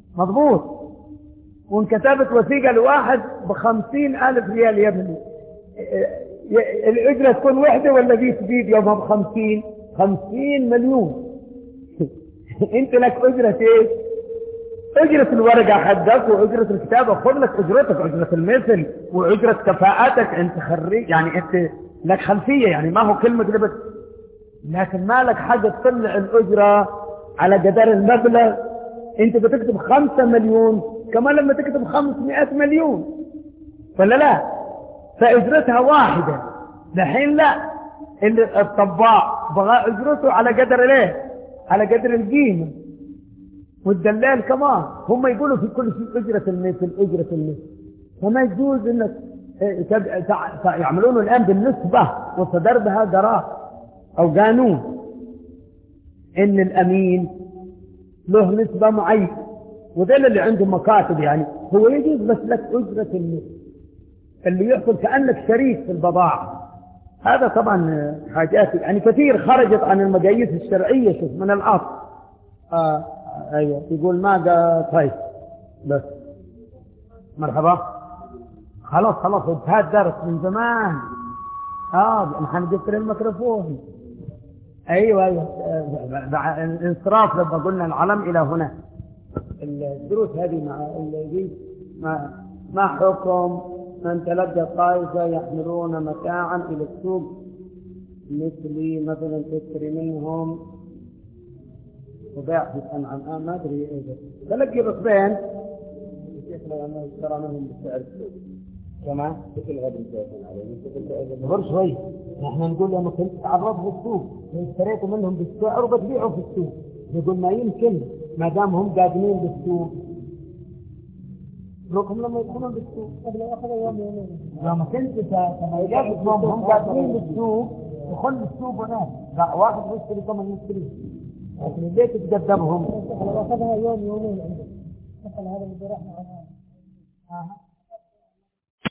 مضبوط، وانكتبت وثيقة لواحد بخمسين ألف ريال يمني. الأجرة تكون وحدة ولا دي تزيد يومها بخمسين خمسين مليون. انت لك أجرة ايه؟ أجرة الورقة حدك وأجرة الكتابة، خذ لك أجرتك، أجرة المثل وأجرة كفاءتك، انت خريج يعني انت لك خلفية، يعني ما هو كلمة كده بس، لكن ما لك حاجة تطلع الأجرة على قدر المبلغ. انت بتكتب خمسة مليون كمان لما تكتب خمسمائة مليون ولا لا؟ فأجرتها واحدة. دحين لا، اللي الطباع بغى أجرته على قدر ليه؟ على قدر القيمة، والدلال كمان هم يقولوا في كل شيء أجرة المثل أجرة المثل. فما يجوز انك يعملونه الآن بالنسبة وصدر بها قرار أو قانون إن الأمين له نسبة معينة، وذل اللي عنده مكاتب يعني هو يجوز بس لك أجرة المثل اللي يحصل كأنك شريك في البضاعة. هذا طبعا حاجات يعني كثير خرجت عن المقاييس الشرعية شوف من الأصل. آه أيوة يقول ماذا طيب بس مرحبا خلاص خلاص انتهى درس من زمان. اه نحن جبت الميكروفون. ايوه ايوه انصراف لما قلنا العلم الى هنا. الدروس هذه مع اللي ما ما حكم من تلقى طائفه يحملون متاعا الى السوق مثلي مثلا تشتري منهم وبيع في الانعام آه ما ادري ايه تلقي رطبين لما اشترى منهم بالسعر السوق كمان مثل غد مسافين عليه غير شوي. نحن نقول لما كنت تعرض في السوق اشتريت منهم بالسعر وبتبيعوا في السوق، يقول ما يمكن ما دام هم قادمين بالسوق. لكم لما يكونوا بالسوق قبل اخر يوم يومين لما كنت تميزت هم قادمين بالسوق يخل السوق هناك لا واحد يشتري كمان يشتري، لكن ليه تتقدمهم؟ اخذها يوم يومين عندك مثل هذا اللي رحنا عنها.